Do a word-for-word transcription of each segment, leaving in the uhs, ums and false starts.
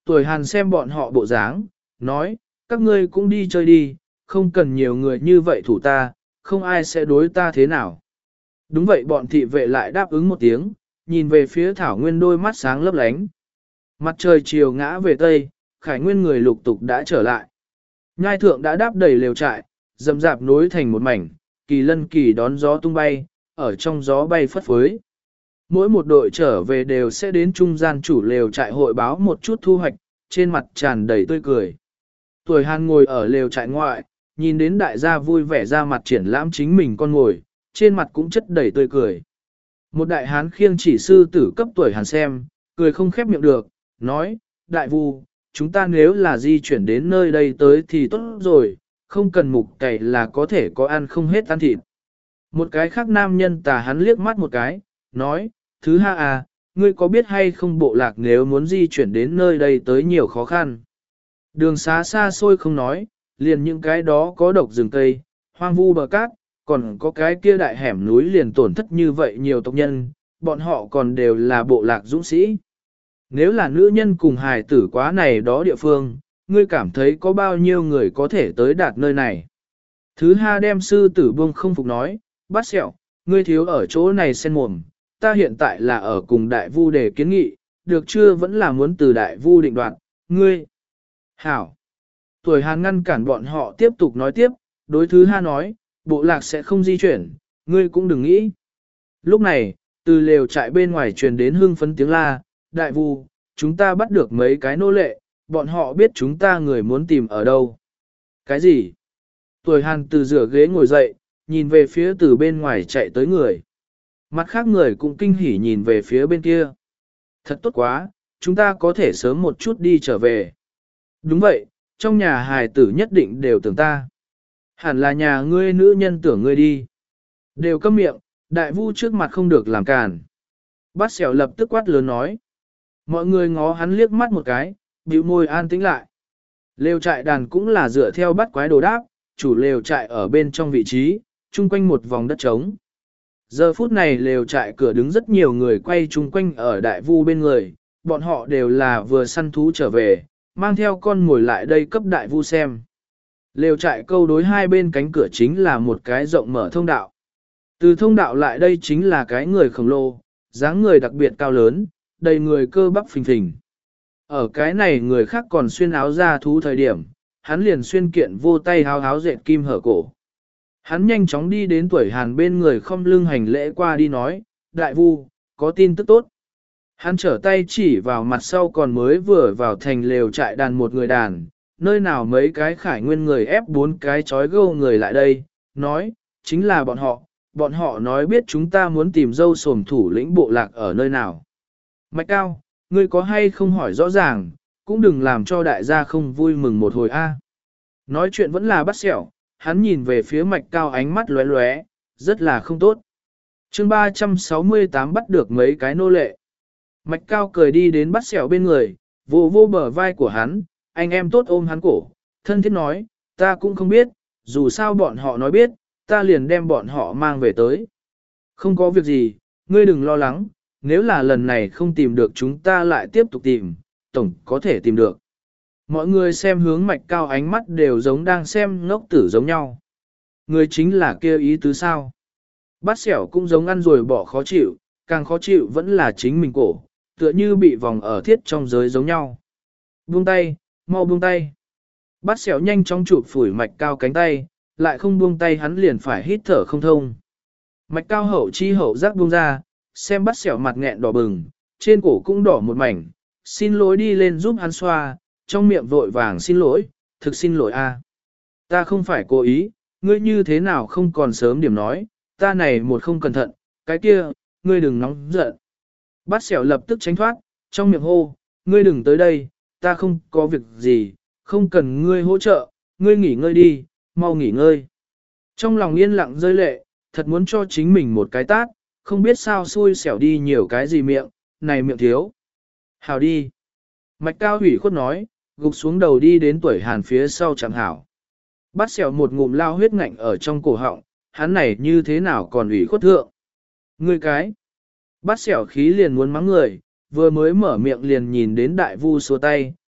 Tuổi Hàn xem bọn họ bộ dáng, nói, các ngươi cũng đi chơi đi, không cần nhiều người như vậy thủ ta, không ai sẽ đối ta thế nào. Đúng vậy, bọn thị vệ lại đáp ứng một tiếng, nhìn về phía Thảo Nguyên đôi mắt sáng lấp lánh. Mặt trời chiều ngã về tây, Khải Nguyên người lục tục đã trở lại. Nhai thượng đã đáp đầy lều trại, rậm rạp nối thành một mảnh, kỳ lân kỳ đón gió tung bay, ở trong gió bay phất phới. Mỗi một đội trở về đều sẽ đến trung gian chủ lều trại hội báo một chút thu hoạch, trên mặt tràn đầy tươi cười. Tuổi Hàn ngồi ở lều trại ngoại, nhìn đến đại gia vui vẻ ra mặt triển lãm chính mình con ngồi, trên mặt cũng chất đầy tươi cười. Một đại hán khiêng chỉ sư tử cấp Tuổi Hàn xem, cười không khép miệng được, nói, đại vu, chúng ta nếu là di chuyển đến nơi đây tới thì tốt rồi, không cần mục cày là có thể có ăn không hết ăn thịt. Một cái khác nam nhân tà hắn liếc mắt một cái, nói, thứ ha à, ngươi có biết hay không bộ lạc nếu muốn di chuyển đến nơi đây tới nhiều khó khăn. Đường xá xa xôi không nói, liền những cái đó có độc rừng cây, hoang vu bờ cát, còn có cái kia đại hẻm núi liền tổn thất như vậy nhiều tộc nhân, bọn họ còn đều là bộ lạc dũng sĩ. Nếu là nữ nhân cùng hài tử quá này đó địa phương, ngươi cảm thấy có bao nhiêu người có thể tới đạt nơi này. Thứ ha đem sư tử buông không phục nói, bắt sẹo, ngươi thiếu ở chỗ này sen mồm, ta hiện tại là ở cùng đại vu để kiến nghị, được chưa vẫn là muốn từ đại vu định đoạt, ngươi. Hảo. Tuổi Hàn ngăn cản bọn họ tiếp tục nói tiếp, đối thứ ha nói, bộ lạc sẽ không di chuyển, ngươi cũng đừng nghĩ. Lúc này, từ lều trại bên ngoài truyền đến hưng phấn tiếng la, đại vu, chúng ta bắt được mấy cái nô lệ, bọn họ biết chúng ta người muốn tìm ở đâu. Cái gì? Tuổi Hàn từ rửa ghế ngồi dậy, nhìn về phía từ bên ngoài chạy tới người. Mặt khác người cũng kinh hỉ nhìn về phía bên kia. Thật tốt quá, chúng ta có thể sớm một chút đi trở về. Đúng vậy, trong nhà hài tử nhất định đều tưởng ta. Hẳn là nhà ngươi nữ nhân tưởng ngươi đi. Đều câm miệng, đại vu trước mặt không được làm càn. Bát xẻo lập tức quát lớn nói. Mọi người ngó hắn liếc mắt một cái, bĩu môi an tĩnh lại. Lều trại đàn cũng là dựa theo bắt quái đồ đáp, chủ lều trại ở bên trong vị trí, chung quanh một vòng đất trống. Giờ phút này lều trại cửa đứng rất nhiều người quay chung quanh ở đại vu bên người, bọn họ đều là vừa săn thú trở về, mang theo con mồi lại đây cấp đại vu xem. Lều trại câu đối hai bên cánh cửa chính là một cái rộng mở thông đạo. Từ thông đạo lại đây chính là cái người khổng lồ, dáng người đặc biệt cao lớn, đầy người cơ bắp phình phình. Ở cái này người khác còn xuyên áo da thú thời điểm, hắn liền xuyên kiện vô tay háo háo dệt kim hở cổ. Hắn nhanh chóng đi đến Tuổi Hàn bên người không lưng hành lễ qua đi nói, đại vu, có tin tức tốt. Hắn trở tay chỉ vào mặt sau còn mới vừa vào thành lều trại đàn một người đàn, nơi nào mấy cái Khải Nguyên người ép bốn cái chói gâu người lại đây, nói, chính là bọn họ, bọn họ nói biết chúng ta muốn tìm dâu sồm thủ lĩnh bộ lạc ở nơi nào. Mạch Cao, ngươi có hay không hỏi rõ ràng, cũng đừng làm cho đại gia không vui mừng một hồi a. Nói chuyện vẫn là bắt sẹo, hắn nhìn về phía Mạch Cao ánh mắt lóe lóe, rất là không tốt. chương ba trăm sáu mươi tám bắt được mấy cái nô lệ. Mạch Cao cười đi đến bắt sẹo bên người, vô vô bờ vai của hắn, anh em tốt ôm hắn cổ, thân thiết nói, ta cũng không biết, dù sao bọn họ nói biết, ta liền đem bọn họ mang về tới. Không có việc gì, ngươi đừng lo lắng, nếu là lần này không tìm được chúng ta lại tiếp tục tìm, tổng có thể tìm được. Mọi người xem hướng Mạch Cao ánh mắt đều giống đang xem ngốc tử giống nhau. Người chính là kia ý tứ sao. Bát xẻo cũng giống ăn rồi bỏ khó chịu, càng khó chịu vẫn là chính mình cổ, tựa như bị vòng ở thiết trong giới giống nhau. Buông tay, mau buông tay. Bát xẻo nhanh chóng chụp phủi Mạch Cao cánh tay, lại không buông tay hắn liền phải hít thở không thông. Mạch Cao hậu chi hậu giác buông ra, xem Bát xẻo mặt nghẹn đỏ bừng, trên cổ cũng đỏ một mảnh, xin lỗi đi lên giúp hắn xoa, trong miệng vội vàng xin lỗi, thực xin lỗi a, ta không phải cố ý, ngươi như thế nào không còn sớm điểm nói, ta này một không cẩn thận, cái kia, ngươi đừng nóng giận. Bát xẻo lập tức tránh thoát, trong miệng hô, ngươi đừng tới đây, ta không có việc gì, không cần ngươi hỗ trợ, ngươi nghỉ ngơi đi, mau nghỉ ngơi. Trong lòng yên lặng rơi lệ, thật muốn cho chính mình một cái tát, không biết sao xui xẻo đi nhiều cái gì miệng, này miệng thiếu. Hảo đi. Mạch Cao hủy khuất nói, gục xuống đầu đi đến Tuổi Hàn phía sau chẳng hảo. Bắt xẻo một ngụm lao huyết ngạnh ở trong cổ họng, hắn này như thế nào còn ủy khuất thượng. Ngươi cái. Bắt xẻo khí liền muốn mắng người, vừa mới mở miệng liền nhìn đến đại vu xua tay,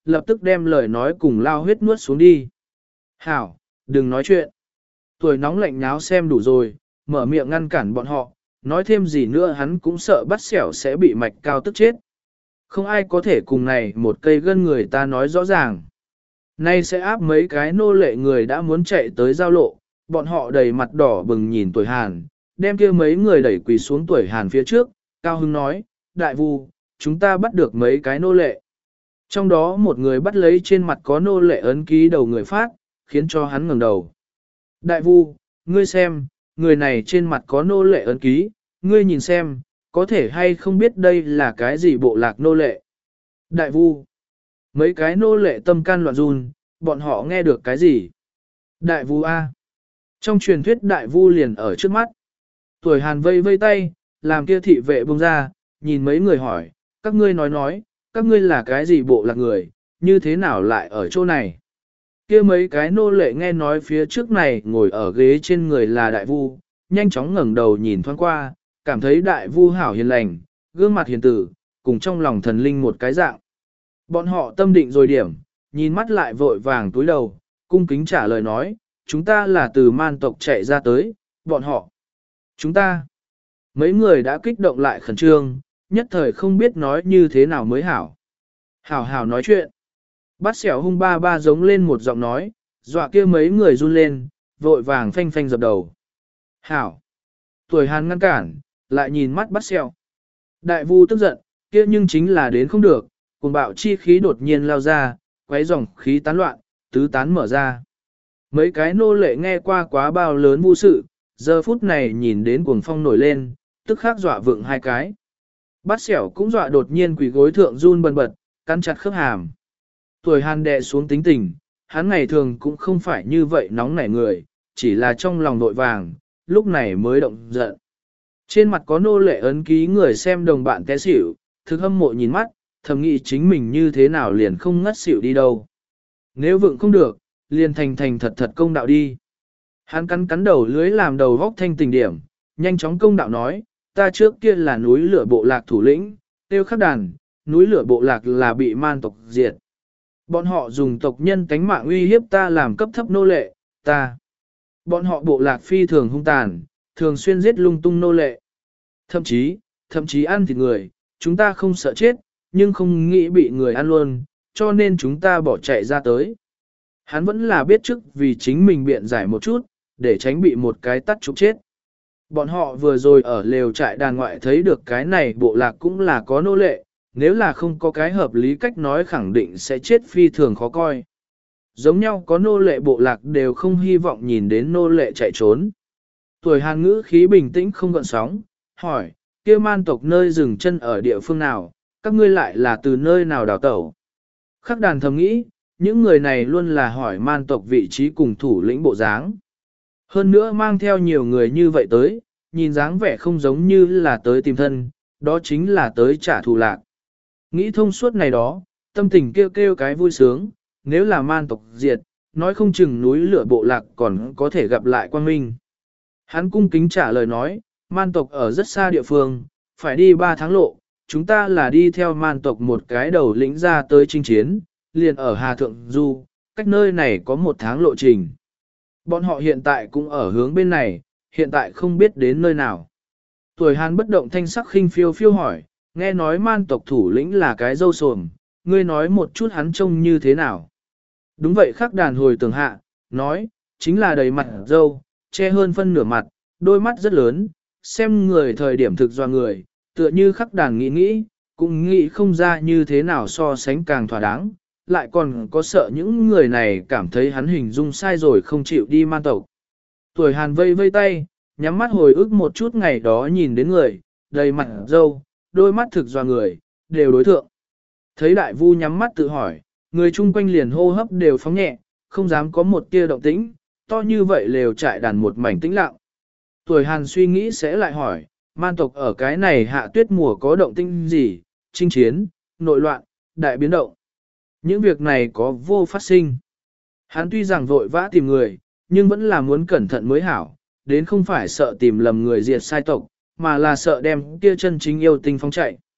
lập tức đem lời nói cùng lao huyết nuốt xuống đi. Hảo, đừng nói chuyện. Tuổi nóng lạnh nháo xem đủ rồi, mở miệng ngăn cản bọn họ, nói thêm gì nữa hắn cũng sợ bắt xẻo sẽ bị mạch cao tức chết. Không ai có thể cùng này một cây gân người ta nói rõ ràng. Nay sẽ áp mấy cái nô lệ người đã muốn chạy tới giao lộ, bọn họ đầy mặt đỏ bừng nhìn tuổi Hàn, đem kia mấy người đẩy quỳ xuống tuổi Hàn phía trước, Cao Hưng nói, đại vu, chúng ta bắt được mấy cái nô lệ. Trong đó một người bắt lấy trên mặt có nô lệ ấn ký đầu người phát, khiến cho hắn ngẩng đầu. Đại vu, ngươi xem, người này trên mặt có nô lệ ấn ký, ngươi nhìn xem, có thể hay không biết đây là cái gì bộ lạc nô lệ. Đại vu, mấy cái nô lệ tâm can loạn run, bọn họ nghe được cái gì? Đại vu A. Trong truyền thuyết đại vu liền ở trước mắt. Tuổi Hàn vây vây tay, làm kia thị vệ buông ra, nhìn mấy người hỏi, các ngươi nói nói, các ngươi là cái gì bộ lạc người, như thế nào lại ở chỗ này? Kia mấy cái nô lệ nghe nói phía trước này ngồi ở ghế trên người là đại vu, nhanh chóng ngẩng đầu nhìn thoáng qua, cảm thấy đại vu hảo hiền lành, gương mặt hiền tử, cùng trong lòng thần linh một cái dạng. Bọn họ tâm định rồi điểm, nhìn mắt lại vội vàng túi đầu, cung kính trả lời nói, chúng ta là từ man tộc chạy ra tới, bọn họ. Chúng ta. Mấy người đã kích động lại khẩn trương, nhất thời không biết nói như thế nào mới hảo. Hảo hảo nói chuyện. Bắt xẻo hung ba ba giống lên một giọng nói, dọa kia mấy người run lên, vội vàng phanh phanh dập đầu. Hảo. Tuổi Hàn ngăn cản, lại nhìn mắt bắt xẻo. Đại vu tức giận, kia nhưng chính là đến không được, cuồng bạo chi khí đột nhiên lao ra, quấy dòng khí tán loạn, tứ tán mở ra. Mấy cái nô lệ nghe qua quá bao lớn vu sự, giờ phút này nhìn đến cuồng phong nổi lên, tức khắc dọa vượng hai cái. Bát xẻo cũng dọa đột nhiên quỳ gối thượng run bần bật, cắn chặt khớp hàm. Tuổi Hàn đè xuống tính tình, hắn ngày thường cũng không phải như vậy nóng nảy người, chỉ là trong lòng nội vàng, lúc này mới động giận. Trên mặt có nô lệ ấn ký người xem đồng bạn té xỉu, thực hâm mộ nhìn mắt, thầm nghĩ chính mình như thế nào liền không ngất xỉu đi đâu. Nếu vượng không được, liền thành thành thật thật công đạo đi. Hắn cắn cắn đầu lưới làm đầu vóc thanh tình điểm, nhanh chóng công đạo nói, ta trước kia là núi lửa bộ lạc thủ lĩnh, tiêu khắc đàn, núi lửa bộ lạc là bị man tộc diệt. Bọn họ dùng tộc nhân tánh mạng uy hiếp ta làm cấp thấp nô lệ, ta. Bọn họ bộ lạc phi thường hung tàn, thường xuyên giết lung tung nô lệ. Thậm chí, thậm chí ăn thịt người, chúng ta không sợ chết, nhưng không nghĩ bị người ăn luôn, cho nên chúng ta bỏ chạy ra tới. Hắn vẫn là biết trước vì chính mình biện giải một chút, để tránh bị một cái tắt trục chết. Bọn họ vừa rồi ở lều trại đàn ngoại thấy được cái này bộ lạc cũng là có nô lệ, nếu là không có cái hợp lý cách nói khẳng định sẽ chết phi thường khó coi. Giống nhau có nô lệ bộ lạc đều không hy vọng nhìn đến nô lệ chạy trốn. Tuổi Hàn ngữ khí bình tĩnh không gợn sóng, hỏi, kia man tộc nơi dừng chân ở địa phương nào, các ngươi lại là từ nơi nào đào tẩu. Khắc đàn thầm nghĩ, những người này luôn là hỏi man tộc vị trí cùng thủ lĩnh bộ dáng. Hơn nữa mang theo nhiều người như vậy tới, nhìn dáng vẻ không giống như là tới tìm thân, đó chính là tới trả thù lạc. Nghĩ thông suốt này đó, tâm tình kêu kêu cái vui sướng, nếu là man tộc diệt, nói không chừng núi lửa bộ lạc còn có thể gặp lại quang minh. Hắn cung kính trả lời nói, man tộc ở rất xa địa phương, phải đi ba tháng lộ, chúng ta là đi theo man tộc một cái đầu lĩnh ra tới chinh chiến, liền ở Hà Thượng Du, cách nơi này có một tháng lộ trình. Bọn họ hiện tại cũng ở hướng bên này, hiện tại không biết đến nơi nào. Tuổi Hàn bất động thanh sắc khinh phiêu phiêu hỏi, nghe nói man tộc thủ lĩnh là cái dâu sồm, ngươi nói một chút hắn trông như thế nào. Đúng vậy khắc đàn hồi tưởng hạ, nói, chính là đầy mặt dâu, che hơn phân nửa mặt, đôi mắt rất lớn, xem người thời điểm thực do người, tựa như khắc đàn nghĩ nghĩ, cũng nghĩ không ra như thế nào so sánh càng thỏa đáng, lại còn có sợ những người này cảm thấy hắn hình dung sai rồi không chịu đi man tộc. Tuổi Hàn vây vây tay, nhắm mắt hồi ức một chút ngày đó nhìn đến người, đầy mặt dâu, đôi mắt thực do người, đều đối thượng. Thấy đại vu nhắm mắt tự hỏi, người chung quanh liền hô hấp đều phóng nhẹ, không dám có một tia động tĩnh, to như vậy lều trại đàn một mảnh tĩnh lặng. Tuổi Hàn suy nghĩ sẽ lại hỏi, man tộc ở cái này hạ tuyết mùa có động tĩnh gì, chinh chiến, nội loạn, đại biến động. Những việc này có vô phát sinh. Hắn tuy rằng vội vã tìm người, nhưng vẫn là muốn cẩn thận mới hảo, đến không phải sợ tìm lầm người diệt sai tộc, mà là sợ đem kia chân chính yêu tinh phóng chạy.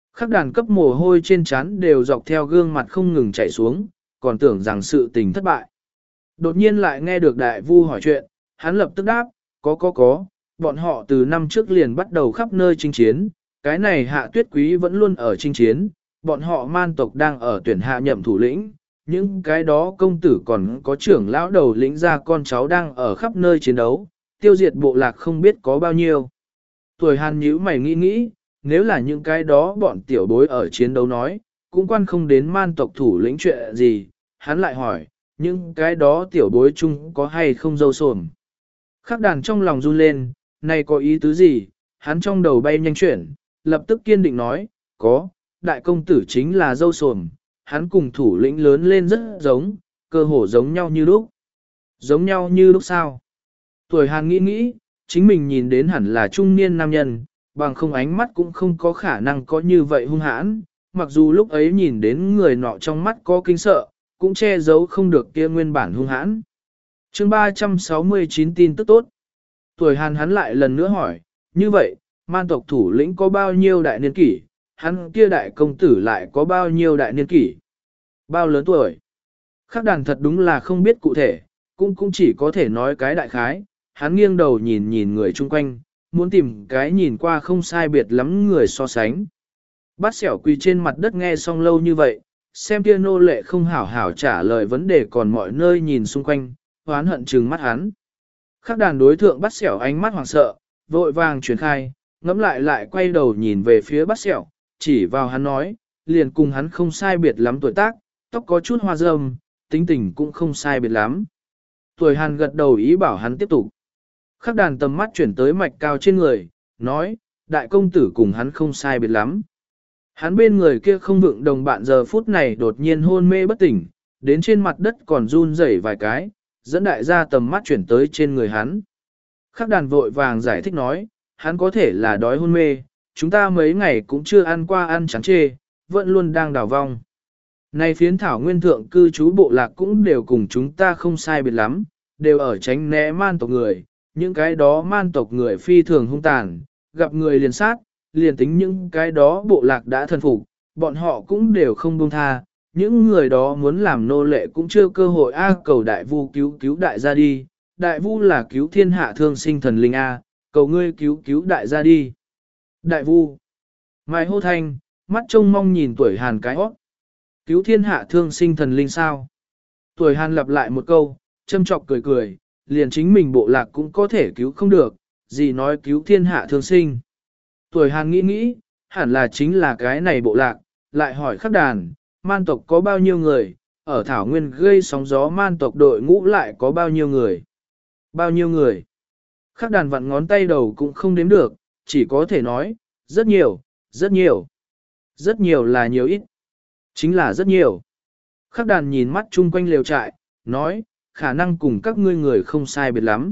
Khắc đàn cấp mồ hôi trên trán đều dọc theo gương mặt không ngừng chảy xuống, còn tưởng rằng sự tình thất bại. Đột nhiên lại nghe được đại vu hỏi chuyện, hắn lập tức đáp, có có có, bọn họ từ năm trước liền bắt đầu khắp nơi chinh chiến, cái này hạ tuyết quý vẫn luôn ở chinh chiến, bọn họ man tộc đang ở tuyển hạ nhậm thủ lĩnh, những cái đó công tử còn có trưởng lão đầu lĩnh ra con cháu đang ở khắp nơi chiến đấu, tiêu diệt bộ lạc không biết có bao nhiêu. Tuổi hàn nhíu mày nghĩ nghĩ, nếu là những cái đó bọn tiểu bối ở chiến đấu nói, cũng quan không đến man tộc thủ lĩnh chuyện gì, hắn lại hỏi, những cái đó tiểu bối chung có hay không dâu sồm. Khắc đàn trong lòng run lên, này có ý tứ gì, hắn trong đầu bay nhanh chuyển, lập tức kiên định nói, có, đại công tử chính là dâu sồm, hắn cùng thủ lĩnh lớn lên rất giống, cơ hồ giống nhau như lúc. Giống nhau như lúc sao? Tuổi hàn nghĩ nghĩ, chính mình nhìn đến hẳn là trung niên nam nhân, bằng không ánh mắt cũng không có khả năng có như vậy hung hãn, mặc dù lúc ấy nhìn đến người nọ trong mắt có kinh sợ, cũng che giấu không được kia nguyên bản hung hãn. chương ba trăm sáu mươi chín tin tức tốt. Tuổi hàn hắn lại lần nữa hỏi, như vậy, man tộc thủ lĩnh có bao nhiêu đại niên kỷ, hắn kia đại công tử lại có bao nhiêu đại niên kỷ, bao lớn tuổi. Khắc đàn thật đúng là không biết cụ thể, cũng cũng chỉ có thể nói cái đại khái, hắn nghiêng đầu nhìn nhìn người chung quanh, muốn tìm cái nhìn qua không sai biệt lắm người so sánh. Bát xẻo quỳ trên mặt đất nghe xong lâu như vậy, xem kia nô lệ không hảo hảo trả lời vấn đề còn mọi nơi nhìn xung quanh, hoán hận trừng mắt hắn. Khắc đàn đối thượng bát xẻo ánh mắt hoảng sợ, vội vàng truyền khai, ngẫm lại lại quay đầu nhìn về phía bát xẻo, chỉ vào hắn nói, liền cùng hắn không sai biệt lắm tuổi tác, tóc có chút hoa râm, tính tình cũng không sai biệt lắm. Tuổi hàn gật đầu ý bảo hắn tiếp tục. Khắc đàn tầm mắt chuyển tới mạch cao trên người, nói, đại công tử cùng hắn không sai biệt lắm. Hắn bên người kia không vựng đồng bạn giờ phút này đột nhiên hôn mê bất tỉnh, đến trên mặt đất còn run rẩy vài cái, dẫn đại gia tầm mắt chuyển tới trên người hắn. Khắc đàn vội vàng giải thích nói, hắn có thể là đói hôn mê, chúng ta mấy ngày cũng chưa ăn qua ăn chán chê, vẫn luôn đang đào vong. Này phiến thảo nguyên thượng cư trú bộ lạc cũng đều cùng chúng ta không sai biệt lắm, đều ở tránh né man tộc người, những cái đó man tộc người phi thường hung tàn, gặp người liền sát, liền tính những cái đó bộ lạc đã thân phục, bọn họ cũng đều không buông tha, những người đó muốn làm nô lệ cũng chưa cơ hội a cầu đại vu cứu cứu đại gia đi, đại vu là cứu thiên hạ thương sinh thần linh a, cầu ngươi cứu cứu đại gia đi. Đại vu, Mai hô thanh, mắt trông mong nhìn tuổi hàn cái hót. Cứu thiên hạ thương sinh thần linh sao? Tuổi hàn lặp lại một câu, châm chọc cười cười, liền chính mình bộ lạc cũng có thể cứu không được, gì nói cứu thiên hạ thương sinh. Tuổi hàn nghĩ nghĩ, hẳn là chính là cái này bộ lạc, lại hỏi khắc đàn, man tộc có bao nhiêu người, ở thảo nguyên gây sóng gió man tộc đội ngũ lại có bao nhiêu người. Bao nhiêu người? Khắc đàn vặn ngón tay đầu cũng không đếm được, chỉ có thể nói, rất nhiều, rất nhiều. Rất nhiều là nhiều ít. Chính là rất nhiều. Khắc đàn nhìn mắt chung quanh lều trại, nói, khả năng cùng các ngươi người không sai biệt lắm.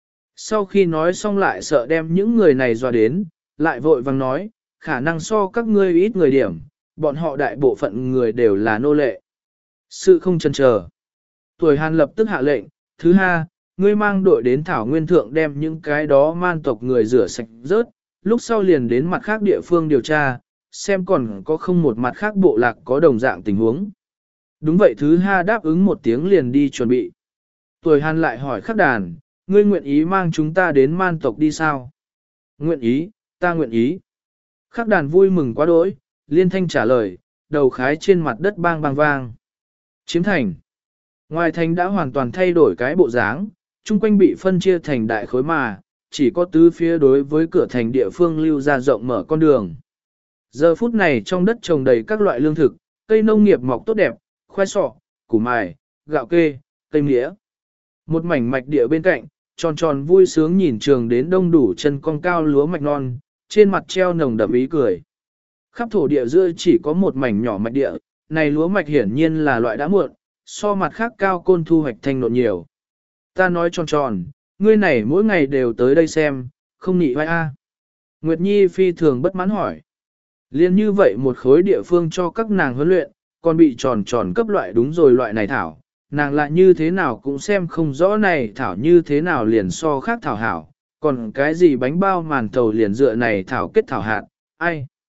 Sau khi nói xong lại sợ đem những người này dọa đến, lại vội vàng nói, khả năng so các ngươi ít người điểm, bọn họ đại bộ phận người đều là nô lệ. Sự không chần chờ. Tuổi hàn lập tức hạ lệnh, thứ hai, ngươi mang đội đến Thảo Nguyên Thượng đem những cái đó man tộc người rửa sạch rớt, lúc sau liền đến mặt khác địa phương điều tra, xem còn có không một mặt khác bộ lạc có đồng dạng tình huống. Đúng vậy thứ hai đáp ứng một tiếng liền đi chuẩn bị. Tuổi hàn lại hỏi khắc đàn, ngươi nguyện ý mang chúng ta đến man tộc đi sao? Nguyện ý, ta nguyện ý. Khắc đàn vui mừng quá đỗi, liên thanh trả lời, đầu khái trên mặt đất bang bang vang. Chiếm thành. Ngoài thành đã hoàn toàn thay đổi cái bộ dáng, chung quanh bị phân chia thành đại khối mà, chỉ có tứ phía đối với cửa thành địa phương lưu ra rộng mở con đường. Giờ phút này trong đất trồng đầy các loại lương thực, cây nông nghiệp mọc tốt đẹp, khoai sọ, củ mài, gạo kê, cây mía. Một mảnh mạch địa bên cạnh, tròn tròn vui sướng nhìn trường đến đông đủ chân con cao lúa mạch non, trên mặt treo nồng đậm ý cười. Khắp thổ địa giữa chỉ có một mảnh nhỏ mạch địa, này lúa mạch hiển nhiên là loại đã muộn, so mặt khác cao côn thu hoạch thanh nộn nhiều. Ta nói tròn tròn, ngươi này mỗi ngày đều tới đây xem, không nị vai a. Nguyệt Nhi phi thường bất mãn hỏi. Liên như vậy một khối địa phương cho các nàng huấn luyện, còn bị tròn tròn cấp loại đúng rồi loại này thảo, nàng lại như thế nào cũng xem không rõ này thảo như thế nào liền so khác thảo hảo, còn cái gì bánh bao màn thầu liền dựa này thảo kết thảo hạt, ai.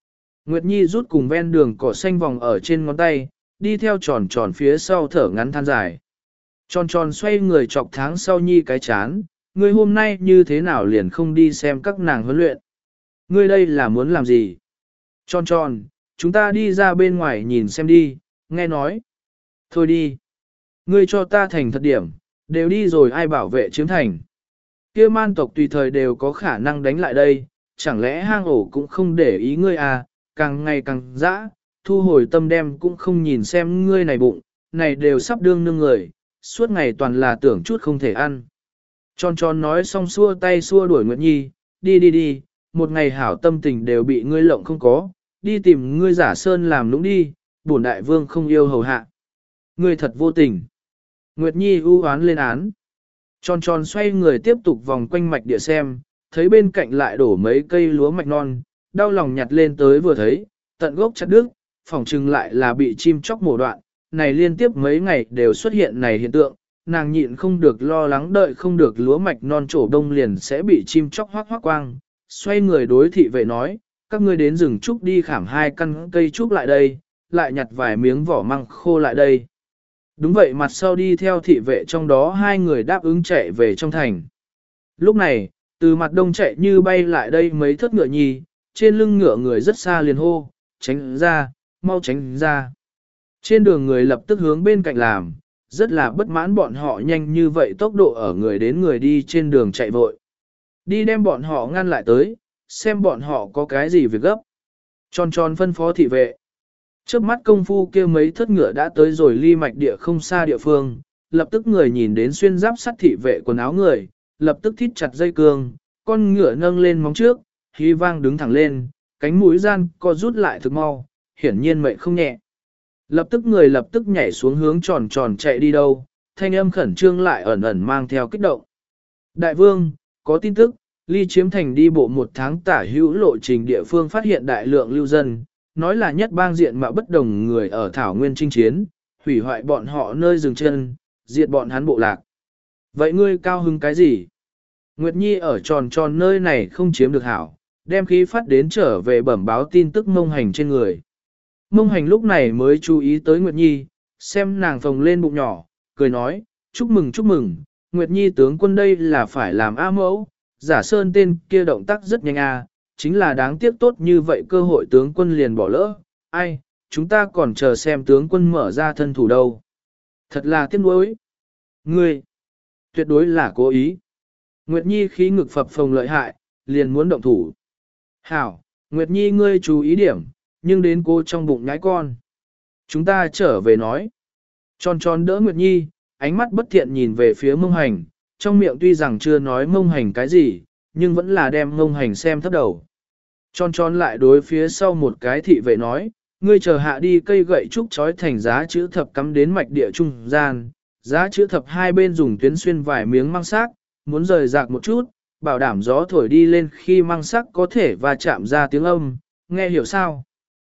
Nguyệt Nhi rút cùng ven đường cỏ xanh vòng ở trên ngón tay, đi theo tròn tròn phía sau thở ngắn than dài. Tròn tròn xoay người chọc tháng sau Nhi cái chán, ngươi hôm nay như thế nào liền không đi xem các nàng huấn luyện. Ngươi đây là muốn làm gì? Tròn tròn, chúng ta đi ra bên ngoài nhìn xem đi, nghe nói. Thôi đi. Ngươi cho ta thành thật điểm, đều đi rồi ai bảo vệ chiếm thành. Kia man tộc tùy thời đều có khả năng đánh lại đây, chẳng lẽ hang ổ cũng không để ý ngươi à, càng ngày càng dã, thu hồi tâm đem cũng không nhìn xem ngươi này bụng, này đều sắp đương nương người, suốt ngày toàn là tưởng chút không thể ăn. Tròn tròn nói xong xua tay xua đuổi Nguyệt Nhi, đi đi đi, một ngày hảo tâm tình đều bị ngươi lộng không có, đi tìm ngươi giả sơn làm nũng đi, bổn đại vương không yêu hầu hạ. Ngươi thật vô tình. Nguyệt Nhi u oán lên án. Tròn tròn xoay người tiếp tục vòng quanh mạch địa xem, thấy bên cạnh lại đổ mấy cây lúa mạch non, đau lòng nhặt lên tới vừa thấy, tận gốc chặt đứt, phỏng chừng lại là bị chim chóc mổ đoạn, này liên tiếp mấy ngày đều xuất hiện này hiện tượng, nàng nhịn không được lo lắng đợi không được lúa mạch non trổ đông liền sẽ bị chim chóc hoác hoác quang, xoay người đối thị vệ nói, các ngươi đến rừng trúc đi khảm hai căn cây trúc lại đây, lại nhặt vài miếng vỏ măng khô lại đây. Đúng vậy, mặt sau đi theo thị vệ trong đó hai người đáp ứng chạy về trong thành. Lúc này, từ mặt đông chạy như bay lại đây mấy thất ngựa nhi, trên lưng ngựa người rất xa liền hô, tránh ra, mau tránh ra. Trên đường người lập tức hướng bên cạnh làm, rất là bất mãn bọn họ nhanh như vậy tốc độ ở người đến người đi trên đường chạy vội. Đi đem bọn họ ngăn lại tới, xem bọn họ có cái gì việc gấp. Tròn tròn phân phó thị vệ. Trước mắt công phu kia mấy thất ngựa đã tới rồi ly mạch địa không xa địa phương, lập tức người nhìn đến xuyên giáp sắt thị vệ quần áo người, lập tức thít chặt dây cương, con ngựa nâng lên móng trước, hí vang đứng thẳng lên, cánh mũi gian co rút lại thực mau, hiển nhiên mệnh không nhẹ. Lập tức người lập tức nhảy xuống hướng tròn tròn chạy đi đâu, thanh âm khẩn trương lại ẩn ẩn mang theo kích động. Đại vương, có tin tức, ly chiếm thành đi bộ một tháng tả hữu lộ trình địa phương phát hiện đại lượng lưu dân, nói là nhất bang diện mà bất đồng người ở Thảo Nguyên chinh chiến, hủy hoại bọn họ nơi dừng chân, diệt bọn hắn bộ lạc. Vậy ngươi cao hứng cái gì? Nguyệt Nhi ở tròn tròn nơi này không chiếm được hảo, đem khí phát đến trở về bẩm báo tin tức mông hành trên người. Mông hành lúc này mới chú ý tới Nguyệt Nhi, xem nàng phồng lên bụng nhỏ, cười nói, chúc mừng chúc mừng, Nguyệt Nhi tướng quân đây là phải làm A mẫu, giả sơn tên kia động tác rất nhanh a, chính là đáng tiếc tốt như vậy cơ hội tướng quân liền bỏ lỡ, ai, chúng ta còn chờ xem tướng quân mở ra thân thủ đâu. Thật là tiếc nuối. Ngươi, tuyệt đối là cố ý. Nguyệt Nhi khí ngực phập phồng lợi hại, liền muốn động thủ. Hảo, Nguyệt Nhi ngươi chú ý điểm, nhưng đến cô trong bụng nhái con. Chúng ta trở về nói. Tròn tròn đỡ Nguyệt Nhi, ánh mắt bất thiện nhìn về phía mông hành, trong miệng tuy rằng chưa nói mông hành cái gì, nhưng vẫn là đem mông hành xem thấp đầu. Tròn tròn lại đối phía sau một cái thị vệ nói, ngươi chờ hạ đi cây gậy trúc trói thành giá chữ thập cắm đến mạch địa trung gian, giá chữ thập hai bên dùng tuyến xuyên vài miếng măng xác, muốn rời rạc một chút, bảo đảm gió thổi đi lên khi măng sắc có thể va chạm ra tiếng âm, nghe hiểu sao?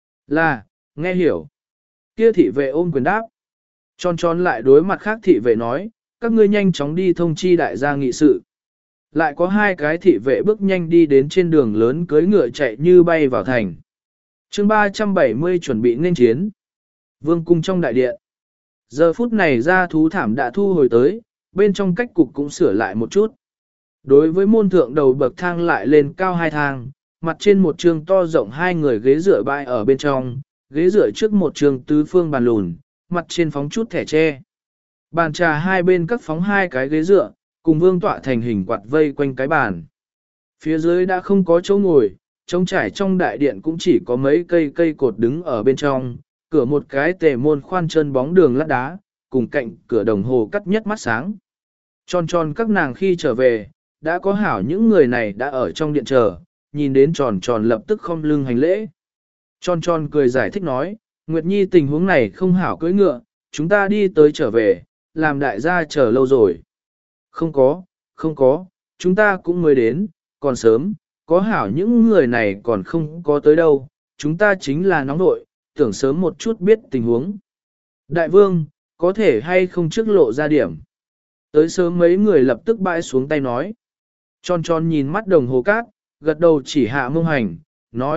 Là, nghe hiểu. Kia thị vệ ôm quyền đáp. Tròn tròn lại đối mặt khác thị vệ nói, các ngươi nhanh chóng đi thông chi đại gia nghị sự. Lại có hai cái thị vệ bước nhanh đi đến trên đường lớn cưới ngựa chạy như bay vào thành. chương ba trăm bảy mươi chuẩn bị nên chiến. Vương cung trong đại điện. Giờ phút này ra thú thảm đã thu hồi tới, bên trong cách cục cũng sửa lại một chút. Đối với môn thượng đầu bậc thang lại lên cao hai thang, mặt trên một trường to rộng hai người ghế dựa bãi ở bên trong, ghế dựa trước một trường tứ phương bàn lùn, mặt trên phóng chút thẻ tre. Bàn trà hai bên các phóng hai cái ghế dựa, cùng vương tọa thành hình quạt vây quanh cái bàn. Phía dưới đã không có chỗ ngồi, trống trải trong đại điện cũng chỉ có mấy cây cây cột đứng ở bên trong, cửa một cái tề môn khoan chân bóng đường lát đá, cùng cạnh cửa đồng hồ cắt nhất mắt sáng. Tròn tròn các nàng khi trở về, đã có hảo những người này đã ở trong điện chờ, nhìn đến tròn tròn lập tức không lưng hành lễ. Tròn tròn cười giải thích nói, Nguyệt Nhi tình huống này không hảo cưỡi ngựa, chúng ta đi tới trở về, làm đại gia chờ lâu rồi. Không có, không có, chúng ta cũng mới đến, còn sớm, có hảo những người này còn không có tới đâu, chúng ta chính là nóng nội, tưởng sớm một chút biết tình huống. Đại vương, có thể hay không trước lộ ra điểm. Tới sớm mấy người lập tức bãi xuống tay nói. Tròn tròn nhìn mắt đồng hồ cát, gật đầu chỉ hạ mông hành, nói,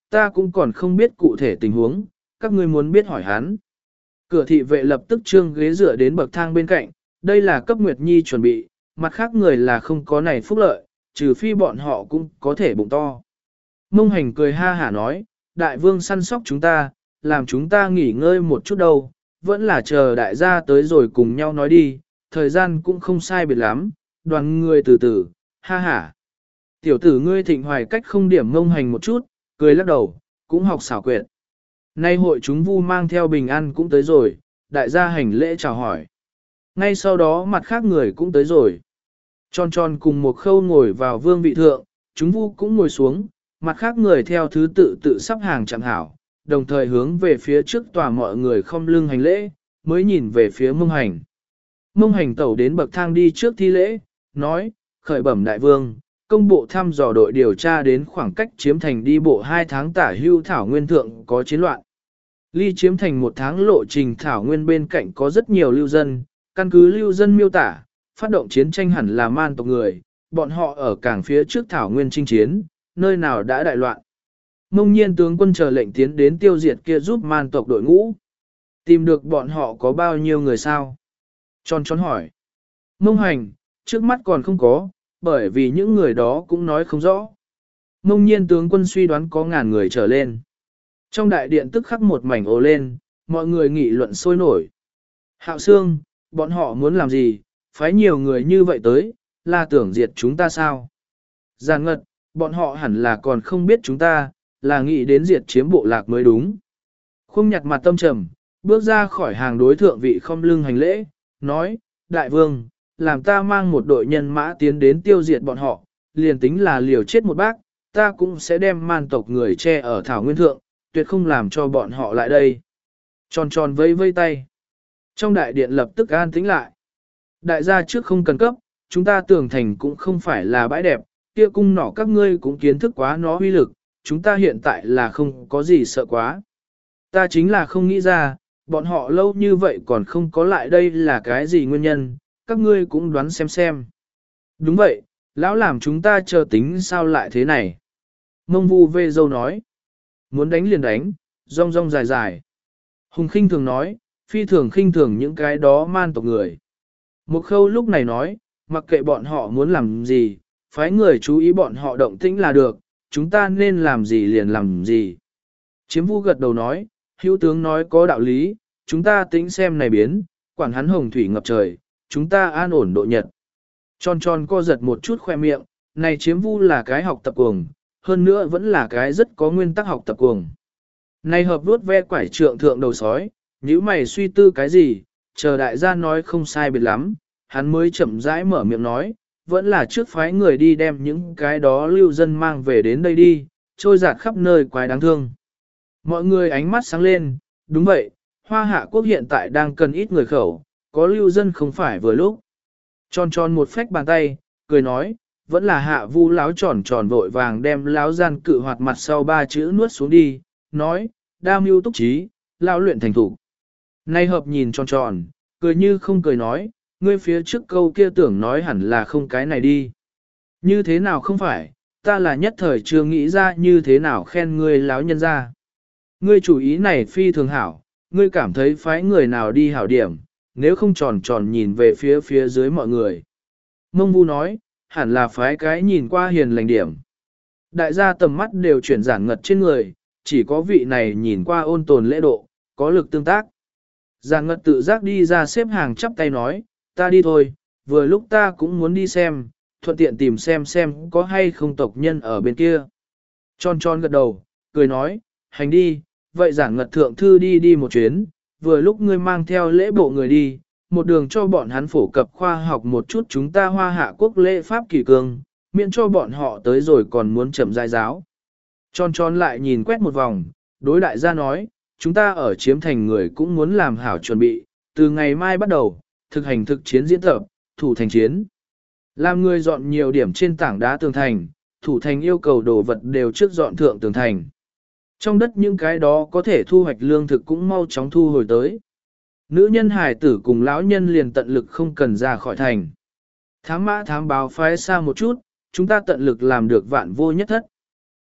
ta cũng còn không biết cụ thể tình huống, các ngươi muốn biết hỏi hắn. Cửa thị vệ lập tức trương ghế dựa đến bậc thang bên cạnh, đây là cấp Nguyệt Nhi chuẩn bị, mặt khác người là không có này phúc lợi, trừ phi bọn họ cũng có thể bụng to. Mông Hành cười ha hả nói, đại vương săn sóc chúng ta, làm chúng ta nghỉ ngơi một chút đâu, vẫn là chờ đại gia tới rồi cùng nhau nói đi, thời gian cũng không sai biệt lắm, đoàn người từ từ, ha hả. Tiểu tử ngươi Thịnh Hoài cách không điểm Mông Hành một chút, cười lắc đầu, cũng học xảo quyệt. Nay hội chúng vu mang theo bình an cũng tới rồi, đại gia hành lễ chào hỏi. Ngay sau đó mặt khác người cũng tới rồi. Tròn tròn cùng một khâu ngồi vào vương vị thượng, chúng vu cũng ngồi xuống, mặt khác người theo thứ tự tự sắp hàng chẳng hảo, đồng thời hướng về phía trước tòa mọi người không lưng hành lễ, mới nhìn về phía Mông Hành. Mông Hành tẩu đến bậc thang đi trước thi lễ, nói, khởi bẩm đại vương, công bộ thăm dò đội điều tra đến khoảng cách chiếm thành đi bộ hai tháng tả hưu thảo nguyên thượng có chiến loạn. Ly chiếm thành một tháng lộ trình thảo nguyên bên cạnh có rất nhiều lưu dân, căn cứ lưu dân miêu tả, phát động chiến tranh hẳn là man tộc người, bọn họ ở cảng phía trước thảo nguyên chinh chiến, nơi nào đã đại loạn. Mông Nhiên tướng quân chờ lệnh tiến đến tiêu diệt kia giúp man tộc đội ngũ. Tìm được bọn họ có bao nhiêu người sao? Tròn tròn hỏi. Mông Hành, trước mắt còn không có, bởi vì những người đó cũng nói không rõ. Mông Nhiên tướng quân suy đoán có ngàn người trở lên. Trong đại điện tức khắc một mảnh ồ lên, mọi người nghị luận sôi nổi. Hạo Sương, bọn họ muốn làm gì, phái nhiều người như vậy tới, là tưởng diệt chúng ta sao? Giàn Ngật, bọn họ hẳn là còn không biết chúng ta, là nghĩ đến diệt chiếm bộ lạc mới đúng. Khung nhặt mặt tâm trầm, bước ra khỏi hàng đối thượng vị không lưng hành lễ, nói, đại vương, làm ta mang một đội nhân mã tiến đến tiêu diệt bọn họ, liền tính là liều chết một bác, ta cũng sẽ đem man tộc người che ở thảo nguyên thượng, tuyệt không làm cho bọn họ lại đây. Tròn tròn vây vây tay. Trong đại điện lập tức an tĩnh lại. Đại gia trước không cần cấp, chúng ta tưởng thành cũng không phải là bãi đẹp, kia cung nỏ các ngươi cũng kiến thức quá nó uy lực, chúng ta hiện tại là không có gì sợ quá. Ta chính là không nghĩ ra, bọn họ lâu như vậy còn không có lại đây là cái gì nguyên nhân, các ngươi cũng đoán xem xem. Đúng vậy, lão làm chúng ta chờ tính sao lại thế này. Mông Vu Vê Dâu nói, muốn đánh liền đánh, rong rong dài dài. Hùng khinh thường nói, phi thường khinh thường những cái đó man tộc người. Một khâu lúc này nói, mặc kệ bọn họ muốn làm gì, phái người chú ý bọn họ động tĩnh là được, chúng ta nên làm gì liền làm gì. Chiếm Vu gật đầu nói, hữu tướng nói có đạo lý, chúng ta tính xem này biến, quản hắn hồng thủy ngập trời, chúng ta an ổn độ nhật. Tròn tròn co giật một chút khoe miệng, này Chiếm Vu là cái học tập cuồng, hơn nữa vẫn là cái rất có nguyên tắc học tập cuồng. Này hợp vuốt ve quải trượng thượng đầu sói, nếu mày suy tư cái gì, chờ đại gia nói không sai biệt lắm, hắn mới chậm rãi mở miệng nói, vẫn là trước phái người đi đem những cái đó lưu dân mang về đến đây đi, trôi giạt khắp nơi quái đáng thương. Mọi người ánh mắt sáng lên, đúng vậy, Hoa Hạ Quốc hiện tại đang cần ít người khẩu, có lưu dân không phải vừa lúc. Tròn tròn một phách bàn tay, cười nói, vẫn là Hạ Vu láo tròn tròn vội vàng đem láo gian cự hoạt mặt sau ba chữ nuốt xuống đi, nói, đa mưu túc trí, lao luyện thành thủ. Nay hợp nhìn tròn tròn, cười như không cười nói, ngươi phía trước câu kia tưởng nói hẳn là không cái này đi. Như thế nào không phải, ta là nhất thời chưa nghĩ ra như thế nào khen ngươi láo nhân ra. Ngươi chủ ý này phi thường hảo, ngươi cảm thấy phái người nào đi hảo điểm, nếu không tròn tròn nhìn về phía phía dưới mọi người. Mông Vu nói, hẳn là phái cái nhìn qua hiền lành điểm. Đại gia tầm mắt đều chuyển Giản Ngật trên người, chỉ có vị này nhìn qua ôn tồn lễ độ, có lực tương tác. Giản Ngật tự giác đi ra xếp hàng chắp tay nói, ta đi thôi, vừa lúc ta cũng muốn đi xem, thuận tiện tìm xem xem có hay không tộc nhân ở bên kia. Tròn tròn gật đầu, cười nói, hành đi, vậy Giản Ngật thượng thư đi đi một chuyến, vừa lúc ngươi mang theo lễ bộ người đi, một đường cho bọn hắn phổ cập khoa học một chút chúng ta Hoa Hạ Quốc lễ pháp kỳ cương, miễn cho bọn họ tới rồi còn muốn chậm giai giáo. Tròn tròn lại nhìn quét một vòng, đối đại gia nói, chúng ta ở chiếm thành người cũng muốn làm hảo chuẩn bị, từ ngày mai bắt đầu, thực hành thực chiến diễn tập, thủ thành chiến. Làm người dọn nhiều điểm trên tảng đá tường thành, thủ thành yêu cầu đồ vật đều trước dọn thượng tường thành. Trong đất những cái đó có thể thu hoạch lương thực cũng mau chóng thu hồi tới. Nữ nhân hải tử cùng lão nhân liền tận lực không cần ra khỏi thành. Thám mã thám báo phái xa một chút, chúng ta tận lực làm được vạn vô nhất thất.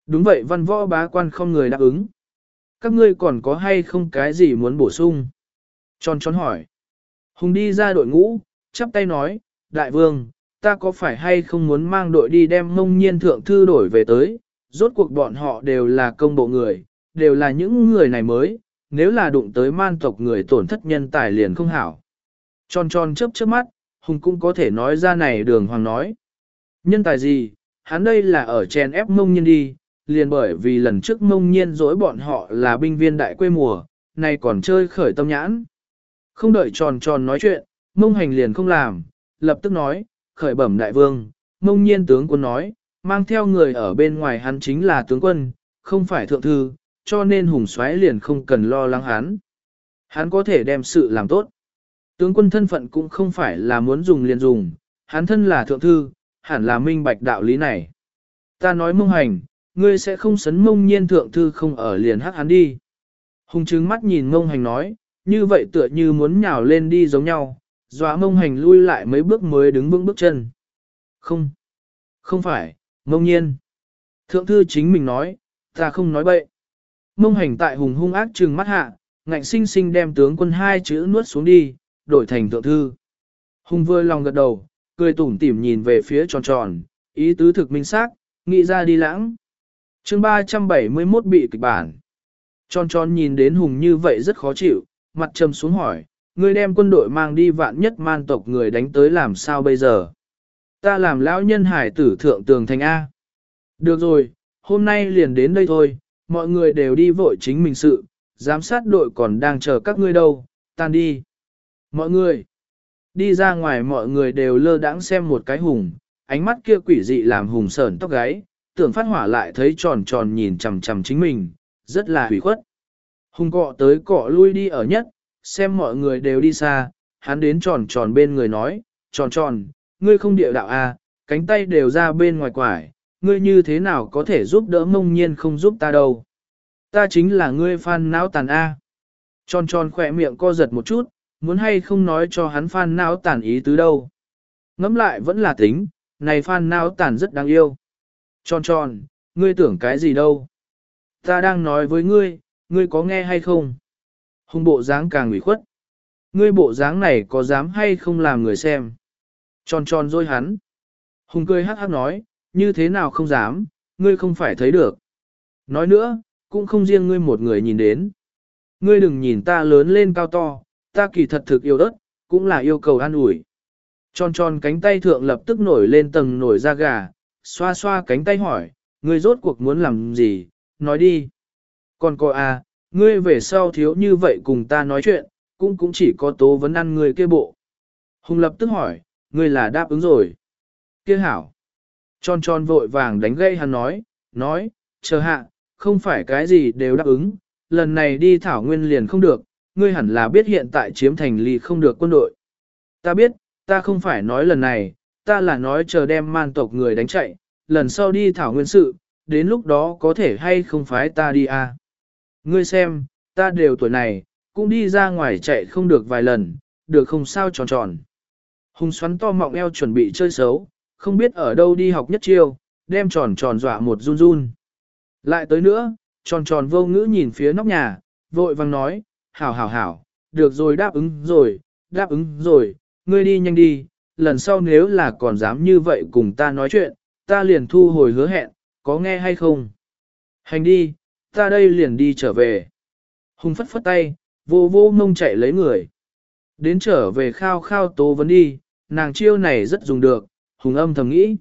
Đúng vậy, văn võ bá quan không người đáp ứng. Các ngươi còn có hay không cái gì muốn bổ sung? Tròn tròn hỏi. Hùng đi ra đội ngũ, chắp tay nói, đại vương, ta có phải hay không muốn mang đội đi đem mông nhiên thượng thư đổi về tới, rốt cuộc bọn họ đều là công bộ người, đều là những người này mới, nếu là đụng tới man tộc người tổn thất nhân tài liền không hảo. Tròn tròn chớp chớp mắt, Hùng cũng có thể nói ra này đường hoàng nói. Nhân tài gì, hắn đây là ở chèn ép mông nhiên đi, liền bởi vì lần trước mông nhiên dối bọn họ là binh viên đại quê mùa, nay còn chơi khởi tâm nhãn. Không đợi tròn tròn nói chuyện, mông hành liền không làm, lập tức nói, khởi bẩm đại vương, mông nhiên tướng quân nói, mang theo người ở bên ngoài hắn chính là tướng quân, không phải thượng thư, cho nên hùng soái liền không cần lo lắng hắn. Hắn có thể đem sự làm tốt. Tướng quân thân phận cũng không phải là muốn dùng liền dùng, hắn thân là thượng thư, hẳn là minh bạch đạo lý này. Ta nói mông hành, ngươi sẽ không sấn mông nhiên thượng thư không ở liền hắc hắn đi. Hùng trừng mắt nhìn mông hành nói, như vậy tựa như muốn nhào lên đi giống nhau, dọa mông hành lui lại mấy bước mới đứng vững bước chân. Không, không phải, mông nhiên. Thượng thư chính mình nói, ta không nói bậy. Mông hành tại hùng hung ác trừng mắt hạ, ngạnh sinh sinh đem tướng quân hai chữ nuốt xuống đi, đổi thành thượng thư. Hùng vừa lòng gật đầu, cười tủm tỉm nhìn về phía tròn tròn, ý tứ thực minh xác, nghĩ ra đi lãng. chương ba trăm bảy mươi mốt bị kịch bản. Tròn tròn nhìn đến Hùng như vậy rất khó chịu, mặt trầm xuống hỏi, ngươi đem quân đội mang đi vạn nhất man tộc người đánh tới làm sao bây giờ? Ta làm lão nhân hải tử thượng tường thành A. Được rồi, hôm nay liền đến đây thôi, mọi người đều đi vội chính mình sự, giám sát đội còn đang chờ các ngươi đâu, tan đi. Mọi người, đi ra ngoài mọi người đều lơ đãng xem một cái Hùng, ánh mắt kia quỷ dị làm Hùng sởn tóc gáy, tưởng phát hỏa lại thấy tròn tròn nhìn chằm chằm chính mình, rất là hủy khuất. Hùng cọ tới cọ lui đi ở nhất, xem mọi người đều đi xa, hắn đến tròn tròn bên người nói, tròn tròn, ngươi không địa đạo à, cánh tay đều ra bên ngoài quải, ngươi như thế nào có thể giúp đỡ mông nhiên không giúp ta đâu. Ta chính là ngươi phan não tàn A. Tròn tròn khỏe miệng co giật một chút, muốn hay không nói cho hắn phan não tàn ý tứ đâu. Ngẫm lại vẫn là tính, này phan não tàn rất đáng yêu. Tròn tròn, ngươi tưởng cái gì đâu. Ta đang nói với ngươi, ngươi có nghe hay không? Hùng bộ dáng càng ủy khuất. Ngươi bộ dáng này có dám hay không làm người xem? Tròn tròn dối hắn. Hùng cười hắc hắc nói, như thế nào không dám, ngươi không phải thấy được. Nói nữa, cũng không riêng ngươi một người nhìn đến. Ngươi đừng nhìn ta lớn lên cao to, ta kỳ thật thực yêu đất, cũng là yêu cầu an ủi. Tròn tròn cánh tay thượng lập tức nổi lên tầng nổi da gà, xoa xoa cánh tay hỏi, ngươi rốt cuộc muốn làm gì, nói đi. Còn cô à, ngươi về sau thiếu như vậy cùng ta nói chuyện, cũng cũng chỉ có tố vấn ăn ngươi kia bộ. Hùng lập tức hỏi, ngươi là đáp ứng rồi. Kia hảo. Tròn tròn vội vàng đánh gây hắn nói, nói, chờ hạ, không phải cái gì đều đáp ứng, lần này đi thảo nguyên liền không được, ngươi hẳn là biết hiện tại chiếm thành ly không được quân đội. Ta biết, ta không phải nói lần này, ta là nói chờ đem man tộc người đánh chạy, lần sau đi thảo nguyên sự, đến lúc đó có thể hay không phải ta đi à. Ngươi xem, ta đều tuổi này, cũng đi ra ngoài chạy không được vài lần, được không sao tròn tròn. Hùng xoắn to mọng eo chuẩn bị chơi xấu, không biết ở đâu đi học nhất chiêu, đem tròn tròn dọa một run run. Lại tới nữa, tròn tròn vô ngữ nhìn phía nóc nhà, vội vang nói, hảo hảo hảo, được rồi đáp ứng rồi, đáp ứng rồi, ngươi đi nhanh đi, lần sau nếu là còn dám như vậy cùng ta nói chuyện, ta liền thu hồi hứa hẹn, có nghe hay không? Hành đi, ta đây liền đi trở về. Hùng phất phất tay, vô vô ngông chạy lấy người. Đến trở về khao khao tố vấn đi, nàng chiêu này rất dùng được, Hùng âm thầm nghĩ.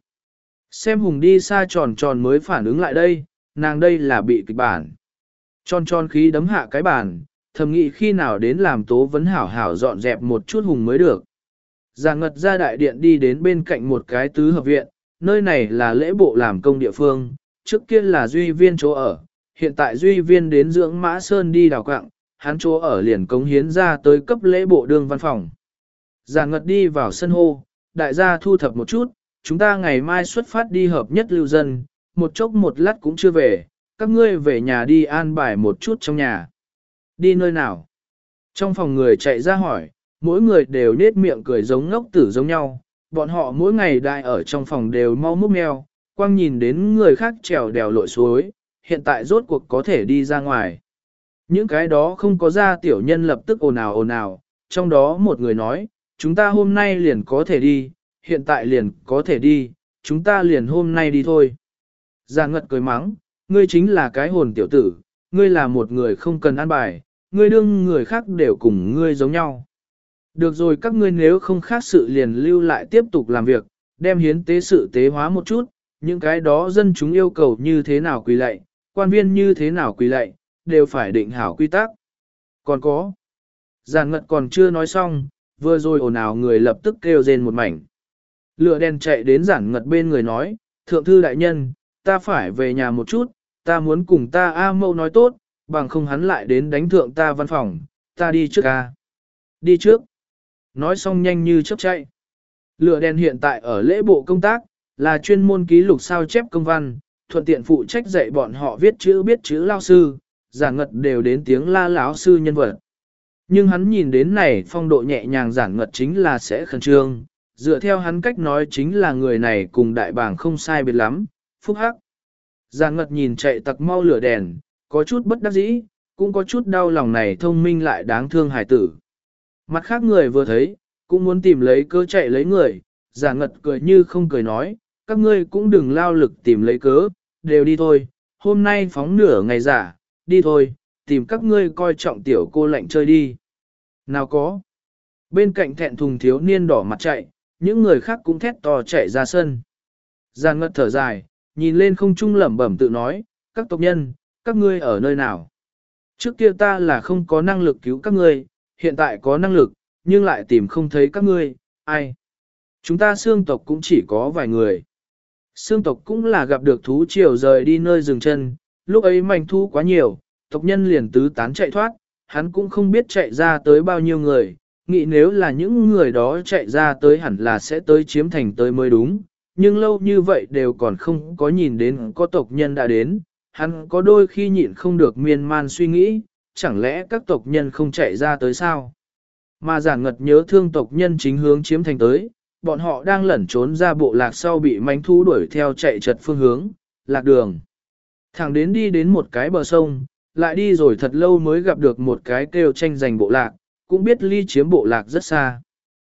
Xem Hùng đi xa tròn tròn mới phản ứng lại đây, nàng đây là bị kịch bản. Tròn tròn khí đấm hạ cái bàn, thầm nghĩ khi nào đến làm tố vấn hảo hảo dọn dẹp một chút Hùng mới được. Già ngật ra đại điện đi đến bên cạnh một cái tứ hợp viện, nơi này là lễ bộ làm công địa phương, trước kia là duy viên chỗ ở, hiện tại duy viên đến dưỡng Mã Sơn đi đào quạng, hắn chỗ ở liền cống hiến ra tới cấp lễ bộ đương văn phòng. Già ngật đi vào sân hô, đại gia thu thập một chút, chúng ta ngày mai xuất phát đi hợp nhất lưu dân, một chốc một lát cũng chưa về, các ngươi về nhà đi an bài một chút trong nhà. Đi nơi nào? Trong phòng người chạy ra hỏi, mỗi người đều nết miệng cười giống ngốc tử giống nhau, bọn họ mỗi ngày đại ở trong phòng đều mau múc mèo, quang nhìn đến người khác trèo đèo lội suối, hiện tại rốt cuộc có thể đi ra ngoài. Những cái đó không có ra tiểu nhân lập tức ồn ào ồn ào, trong đó một người nói, chúng ta hôm nay liền có thể đi, hiện tại liền có thể đi, chúng ta liền hôm nay đi thôi. Giản Ngật cười mắng, ngươi chính là cái hồn tiểu tử, ngươi là một người không cần ăn bài, ngươi đương người khác đều cùng ngươi giống nhau. Được rồi, các ngươi nếu không khác sự liền lưu lại tiếp tục làm việc, đem hiến tế sự tế hóa một chút, những cái đó dân chúng yêu cầu như thế nào quỳ lạy, quan viên như thế nào quỳ lạy, đều phải định hảo quy tắc. Còn có, Giản Ngật còn chưa nói xong, vừa rồi ồn ào người lập tức kêu rên một mảnh. Lửa đèn chạy đến Giản Ngật bên người nói, thượng thư đại nhân, ta phải về nhà một chút, ta muốn cùng ta A Mâu nói tốt, bằng không hắn lại đến đánh thượng ta văn phòng, ta đi trước a. Đi trước. Nói xong nhanh như chớp chạy. Lửa đèn hiện tại ở lễ bộ công tác, là chuyên môn ký lục sao chép công văn, thuận tiện phụ trách dạy bọn họ viết chữ biết chữ lao sư, Giản Ngật đều đến tiếng la lão sư nhân vật. Nhưng hắn nhìn đến này phong độ nhẹ nhàng Giản Ngật chính là sẽ khẩn trương, dựa theo hắn cách nói chính là người này cùng đại bàng không sai biệt lắm, phúc hắc. Giản Ngật nhìn chạy tặc mau lửa đèn, có chút bất đắc dĩ, cũng có chút đau lòng này thông minh lại đáng thương hải tử. Mặt khác người vừa thấy, cũng muốn tìm lấy cớ chạy lấy người, Giản Ngật cười như không cười nói, các ngươi cũng đừng lao lực tìm lấy cớ, đều đi thôi, hôm nay phóng nửa ngày giả, đi thôi, tìm các ngươi coi trọng tiểu cô lạnh chơi đi. Nào có. Bên cạnh thẹn thùng thiếu niên đỏ mặt chạy, những người khác cũng thét to chạy ra sân. Giản Ngật thở dài, nhìn lên không trung lẩm bẩm tự nói, các tộc nhân, các ngươi ở nơi nào? Trước kia ta là không có năng lực cứu các ngươi, hiện tại có năng lực, nhưng lại tìm không thấy các ngươi, ai? Chúng ta xương tộc cũng chỉ có vài người. Xương tộc cũng là gặp được thú triều rời đi nơi dừng chân, lúc ấy manh thú quá nhiều, tộc nhân liền tứ tán chạy thoát, hắn cũng không biết chạy ra tới bao nhiêu người, nghĩ nếu là những người đó chạy ra tới hẳn là sẽ tới chiếm thành tới mới đúng, nhưng lâu như vậy đều còn không có nhìn đến có tộc nhân đã đến, hắn có đôi khi nhịn không được miên man suy nghĩ, chẳng lẽ các tộc nhân không chạy ra tới sao? Mà Giản Ngật nhớ thương tộc nhân chính hướng chiếm thành tới, bọn họ đang lẩn trốn ra bộ lạc sau bị mánh thú đuổi theo chạy trật phương hướng, lạc đường. Thẳng đến đi đến một cái bờ sông, lại đi rồi thật lâu mới gặp được một cái kêu tranh giành bộ lạc, cũng biết ly chiếm bộ lạc rất xa.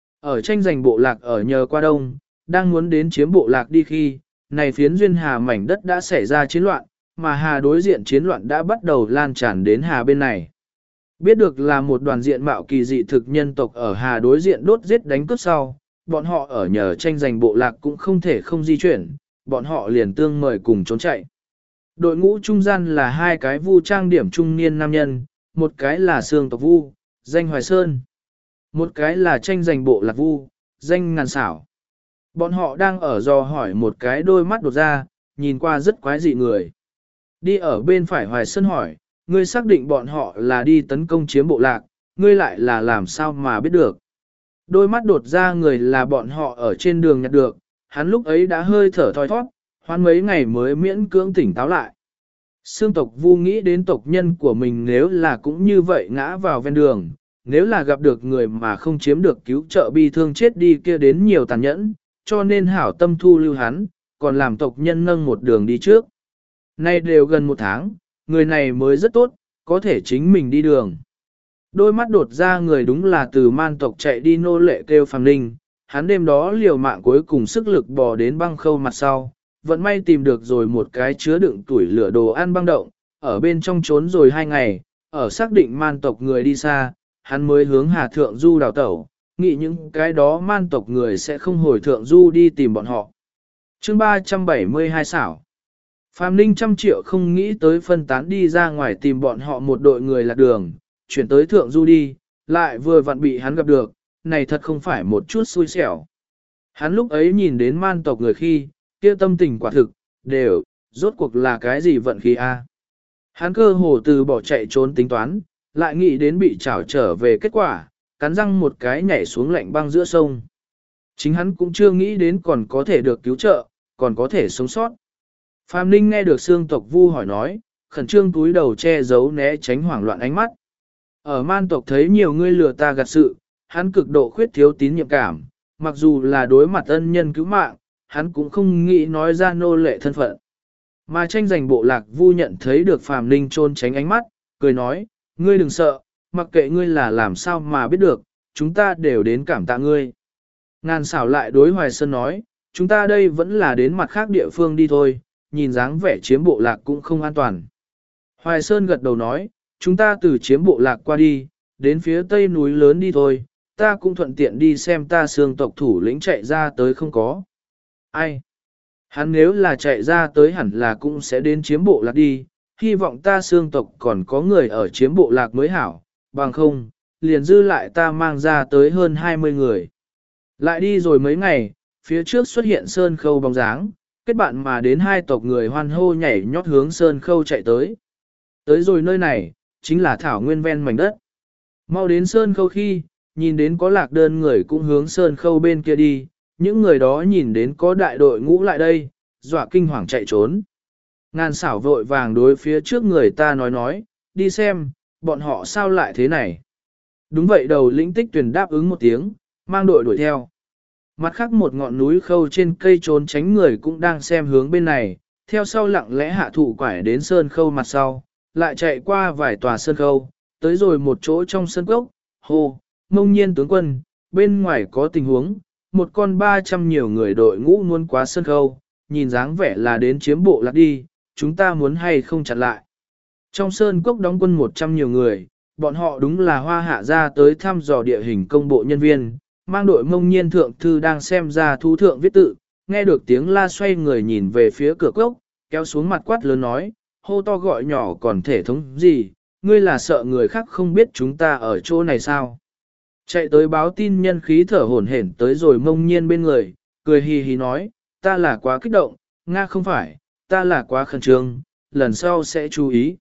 Ở tranh giành bộ lạc ở nhờ qua đông, đang muốn đến chiếm bộ lạc đi khi, này phiến duyên hà mảnh đất đã xảy ra chiến loạn, mà hà đối diện chiến loạn đã bắt đầu lan tràn đến hà bên này. Biết được là một đoàn diện mạo kỳ dị thực nhân tộc ở hà đối diện đốt giết đánh cướp sau, bọn họ ở nhờ tranh giành bộ lạc cũng không thể không di chuyển, bọn họ liền tương mời cùng trốn chạy. Đội ngũ trung gian là hai cái vu trang điểm trung niên nam nhân, một cái là xương tộc vu, danh Hoài Sơn. Một cái là tranh giành bộ lạc vu, danh Ngàn Xảo. Bọn họ đang ở dò hỏi một cái đôi mắt đột ra, nhìn qua rất quái dị người. Đi ở bên phải Hoài Sơn hỏi, ngươi xác định bọn họ là đi tấn công chiếm bộ lạc, ngươi lại là làm sao mà biết được. Đôi mắt đột ra người là bọn họ ở trên đường nhặt được, hắn lúc ấy đã hơi thở thoi thoát, hoán mấy ngày mới miễn cưỡng tỉnh táo lại. Xương tộc vu nghĩ đến tộc nhân của mình nếu là cũng như vậy ngã vào ven đường, nếu là gặp được người mà không chiếm được cứu trợ bi thương chết đi kia đến nhiều tàn nhẫn, cho nên hảo tâm thu lưu hắn, còn làm tộc nhân nâng một đường đi trước. Nay đều gần một tháng, người này mới rất tốt, có thể chính mình đi đường. Đôi mắt đột ra người đúng là từ man tộc chạy đi nô lệ kêu Phàm Ninh, hắn đêm đó liều mạng cuối cùng sức lực bò đến băng khâu mặt sau, vẫn may tìm được rồi một cái chứa đựng tuổi lửa đồ ăn băng động, ở bên trong trốn rồi hai ngày, ở xác định man tộc người đi xa, hắn mới hướng Hà Thượng Du đào tẩu, nghĩ những cái đó man tộc người sẽ không hồi Thượng Du đi tìm bọn họ. Chương ba trăm bảy mươi hai xảo. Phàm Ninh trăm triệu không nghĩ tới phân tán đi ra ngoài tìm bọn họ một đội người lạc đường, chuyển tới Thượng Du đi, lại vừa vặn bị hắn gặp được, này thật không phải một chút xui xẻo. Hắn lúc ấy nhìn đến man tộc người khi, kia tâm tình quả thực, đều, rốt cuộc là cái gì vận khí a? Hắn cơ hồ từ bỏ chạy trốn tính toán, lại nghĩ đến bị trảo trở về kết quả, cắn răng một cái nhảy xuống lạnh băng giữa sông. Chính hắn cũng chưa nghĩ đến còn có thể được cứu trợ, còn có thể sống sót. Phàm Ninh nghe được xương tộc vu hỏi nói, khẩn trương túi đầu che giấu né tránh hoảng loạn ánh mắt. Ở man tộc thấy nhiều người lừa ta gạt sự, hắn cực độ khuyết thiếu tín nhiệm cảm, mặc dù là đối mặt ân nhân cứu mạng, hắn cũng không nghĩ nói ra nô lệ thân phận. Mà tranh giành bộ lạc vu nhận thấy được Phàm Ninh trôn tránh ánh mắt, cười nói, ngươi đừng sợ, mặc kệ ngươi là làm sao mà biết được, chúng ta đều đến cảm tạ ngươi. Ngàn xảo lại đối Hoài Sơn nói, chúng ta đây vẫn là đến mặt khác địa phương đi thôi, nhìn dáng vẻ chiếm bộ lạc cũng không an toàn. Hoài Sơn gật đầu nói, chúng ta từ chiếm bộ lạc qua đi, đến phía tây núi lớn đi thôi, ta cũng thuận tiện đi xem ta xương tộc thủ lĩnh chạy ra tới không có. Ai? Hắn nếu là chạy ra tới hẳn là cũng sẽ đến chiếm bộ lạc đi, hy vọng ta xương tộc còn có người ở chiếm bộ lạc mới hảo, bằng không, liền dư lại ta mang ra tới hơn hai mươi người. Lại đi rồi mấy ngày, phía trước xuất hiện Sơn Khâu bóng dáng, kết bạn mà đến hai tộc người hoan hô nhảy nhót hướng Sơn Khâu chạy tới. Tới rồi nơi này, chính là thảo nguyên ven mảnh đất. Mau đến Sơn Khâu khi, nhìn đến có lạc đơn người cũng hướng Sơn Khâu bên kia đi, những người đó nhìn đến có đại đội ngũ lại đây, dọa kinh hoàng chạy trốn. Ngàn xảo vội vàng đối phía trước người ta nói nói, đi xem, bọn họ sao lại thế này. Đúng vậy đầu lĩnh Tích Tuyền đáp ứng một tiếng, mang đội đuổi theo. Mặt khác một ngọn núi khâu trên cây trốn tránh người cũng đang xem hướng bên này, theo sau lặng lẽ hạ thụ quải đến Sơn Khâu mặt sau, lại chạy qua vài tòa Sơn Khâu, tới rồi một chỗ trong sân cốc, hô, Mông Nhiên tướng quân, bên ngoài có tình huống, một con ba trăm nhiều người đội ngũ muốn quá Sơn Khâu, nhìn dáng vẻ là đến chiếm bộ lạc đi, chúng ta muốn hay không chặn lại. Trong Sơn Cốc đóng quân một trăm nhiều người, bọn họ đúng là hoa hạ ra tới thăm dò địa hình công bộ nhân viên, mang đội Mông Nhiên thượng thư đang xem ra thu thượng viết tự, nghe được tiếng la xoay người nhìn về phía cửa cốc, kéo xuống mặt quát lớn nói, hô to gọi nhỏ còn thể thống gì, ngươi là sợ người khác không biết chúng ta ở chỗ này sao. Chạy tới báo tin nhân khí thở hổn hển tới rồi Mông Nhiên bên người, cười hì hì nói, ta là quá kích động, Nga không phải, ta là quá khẩn trương, lần sau sẽ chú ý.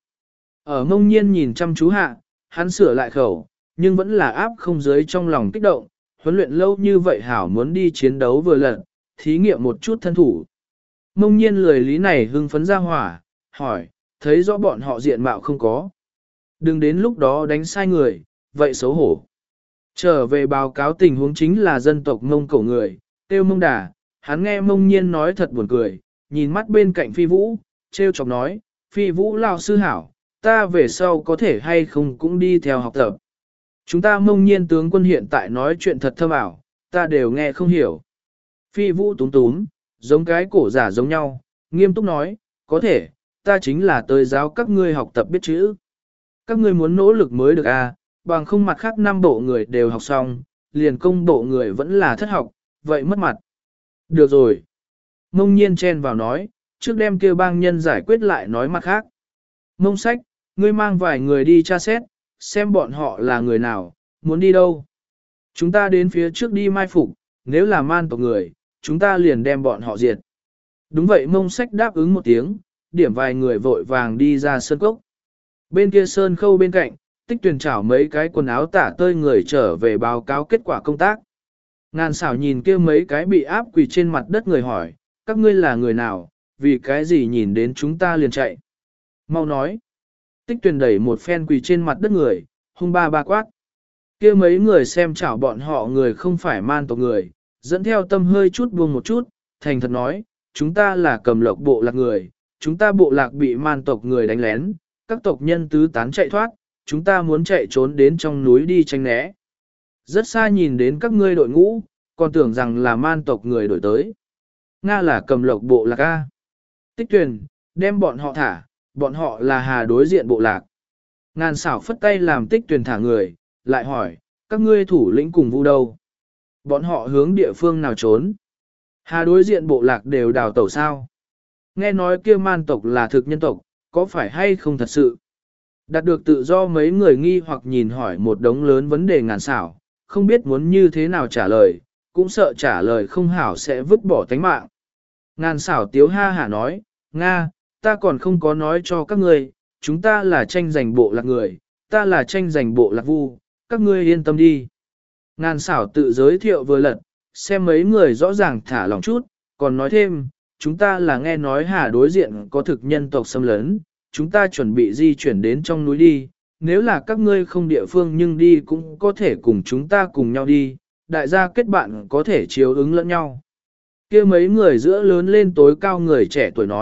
Ở Mông Nhiên nhìn chăm chú hạ, hắn sửa lại khẩu, nhưng vẫn là áp không dưới trong lòng kích động, huấn luyện lâu như vậy hảo muốn đi chiến đấu vừa lần, thí nghiệm một chút thân thủ. Mông Nhiên lười lý này hưng phấn ra hỏa, hỏi, thấy rõ bọn họ diện mạo không có. Đừng đến lúc đó đánh sai người, vậy xấu hổ. Trở về báo cáo tình huống chính là dân tộc Mông Cổ người, tiêu Mông Đà, hắn nghe Mông Nhiên nói thật buồn cười, nhìn mắt bên cạnh Phi Vũ, trêu chọc nói, Phi Vũ lao sư hảo, ta về sau có thể hay không cũng đi theo học tập. Chúng ta Mông Nhiên tướng quân hiện tại nói chuyện thật thâm ảo, ta đều nghe không hiểu. Phi Vũ túm túm, giống cái cổ giả giống nhau, nghiêm túc nói, có thể, ta chính là tới giáo các ngươi học tập biết chữ. Các ngươi muốn nỗ lực mới được à, bằng không mặt khác năm bộ người đều học xong, liền công bộ người vẫn là thất học, vậy mất mặt. Được rồi. Mông Nhiên chen vào nói, trước đem kêu bang nhân giải quyết lại nói mặt khác. Mông Sách, ngươi mang vài người đi tra xét, xem bọn họ là người nào, muốn đi đâu. Chúng ta đến phía trước đi mai phục, nếu là man tộc người, chúng ta liền đem bọn họ diệt. Đúng vậy Mông Sách đáp ứng một tiếng, điểm vài người vội vàng đi ra sơn cốc. Bên kia sơn khâu bên cạnh, Tích Tuyền chảo mấy cái quần áo tả tơi người trở về báo cáo kết quả công tác. Ngàn xảo nhìn kia mấy cái bị áp quỳ trên mặt đất người hỏi, các ngươi là người nào, vì cái gì nhìn đến chúng ta liền chạy. Mau nói. Tích Tuyền đẩy một phen quỳ trên mặt đất người, hung ba ba quát. Kia mấy người xem chảo bọn họ người không phải man tộc người, dẫn theo tâm hơi chút buông một chút, thành thật nói, chúng ta là cầm lộc bộ lạc người, chúng ta bộ lạc bị man tộc người đánh lén, các tộc nhân tứ tán chạy thoát, chúng ta muốn chạy trốn đến trong núi đi tranh né. Rất xa nhìn đến các ngươi đội ngũ, còn tưởng rằng là man tộc người đổi tới. Nga là cầm lộc bộ lạc A. Tích Tuyền, đem bọn họ thả, bọn họ là hà đối diện bộ lạc. Ngàn xảo phất tay làm Tích Tuyền thả người, lại hỏi, các ngươi thủ lĩnh cùng vu đâu? Bọn họ hướng địa phương nào trốn? Hà đối diện bộ lạc đều đào tẩu sao? Nghe nói kia man tộc là thực nhân tộc, có phải hay không thật sự? Đạt được tự do mấy người nghi hoặc nhìn hỏi một đống lớn vấn đề ngàn xảo, không biết muốn như thế nào trả lời, cũng sợ trả lời không hảo sẽ vứt bỏ tánh mạng. Ngàn xảo tiếu ha hả nói, Nga, ta còn không có nói cho các ngươi, chúng ta là tranh giành bộ lạc người, ta là tranh giành bộ lạc vu, các ngươi yên tâm đi. Ngàn xảo tự giới thiệu vừa lật, xem mấy người rõ ràng thả lòng chút, còn nói thêm, chúng ta là nghe nói hà đối diện có thực nhân tộc xâm lấn, chúng ta chuẩn bị di chuyển đến trong núi đi, nếu là các ngươi không địa phương nhưng đi cũng có thể cùng chúng ta cùng nhau đi, đại gia kết bạn có thể chiếu ứng lẫn nhau. Kia mấy người giữa lớn lên tối cao người trẻ tuổi nói,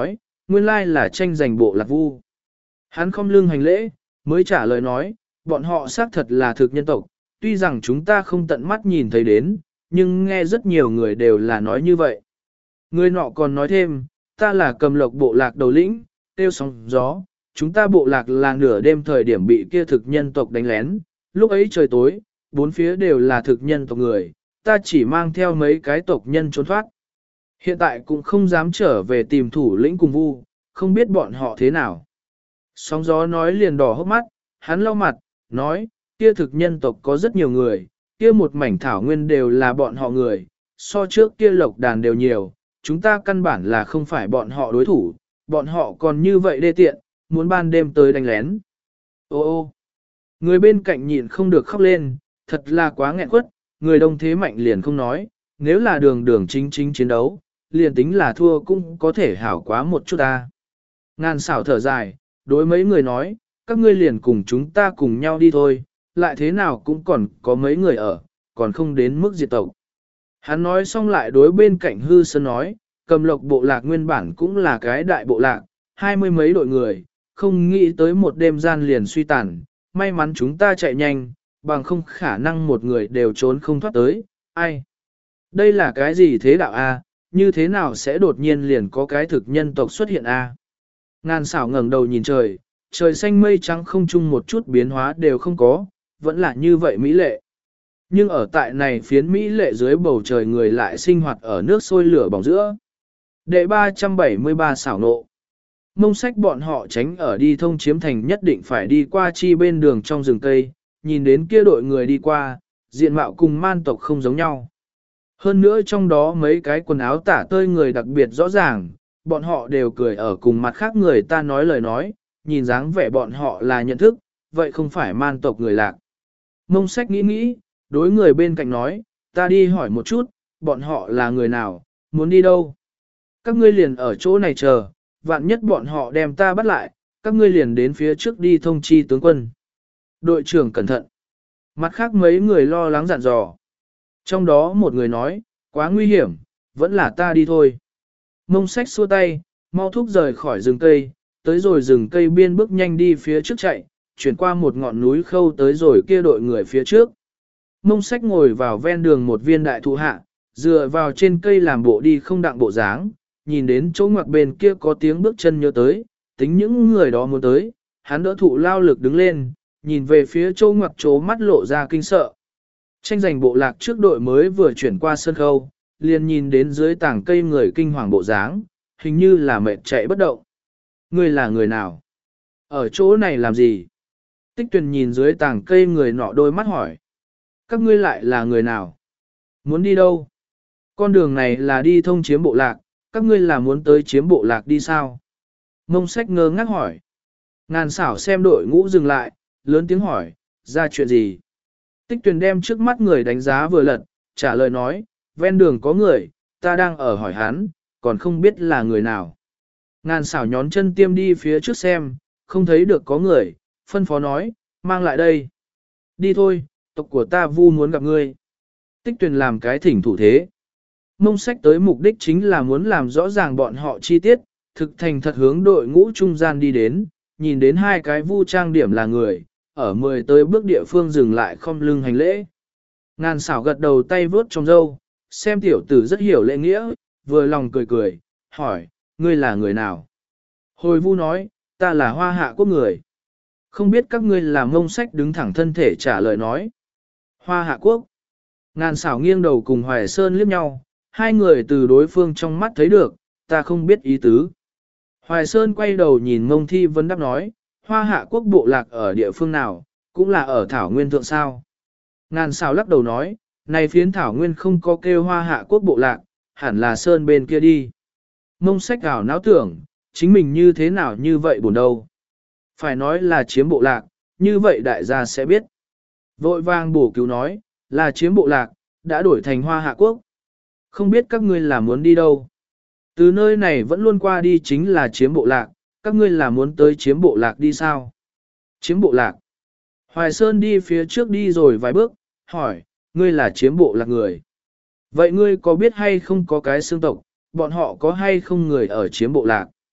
nguyên lai là tranh giành bộ lạc vu. Hắn không lưng hành lễ, mới trả lời nói, bọn họ xác thật là thực nhân tộc, tuy rằng chúng ta không tận mắt nhìn thấy đến, nhưng nghe rất nhiều người đều là nói như vậy. Người nọ còn nói thêm, ta là cầm lộc bộ lạc đầu lĩnh, tiêu sóng gió, chúng ta bộ lạc là nửa đêm thời điểm bị kia thực nhân tộc đánh lén, lúc ấy trời tối, bốn phía đều là thực nhân tộc người, ta chỉ mang theo mấy cái tộc nhân trốn thoát. Hiện tại cũng không dám trở về tìm thủ lĩnh cùng vu, không biết bọn họ thế nào. Sóng gió nói liền đỏ hốc mắt, hắn lau mặt, nói, kia thực nhân tộc có rất nhiều người, kia một mảnh thảo nguyên đều là bọn họ người, so trước kia lộc đàn đều nhiều, chúng ta căn bản là không phải bọn họ đối thủ, bọn họ còn như vậy đê tiện, muốn ban đêm tới đánh lén. Ô ô, người bên cạnh nhịn không được khóc lên, thật là quá nghẹn quất, người đông thế mạnh liền không nói, nếu là đường đường chính chính chiến đấu, liền tính là thua cũng có thể hảo quá một chút ta. Ngàn xảo thở dài, đối mấy người nói, các ngươi liền cùng chúng ta cùng nhau đi thôi, lại thế nào cũng còn có mấy người ở, còn không đến mức diệt tộc. Hắn nói xong lại đối bên cạnh hư sơn nói, cầm lộc bộ lạc nguyên bản cũng là cái đại bộ lạc, hai mươi mấy đội người, không nghĩ tới một đêm gian liền suy tàn, may mắn chúng ta chạy nhanh, bằng không khả năng một người đều trốn không thoát tới, ai? Đây là cái gì thế đạo A, như thế nào sẽ đột nhiên liền có cái thực nhân tộc xuất hiện A? Ngàn xảo ngẩng đầu nhìn trời, trời xanh mây trắng không chung một chút biến hóa đều không có, vẫn là như vậy mỹ lệ. Nhưng ở tại này phiến mỹ lệ dưới bầu trời người lại sinh hoạt ở nước sôi lửa bỏng giữa. Đệ ba trăm bảy mươi ba xảo nộ. Mông sách bọn họ tránh ở đi thông chiếm thành nhất định phải đi qua chi bên đường trong rừng cây, nhìn đến kia đội người đi qua, diện mạo cùng man tộc không giống nhau. Hơn nữa trong đó mấy cái quần áo tả tơi người đặc biệt rõ ràng, bọn họ đều cười ở cùng mặt khác người ta nói lời nói, nhìn dáng vẻ bọn họ là nhận thức, vậy không phải man tộc người lạc. Mông sách nghĩ nghĩ, đối người bên cạnh nói, ta đi hỏi một chút, bọn họ là người nào, muốn đi đâu. Các ngươi liền ở chỗ này chờ, vạn nhất bọn họ đem ta bắt lại, các ngươi liền đến phía trước đi thông chi tướng quân. Đội trưởng cẩn thận. Mặt khác mấy người lo lắng dặn dò. Trong đó một người nói, quá nguy hiểm, vẫn là ta đi thôi. Mông sách xua tay, mau thúc rời khỏi rừng cây, tới rồi rừng cây biên bước nhanh đi phía trước chạy, chuyển qua một ngọn núi khâu tới rồi kia đội người phía trước. Mông sách ngồi vào ven đường một viên đại thụ hạ, dựa vào trên cây làm bộ đi không đặng bộ dáng, nhìn đến chỗ ngoặc bên kia có tiếng bước chân nhớ tới, tính những người đó muốn tới, hắn đỡ thụ lao lực đứng lên, nhìn về phía chỗ ngoặc chỗ mắt lộ ra kinh sợ. Tranh giành bộ lạc trước đội mới vừa chuyển qua sân khâu, liền nhìn đến dưới tảng cây người kinh hoàng bộ dáng, hình như là mệt chạy bất động. Ngươi là người nào? Ở chỗ này làm gì? Tích Tuyền nhìn dưới tảng cây người nọ đôi mắt hỏi. Các ngươi lại là người nào? Muốn đi đâu? Con đường này là đi thông chiếm bộ lạc, các ngươi là muốn tới chiếm bộ lạc đi sao? Mông sách ngơ ngác hỏi. Ngàn xảo xem đội ngũ dừng lại, lớn tiếng hỏi, ra chuyện gì? Tích Tuyền đem trước mắt người đánh giá vừa lật, trả lời nói, ven đường có người, ta đang ở hỏi hắn, còn không biết là người nào. Ngàn xảo nhón chân tiêm đi phía trước xem, không thấy được có người, phân phó nói, mang lại đây. Đi thôi, tộc của ta vu muốn gặp ngươi. Tích Tuyền làm cái thỉnh thủ thế. Mông sách tới mục đích chính là muốn làm rõ ràng bọn họ chi tiết, thực thành thật hướng đội ngũ trung gian đi đến, nhìn đến hai cái vu trang điểm là người, ở mười tới bước địa phương dừng lại không lưng hành lễ. Ngàn xảo gật đầu tay vướt trong râu, xem tiểu tử rất hiểu lễ nghĩa, vừa lòng cười cười, hỏi, ngươi là người nào? Hồi vu nói, ta là hoa hạ quốc người. Không biết các ngươi là mông sách đứng thẳng thân thể trả lời nói. Hoa hạ quốc. Ngàn xảo nghiêng đầu cùng Hoài Sơn liếc nhau, hai người từ đối phương trong mắt thấy được, ta không biết ý tứ. Hoài Sơn quay đầu nhìn mông thi vấn đáp nói, hoa hạ quốc bộ lạc ở địa phương nào, cũng là ở Thảo Nguyên thượng sao. Ngàn xảo lắc đầu nói, này phiến Thảo Nguyên không có kêu hoa hạ quốc bộ lạc, hẳn là Sơn bên kia đi. Mông sách ảo não tưởng, chính mình như thế nào như vậy buồn đâu. Phải nói là chiếm bộ lạc, như vậy đại gia sẽ biết. Vội vang bổ cứu nói, là chiếm bộ lạc, đã đổi thành hoa hạ quốc. Không biết các ngươi là muốn đi đâu. Từ nơi này vẫn luôn qua đi chính là chiếm bộ lạc, các ngươi là muốn tới chiếm bộ lạc đi sao? Chiếm bộ lạc. Hoài Sơn đi phía trước đi rồi vài bước, hỏi, ngươi là chiếm bộ lạc người. Vậy ngươi có biết hay không có cái xương tộc, bọn họ có hay không người ở chiếm bộ lạc?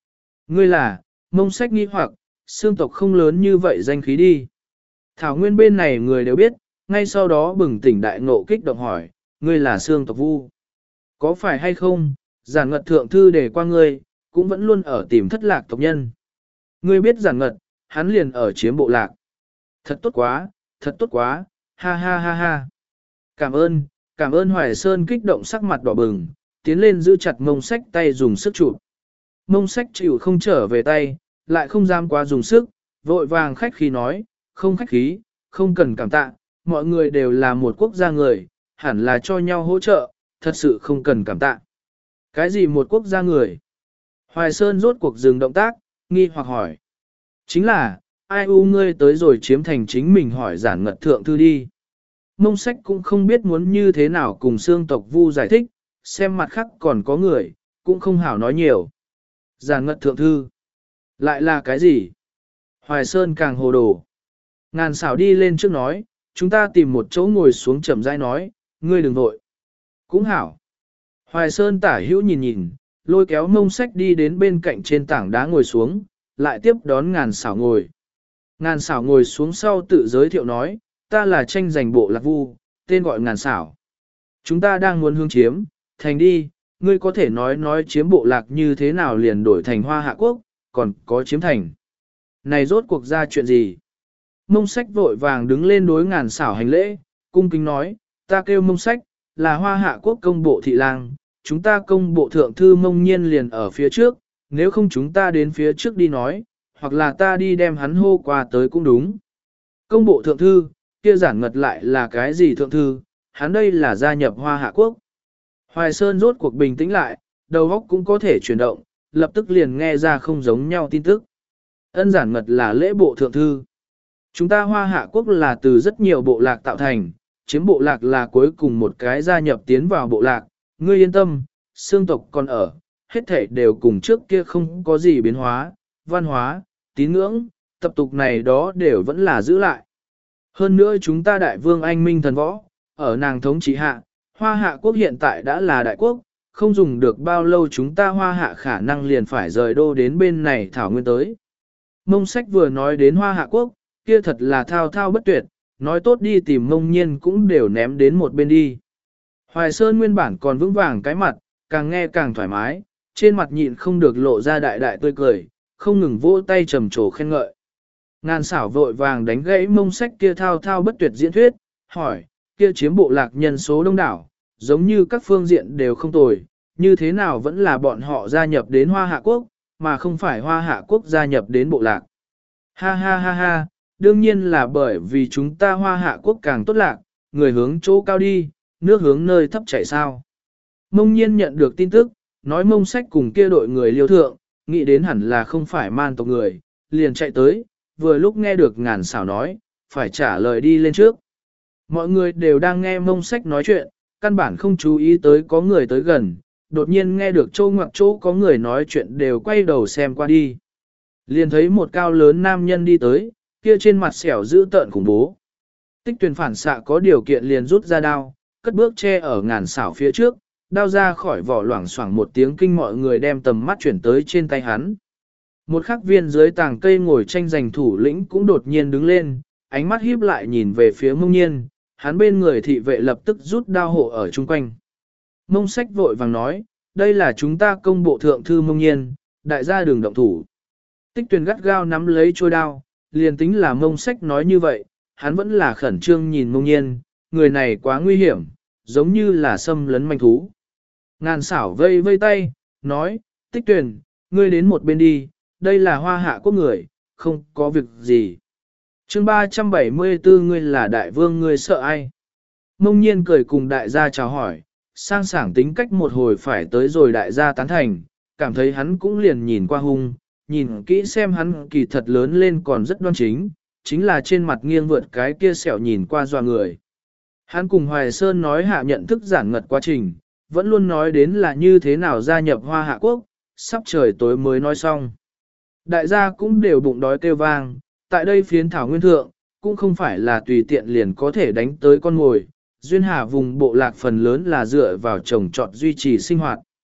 Ngươi là, Mông Sách nghi hoặc, xương tộc không lớn như vậy danh khí đi. Thảo nguyên bên này người đều biết, ngay sau đó bừng tỉnh đại ngộ kích động hỏi, ngươi là xương tộc Vu. Có phải hay không, giản ngật thượng thư để qua ngươi, cũng vẫn luôn ở tìm thất lạc tộc nhân. Ngươi biết giản ngật, hắn liền ở chiếm bộ lạc. Thật tốt quá, thật tốt quá, ha ha ha ha. Cảm ơn, cảm ơn Hoài Sơn kích động sắc mặt đỏ bừng, tiến lên giữ chặt Mông Sách tay dùng sức chụp. Mông Sách chịu không trở về tay, lại không dám quá dùng sức, vội vàng khách khí nói, không khách khí, không cần cảm tạ, mọi người đều là một quốc gia người, hẳn là cho nhau hỗ trợ, thật sự không cần cảm tạ. Cái gì một quốc gia người? Hoài Sơn rốt cuộc dừng động tác, nghi hoặc hỏi. Chính là, ai u ngươi tới rồi chiếm thành chính mình hỏi giản ngật thượng thư đi. Mông Sách cũng không biết muốn như thế nào cùng xương tộc Vu giải thích, xem mặt khác còn có người, cũng không hảo nói nhiều. Giản ngật thượng thư. Lại là cái gì? Hoài Sơn càng hồ đồ. Ngàn xảo đi lên trước nói, chúng ta tìm một chỗ ngồi xuống chậm rãi nói, ngươi đừng vội. Cũng hảo. Hoài Sơn tả hữu nhìn nhìn, lôi kéo Mông Sách đi đến bên cạnh trên tảng đá ngồi xuống, lại tiếp đón ngàn xảo ngồi. Ngàn xảo ngồi xuống sau tự giới thiệu nói, ta là tranh giành bộ lạc Vu, tên gọi ngàn xảo. Chúng ta đang muốn hướng chiếm, thành đi, ngươi có thể nói nói chiếm bộ lạc như thế nào liền đổi thành Hoa Hạ Quốc, còn có chiếm thành. Này rốt cuộc ra chuyện gì? Mông Sách vội vàng đứng lên đối ngàn xảo hành lễ, cung kính nói, ta kêu Mông Sách, là Hoa Hạ Quốc công bộ thị lang, chúng ta công bộ thượng thư Mông Nhiên liền ở phía trước, nếu không chúng ta đến phía trước đi nói, hoặc là ta đi đem hắn hô qua tới cũng đúng. Công bộ thượng thư, kia giản ngật lại là cái gì thượng thư, hắn đây là gia nhập Hoa Hạ Quốc. Hoài Sơn rốt cuộc bình tĩnh lại, đầu óc cũng có thể chuyển động, lập tức liền nghe ra không giống nhau tin tức. Ân giản ngật là lễ bộ thượng thư. Chúng ta Hoa Hạ Quốc là từ rất nhiều bộ lạc tạo thành, chiếm bộ lạc là cuối cùng một cái gia nhập tiến vào bộ lạc. Ngươi yên tâm, xương tộc còn ở, hết thảy đều cùng trước kia không có gì biến hóa, văn hóa, tín ngưỡng, tập tục này đó đều vẫn là giữ lại. Hơn nữa chúng ta đại vương anh minh thần võ, ở nàng thống trị hạ, Hoa Hạ Quốc hiện tại đã là đại quốc, không dùng được bao lâu chúng ta Hoa Hạ khả năng liền phải rời đô đến bên này thảo nguyên tới. Mông Sách vừa nói đến Hoa Hạ Quốc, kia thật là thao thao bất tuyệt, nói tốt đi tìm Mông Nhiên cũng đều ném đến một bên đi. Hoài Sơn nguyên bản còn vững vàng cái mặt, càng nghe càng thoải mái, trên mặt nhịn không được lộ ra đại đại tươi cười, không ngừng vỗ tay trầm trồ khen ngợi. Ngàn xảo vội vàng đánh gãy Mông Sách kia thao thao bất tuyệt diễn thuyết, hỏi, kia chiếm bộ lạc nhân số đông đảo, giống như các phương diện đều không tồi, như thế nào vẫn là bọn họ gia nhập đến Hoa Hạ Quốc, mà không phải Hoa Hạ Quốc gia nhập đến bộ lạc. Ha ha ha ha, đương nhiên là bởi vì chúng ta Hoa Hạ Quốc càng tốt lạc, người hướng chỗ cao đi, nước hướng nơi thấp chảy sao. Mông Nhiên nhận được tin tức, nói Mông Sách cùng kia đội người liêu thượng, nghĩ đến hẳn là không phải man tộc người, liền chạy tới, vừa lúc nghe được ngàn xảo nói, phải trả lời đi lên trước. Mọi người đều đang nghe Mông Sách nói chuyện, căn bản không chú ý tới có người tới gần, đột nhiên nghe được chỗ ngoặc chỗ có người nói chuyện đều quay đầu xem qua đi. Liền thấy một cao lớn nam nhân đi tới, kia trên mặt xẻo dữ tợn khủng bố. Tích Tuyền phản xạ có điều kiện liền rút ra đao, cất bước che ở ngàn xảo phía trước, đao ra khỏi vỏ loảng xoảng một tiếng kinh mọi người đem tầm mắt chuyển tới trên tay hắn. Một khắc viên dưới tàng cây ngồi tranh giành thủ lĩnh cũng đột nhiên đứng lên, ánh mắt híp lại nhìn về phía Mông Nhiên, hắn bên người thị vệ lập tức rút đao hộ ở chung quanh. Mông Sách vội vàng nói, đây là chúng ta công bộ thượng thư Mông Nhiên, đại gia đường động thủ. Tích Tuyền gắt gao nắm lấy trôi đao, liền tính là Mông Sách nói như vậy, hắn vẫn là khẩn trương nhìn Mông Nhiên, người này quá nguy hiểm, giống như là xâm lấn manh thú. Ngàn xảo vây vây tay, nói, Tích Tuyền, ngươi đến một bên đi, đây là Hoa Hạ Quốc người, không có việc gì. Chương ba trăm bảy mươi tư ngươi là đại vương ngươi sợ ai? Mông Nhiên cười cùng đại gia chào hỏi, sang sảng tính cách một hồi phải tới rồi đại gia tán thành, cảm thấy hắn cũng liền nhìn qua hung, nhìn kỹ xem hắn kỳ thật lớn lên còn rất đoan chính, chính là trên mặt nghiêng vượt cái kia sẹo nhìn qua doa người. Hắn cùng Hoài Sơn nói hạ nhận thức giản ngật quá trình, vẫn luôn nói đến là như thế nào gia nhập Hoa Hạ Quốc, sắp trời tối mới nói xong. Đại gia cũng đều bụng đói kêu vang, tại đây phiến thảo nguyên thượng, cũng không phải là tùy tiện liền có thể đánh tới con ngồi, duyên hà vùng bộ lạc phần lớn là dựa vào trồng trọt duy trì sinh hoạt.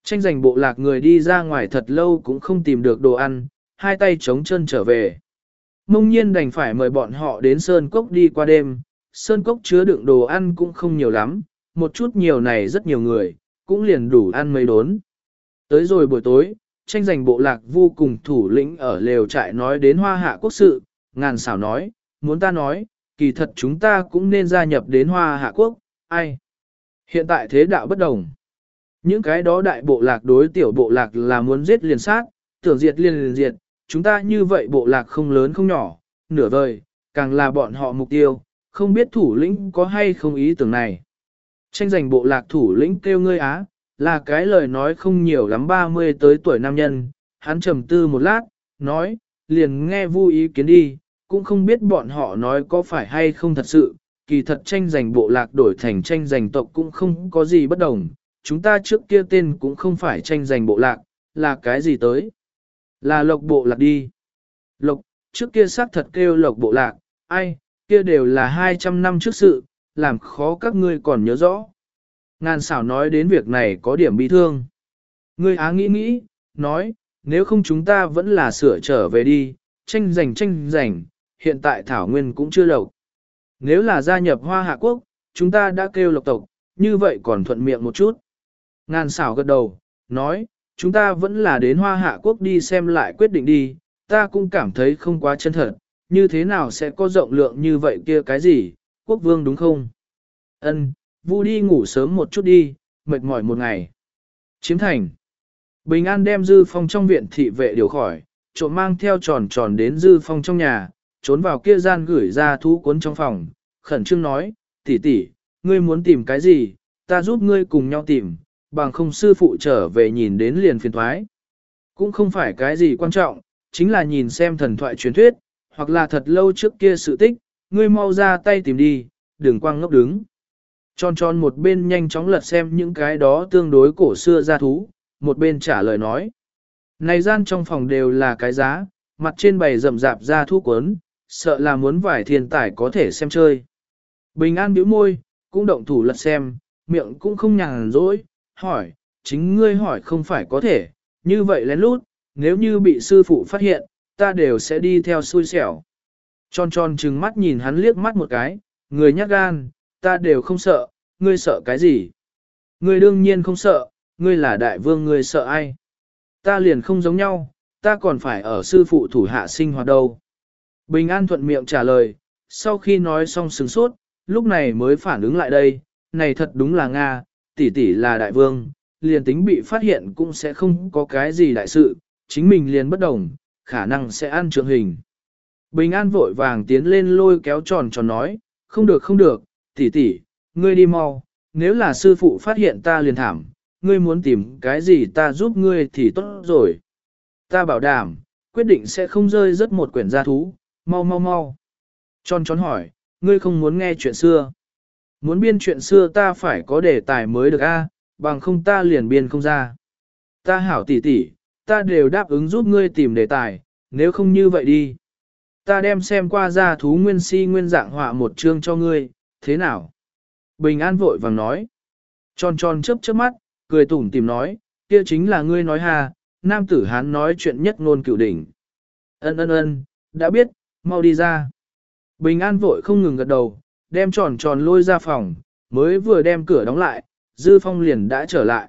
Tranh giành bộ lạc người đi ra ngoài thật lâu cũng không tìm được đồ ăn, hai tay trống chân trở về. Mông nhiên đành phải mời bọn họ đến Sơn Cốc đi qua đêm, Sơn Cốc chứa đựng đồ ăn cũng không nhiều lắm, một chút nhiều này rất nhiều người, cũng liền đủ ăn mấy đốn. Tới rồi buổi tối, tranh giành bộ lạc vô cùng thủ lĩnh ở lều trại nói đến Hoa Hạ quốc sự, ngàn xảo nói, muốn ta nói, kỳ thật chúng ta cũng nên gia nhập đến Hoa Hạ quốc, ai? Hiện tại thế đạo bất đồng. Những cái đó đại bộ lạc đối tiểu bộ lạc là muốn giết liền sát, tưởng diệt liền liền diệt, chúng ta như vậy bộ lạc không lớn không nhỏ, nửa vời, càng là bọn họ mục tiêu, không biết thủ lĩnh có hay không ý tưởng này. Tranh giành bộ lạc thủ lĩnh kêu ngươi á, là cái lời nói không nhiều lắm ba mươi tới tuổi nam nhân, hắn trầm tư một lát, nói, liền nghe vui ý kiến đi, cũng không biết bọn họ nói có phải hay không thật sự, kỳ thật tranh giành bộ lạc đổi thành tranh giành tộc cũng không có gì bất đồng, chúng ta trước kia tên cũng không phải tranh giành bộ lạc, là cái gì tới? Là lộc bộ lạc đi. Lộc, trước kia xác thật kêu lộc bộ lạc, ai, kia đều là hai trăm năm trước sự, làm khó các ngươi còn nhớ rõ. Ngàn xảo nói đến việc này có điểm bi thương. Ngươi á nghĩ nghĩ, nói, nếu không chúng ta vẫn là sửa trở về đi, tranh giành tranh giành, hiện tại Thảo Nguyên cũng chưa lộc. Nếu là gia nhập Hoa Hạ Quốc, chúng ta đã kêu lộc tộc, như vậy còn thuận miệng một chút. Ngàn xảo gật đầu, nói, chúng ta vẫn là đến Hoa Hạ Quốc đi xem lại quyết định đi, ta cũng cảm thấy không quá chân thật, như thế nào sẽ có rộng lượng như vậy kia cái gì, quốc vương đúng không? Ân, Vu đi ngủ sớm một chút đi, mệt mỏi một ngày. Chiếm thành. Bình An đem Dư Phong trong viện thị vệ điều khỏi, trộm mang theo tròn tròn đến Dư Phong trong nhà, trốn vào kia gian gửi ra thú cuốn trong phòng, khẩn trương nói, tỷ tỷ, ngươi muốn tìm cái gì, ta giúp ngươi cùng nhau tìm, bằng không sư phụ trở về nhìn đến liền phiền thoái. Cũng không phải cái gì quan trọng, chính là nhìn xem thần thoại truyền thuyết, hoặc là thật lâu trước kia sự tích, ngươi mau ra tay tìm đi, đừng quăng ngốc đứng. Tròn tròn một bên nhanh chóng lật xem những cái đó tương đối cổ xưa gia thú, một bên trả lời nói. Này gian trong phòng đều là cái giá, mặt trên bày rậm rạp gia thú cuốn, sợ là muốn vải thiên tài có thể xem chơi. Bình An bĩu môi, cũng động thủ lật xem, miệng cũng không nhàn rỗi, hỏi, chính ngươi hỏi không phải có thể, như vậy lén lút, nếu như bị sư phụ phát hiện, ta đều sẽ đi theo xui xẻo. Tròn tròn trừng mắt nhìn hắn liếc mắt một cái, người nhát gan, ta đều không sợ, ngươi sợ cái gì? Ngươi đương nhiên không sợ, ngươi là đại vương ngươi sợ ai? Ta liền không giống nhau, ta còn phải ở sư phụ thủ hạ sinh hoạt đâu. Bình An thuận miệng trả lời, sau khi nói xong sừng sốt, lúc này mới phản ứng lại đây, này thật đúng là Nga, tỷ tỷ là đại vương, liền tính bị phát hiện cũng sẽ không có cái gì đại sự, chính mình liền bất đồng, khả năng sẽ ăn trượng hình. Bình An vội vàng tiến lên lôi kéo tròn tròn nói, không được không được, tỷ tỷ, ngươi đi mau, nếu là sư phụ phát hiện ta liền thảm, ngươi muốn tìm cái gì ta giúp ngươi thì tốt rồi. Ta bảo đảm, quyết định sẽ không rơi rất một quyển gia thú, mau mau mau. Tròn tròn hỏi, ngươi không muốn nghe chuyện xưa. Muốn biên chuyện xưa ta phải có đề tài mới được a, bằng không ta liền biên không ra. Ta hảo tỷ tỷ, ta đều đáp ứng giúp ngươi tìm đề tài, nếu không như vậy đi. Ta đem xem qua gia thú nguyên si nguyên dạng họa một chương cho ngươi, thế nào? Bình An vội vàng nói. Tròn tròn chớp chớp mắt, cười tủm tìm nói, kia chính là ngươi nói ha, nam tử hán nói chuyện nhất ngôn cửu đỉnh. Ân ân ân, đã biết, mau đi ra. Bình An vội không ngừng gật đầu, đem tròn tròn lôi ra phòng, mới vừa đem cửa đóng lại, Dư Phong liền đã trở lại.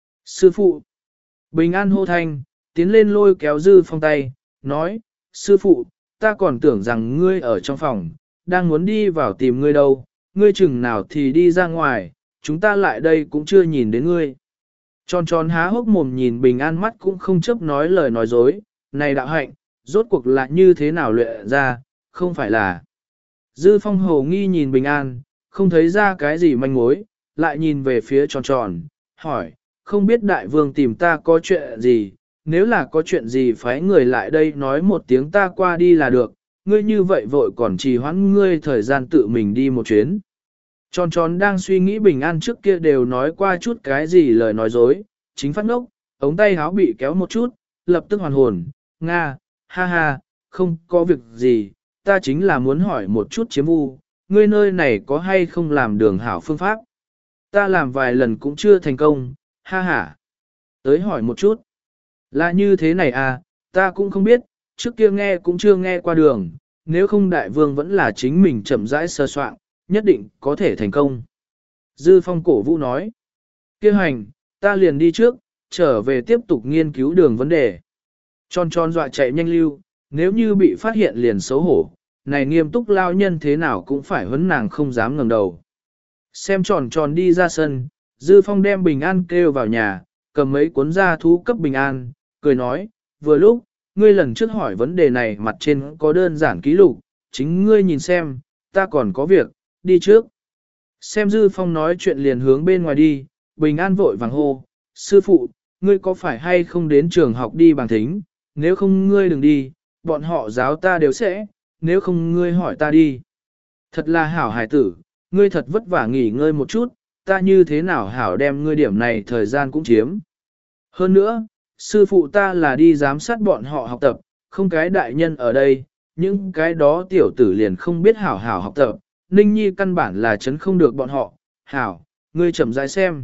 Sư phụ. Bình An hô thanh, tiến lên lôi kéo Dư Phong tay, nói, sư phụ, ta còn tưởng rằng ngươi ở trong phòng, đang muốn đi vào tìm ngươi đâu, ngươi chừng nào thì đi ra ngoài, chúng ta lại đây cũng chưa nhìn đến ngươi. Tròn tròn há hốc mồm nhìn Bình An mắt cũng không chấp nói lời nói dối, này đạo hạnh, rốt cuộc là như thế nào luyện ra, không phải là. Dư Phong hồ nghi nhìn Bình An, không thấy ra cái gì manh mối, lại nhìn về phía tròn tròn, hỏi, không biết đại vương tìm ta có chuyện gì, nếu là có chuyện gì phái người lại đây nói một tiếng ta qua đi là được, ngươi như vậy vội còn trì hoãn ngươi thời gian tự mình đi một chuyến. Tròn tròn đang suy nghĩ Bình An trước kia đều nói qua chút cái gì lời nói dối, chính phát ngốc, ống tay háo bị kéo một chút, lập tức hoàn hồn, Nga, ha ha, không có việc gì, ta chính là muốn hỏi một chút chiếm vu, ngươi nơi này có hay không làm đường hảo phương pháp. Ta làm vài lần cũng chưa thành công, ha ha. Tới hỏi một chút. Là như thế này à, ta cũng không biết, trước kia nghe cũng chưa nghe qua đường, nếu không đại vương vẫn là chính mình chậm rãi sơ soạn, nhất định có thể thành công. Dư Phong cổ vũ nói. Kia hành, ta liền đi trước, trở về tiếp tục nghiên cứu đường vấn đề. Tròn tròn dọa chạy nhanh lưu, nếu như bị phát hiện liền xấu hổ, này nghiêm túc lao nhân thế nào cũng phải huấn nàng không dám ngẩng đầu. Xem tròn tròn đi ra sân, Dư Phong đem Bình An kêu vào nhà, cầm mấy cuốn gia thú cấp Bình An, cười nói, vừa lúc, ngươi lần trước hỏi vấn đề này mặt trên có đơn giản ký lục, chính ngươi nhìn xem, ta còn có việc, đi trước. Xem Dư Phong nói chuyện liền hướng bên ngoài đi, Bình An vội vàng hô, sư phụ, ngươi có phải hay không đến trường học đi bằng thính, nếu không ngươi đừng đi, bọn họ giáo ta đều sẽ, nếu không ngươi hỏi ta đi. Thật là hảo hải tử, ngươi thật vất vả nghỉ ngơi một chút, ta như thế nào hảo đem ngươi điểm này thời gian cũng chiếm. Hơn nữa, sư phụ ta là đi giám sát bọn họ học tập, không cái đại nhân ở đây, những cái đó tiểu tử liền không biết hảo hảo học tập, Ninh Nhi căn bản là chấn không được bọn họ, hảo, ngươi chậm rãi xem.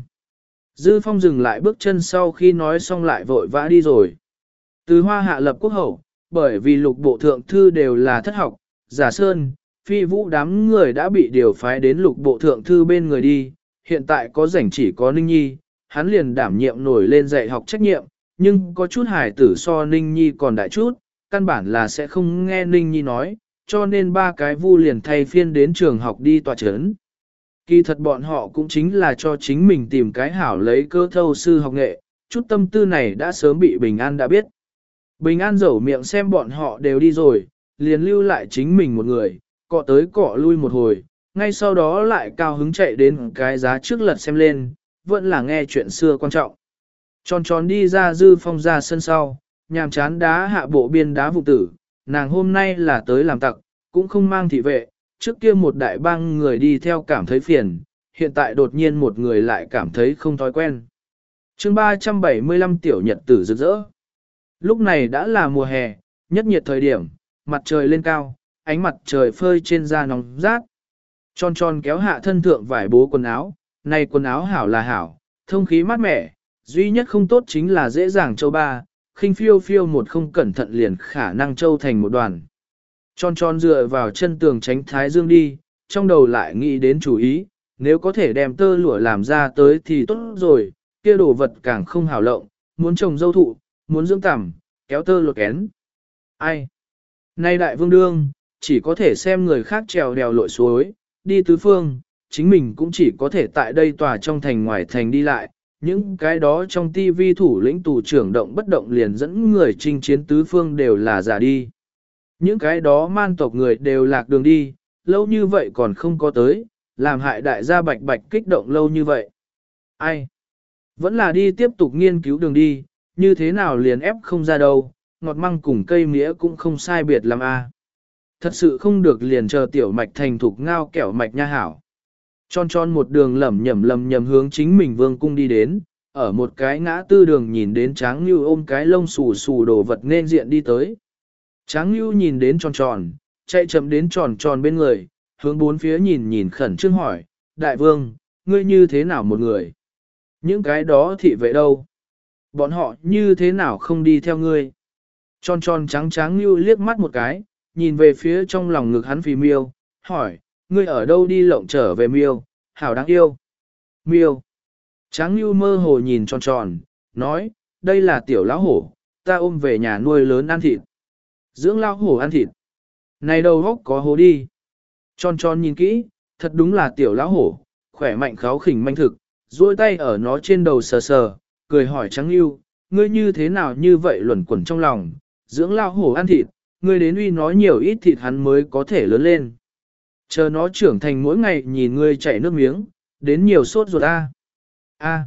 Dư Phong dừng lại bước chân sau khi nói xong lại vội vã đi rồi. Từ Hoa Hạ lập quốc hậu, bởi vì lục bộ thượng thư đều là thất học, giả sơn, phi vũ đám người đã bị điều phái đến lục bộ thượng thư bên người đi, hiện tại có rảnh chỉ có Ninh Nhi, hắn liền đảm nhiệm nổi lên dạy học trách nhiệm, nhưng có chút hài tử so Ninh Nhi còn đại chút, căn bản là sẽ không nghe Ninh Nhi nói, cho nên ba cái vu liền thay phiên đến trường học đi tòa chấn. Kỳ thật bọn họ cũng chính là cho chính mình tìm cái hảo lấy cơ thâu sư học nghệ, chút tâm tư này đã sớm bị Bình An đã biết. Bình An dẩu miệng xem bọn họ đều đi rồi, liền lưu lại chính mình một người, cọ tới cọ lui một hồi, ngay sau đó lại cao hứng chạy đến cái giá trước lật xem lên, vẫn là nghe chuyện xưa quan trọng. Tròn tròn đi ra Dư Phong ra sân sau, nhàm chán đá hạ bộ biên đá vụ tử, nàng hôm nay là tới làm tặc, cũng không mang thị vệ, trước kia một đại bang người đi theo cảm thấy phiền, hiện tại đột nhiên một người lại cảm thấy không thói quen. chương ba trăm bảy mươi lăm tiểu nhật tử rực rỡ. Lúc này đã là mùa hè, nhất nhiệt thời điểm, mặt trời lên cao, ánh mặt trời phơi trên da nóng rát. Tròn tròn kéo hạ thân thượng vải bố quần áo, này quần áo hảo là hảo, thông khí mát mẻ, duy nhất không tốt chính là dễ dàng châu ba, khinh phiêu phiêu một không cẩn thận liền khả năng châu thành một đoàn. Tròn tròn dựa vào chân tường tránh thái dương đi, trong đầu lại nghĩ đến chủ ý, nếu có thể đem tơ lụa làm ra tới thì tốt rồi, kia đồ vật càng không hảo lộng, muốn trồng dâu thụ, muốn dưỡng tằm, kéo tơ lụa kén. Ai? Nay đại vương đương, chỉ có thể xem người khác trèo đèo lội suối, đi tứ phương, chính mình cũng chỉ có thể tại đây tòa trong thành ngoài thành đi lại, những cái đó trong tivi thủ lĩnh tù trưởng động bất động liền dẫn người chinh chiến tứ phương đều là giả đi. Những cái đó man tộc người đều lạc đường đi, lâu như vậy còn không có tới, làm hại đại gia bạch bạch kích động lâu như vậy. Ai? Vẫn là đi tiếp tục nghiên cứu đường đi, như thế nào liền ép không ra đâu, ngọt măng cùng cây mía cũng không sai biệt lắm a. Thật sự không được liền chờ tiểu mạch thành thục ngao kẹo mạch nha hảo. Tròn tròn một đường lẩm nhẩm lầm nhầm hướng chính mình vương cung đi đến, ở một cái ngã tư đường nhìn đến Tráng Nhu ôm cái lông xù xù đồ vật nên diện đi tới. Tráng Nhu nhìn đến tròn tròn, chạy chậm đến tròn tròn bên người, hướng bốn phía nhìn nhìn khẩn trương hỏi, đại vương, ngươi như thế nào một người? Những cái đó thị vệ đâu? Bọn họ như thế nào không đi theo ngươi? Tròn tròn trắng Tráng Nhu liếc mắt một cái, nhìn về phía trong lòng ngực hắn phì miêu, hỏi, ngươi ở đâu đi lộng trở về miêu, hảo đáng yêu. Miêu. Tráng Nhu mơ hồ nhìn tròn tròn, nói, đây là tiểu lão hổ, ta ôm về nhà nuôi lớn ăn thịt. Dưỡng lão hổ ăn thịt. Này đầu góc có hố đi. Tròn tròn nhìn kỹ, thật đúng là tiểu lão hổ, khỏe mạnh kháo khỉnh manh thực, duỗi tay ở nó trên đầu sờ sờ, cười hỏi Tráng Nhu, ngươi như thế nào như vậy luẩn quẩn trong lòng, dưỡng lão hổ ăn thịt, ngươi đến uy nó nhiều ít thịt hắn mới có thể lớn lên. Chờ nó trưởng thành mỗi ngày nhìn ngươi chảy nước miếng, đến nhiều sốt ruột a. A.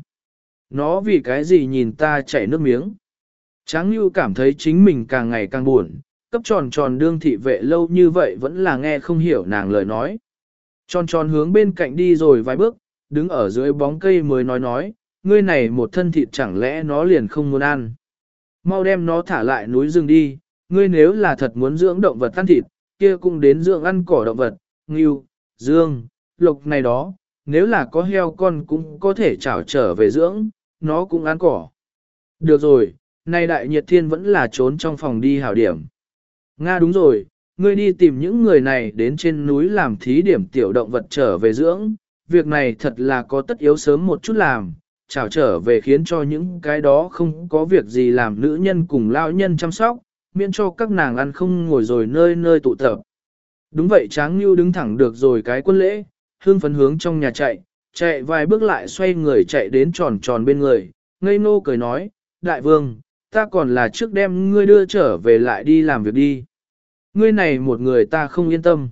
Nó vì cái gì nhìn ta chảy nước miếng? Tráng Nhu cảm thấy chính mình càng ngày càng buồn, cấp tròn tròn đương thị vệ lâu như vậy vẫn là nghe không hiểu nàng lời nói. Tròn tròn hướng bên cạnh đi rồi vài bước, đứng ở dưới bóng cây mới nói nói, ngươi này một thân thịt chẳng lẽ nó liền không muốn ăn. Mau đem nó thả lại núi rừng đi, ngươi nếu là thật muốn dưỡng động vật ăn thịt, kia cũng đến dưỡng ăn cỏ động vật, ngưu, dương, lộc này đó, nếu là có heo con cũng có thể trảo trở về dưỡng, nó cũng ăn cỏ. Được rồi, nay đại nhiệt thiên vẫn là trốn trong phòng đi hảo điểm. Nga đúng rồi, ngươi đi tìm những người này đến trên núi làm thí điểm tiểu động vật trở về dưỡng, việc này thật là có tất yếu sớm một chút làm, chào trở về khiến cho những cái đó không có việc gì làm nữ nhân cùng lao nhân chăm sóc, miễn cho các nàng ăn không ngồi rồi nơi nơi tụ tập. Đúng vậy Tráng Nhu đứng thẳng được rồi cái quân lễ, hương phấn hướng trong nhà chạy, chạy vài bước lại xoay người chạy đến tròn tròn bên người, ngây ngô cười nói, đại vương, ta còn là trước đem ngươi đưa trở về lại đi làm việc đi. Ngươi này một người ta không yên tâm.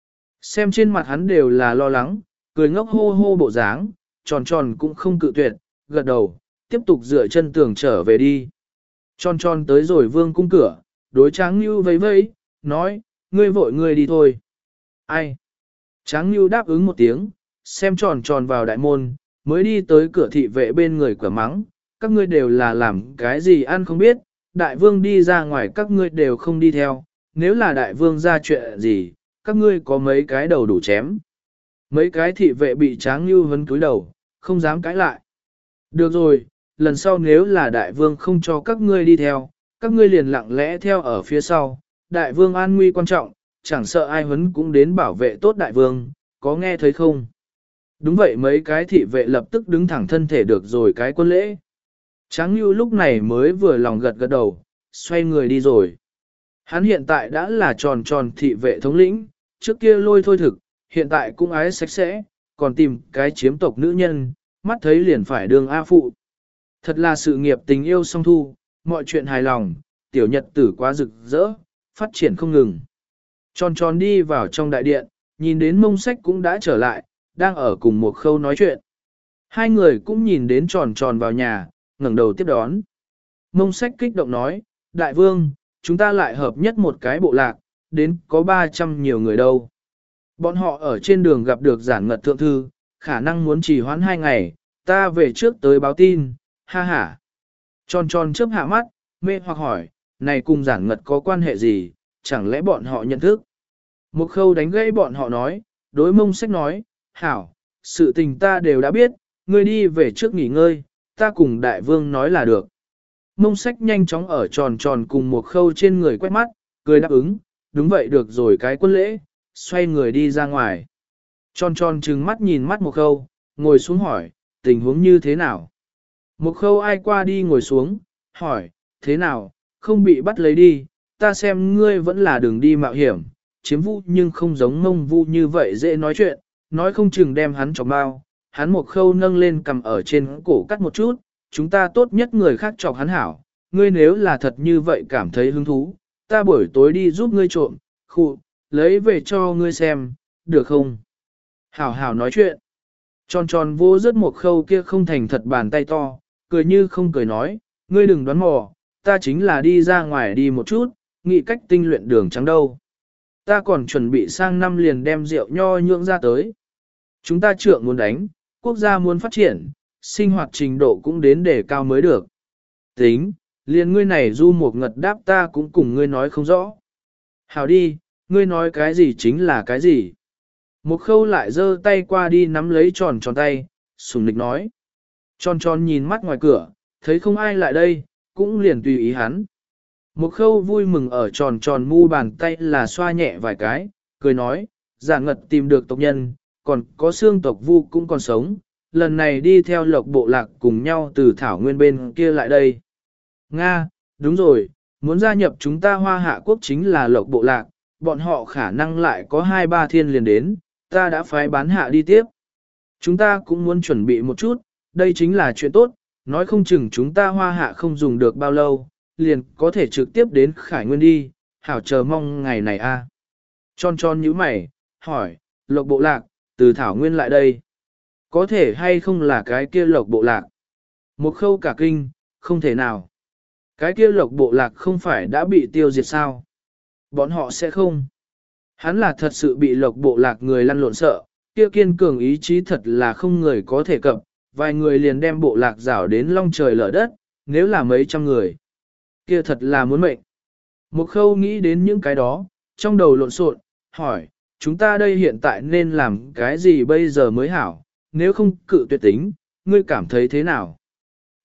Xem trên mặt hắn đều là lo lắng, cười ngốc hô hô bộ dáng, tròn tròn cũng không cự tuyệt, gật đầu, tiếp tục dựa chân tường trở về đi. Tròn tròn tới rồi vương cung cửa, đối Tráng Nhu vẫy vẫy, nói, ngươi vội ngươi đi thôi. Ai? Tráng Nhu đáp ứng một tiếng, xem tròn tròn vào đại môn, mới đi tới cửa thị vệ bên người cửa mắng, các ngươi đều là làm cái gì ăn không biết, đại vương đi ra ngoài các ngươi đều không đi theo, nếu là đại vương ra chuyện gì, các ngươi có mấy cái đầu đủ chém. Mấy cái thị vệ bị Tráng Nhu vấn cúi đầu, không dám cãi lại. Được rồi, lần sau nếu là đại vương không cho các ngươi đi theo, các ngươi liền lặng lẽ theo ở phía sau, đại vương an nguy quan trọng, chẳng sợ ai huấn cũng đến bảo vệ tốt đại vương, có nghe thấy không? Đúng vậy mấy cái thị vệ lập tức đứng thẳng thân thể được rồi cái quân lễ. Tráng Nhu lúc này mới vừa lòng gật gật đầu, xoay người đi rồi. Hắn hiện tại đã là tròn tròn thị vệ thống lĩnh, trước kia lôi thôi thực, hiện tại cũng ái sạch sẽ, còn tìm cái chiếm tộc nữ nhân, mắt thấy liền phải đường A phụ. Thật là sự nghiệp tình yêu song thu, mọi chuyện hài lòng, tiểu nhật tử quá rực rỡ, phát triển không ngừng. Tròn tròn đi vào trong đại điện, nhìn đến mông sách cũng đã trở lại, đang ở cùng một khâu nói chuyện. Hai người cũng nhìn đến tròn tròn vào nhà, ngẩng đầu tiếp đón. Mông sách kích động nói, đại vương, chúng ta lại hợp nhất một cái bộ lạc, đến có ba trăm nhiều người đâu. Bọn họ ở trên đường gặp được giản ngật thượng thư, khả năng muốn trì hoãn hai ngày, ta về trước tới báo tin, ha ha. Tròn tròn chớp hạ mắt, mê hoặc hỏi, này cùng giản ngật có quan hệ gì, chẳng lẽ bọn họ nhận thức? Một khâu đánh gãy bọn họ nói, đối mông sách nói, hảo, sự tình ta đều đã biết, ngươi đi về trước nghỉ ngơi, ta cùng đại vương nói là được. Mông sách nhanh chóng ở tròn tròn cùng một khâu trên người quét mắt, cười đáp ứng, đúng vậy được rồi cái quân lễ, xoay người đi ra ngoài. Tròn tròn trừng mắt nhìn mắt một khâu, ngồi xuống hỏi, tình huống như thế nào? Một khâu ai qua đi ngồi xuống, hỏi, thế nào, không bị bắt lấy đi, ta xem ngươi vẫn là đường đi mạo hiểm, chiếm vũ nhưng không giống mông vu như vậy dễ nói chuyện, nói không chừng đem hắn chọc bao. Hắn một khâu nâng lên cầm ở trên cổ cắt một chút, chúng ta tốt nhất người khác chọc hắn hảo, ngươi nếu là thật như vậy cảm thấy hứng thú, ta buổi tối đi giúp ngươi trộm, khụ, lấy về cho ngươi xem, được không? Hảo hảo nói chuyện. Tròn tròn vô rất một khâu kia không thành thật bàn tay to, cười như không cười nói, ngươi đừng đoán mò, ta chính là đi ra ngoài đi một chút, nghĩ cách tinh luyện đường trắng đâu. Ta còn chuẩn bị sang năm liền đem rượu nho nhượng ra tới. Chúng ta trượng muốn đánh, quốc gia muốn phát triển, sinh hoạt trình độ cũng đến để cao mới được. Tính, liền ngươi này du một ngật đáp ta cũng cùng ngươi nói không rõ. Hảo đi, ngươi nói cái gì chính là cái gì. Một khâu lại giơ tay qua đi nắm lấy tròn tròn tay, sùng nịch nói. Tròn tròn nhìn mắt ngoài cửa, thấy không ai lại đây, cũng liền tùy ý hắn. Một khâu vui mừng ở tròn tròn mu bàn tay là xoa nhẹ vài cái, cười nói, giả ngật tìm được tộc nhân, còn có xương tộc vu cũng còn sống, lần này đi theo lộc bộ lạc cùng nhau từ thảo nguyên bên kia lại đây. Nga, đúng rồi, muốn gia nhập chúng ta hoa hạ quốc chính là lộc bộ lạc, bọn họ khả năng lại có hai ba thiên liền đến, ta đã phái bán hạ đi tiếp. Chúng ta cũng muốn chuẩn bị một chút, đây chính là chuyện tốt, nói không chừng chúng ta hoa hạ không dùng được bao lâu, liền có thể trực tiếp đến Khải Nguyên đi, hảo chờ mong ngày này a. À. Tròn tròn nhíu mày, hỏi, lộc bộ lạc, từ thảo nguyên lại đây. Có thể hay không là cái kia lộc bộ lạc? Một khâu cả kinh, không thể nào. Cái kia lộc bộ lạc không phải đã bị tiêu diệt sao? Bọn họ sẽ không. Hắn là thật sự bị lộc bộ lạc người lăn lộn sợ, kia kiên cường ý chí thật là không người có thể cập, vài người liền đem bộ lạc rảo đến long trời lở đất, nếu là mấy trăm người. Kia thật là muốn mệnh. Một khâu nghĩ đến những cái đó, trong đầu lộn xộn, hỏi, chúng ta đây hiện tại nên làm cái gì bây giờ mới hảo, nếu không cự tuyệt tính, ngươi cảm thấy thế nào?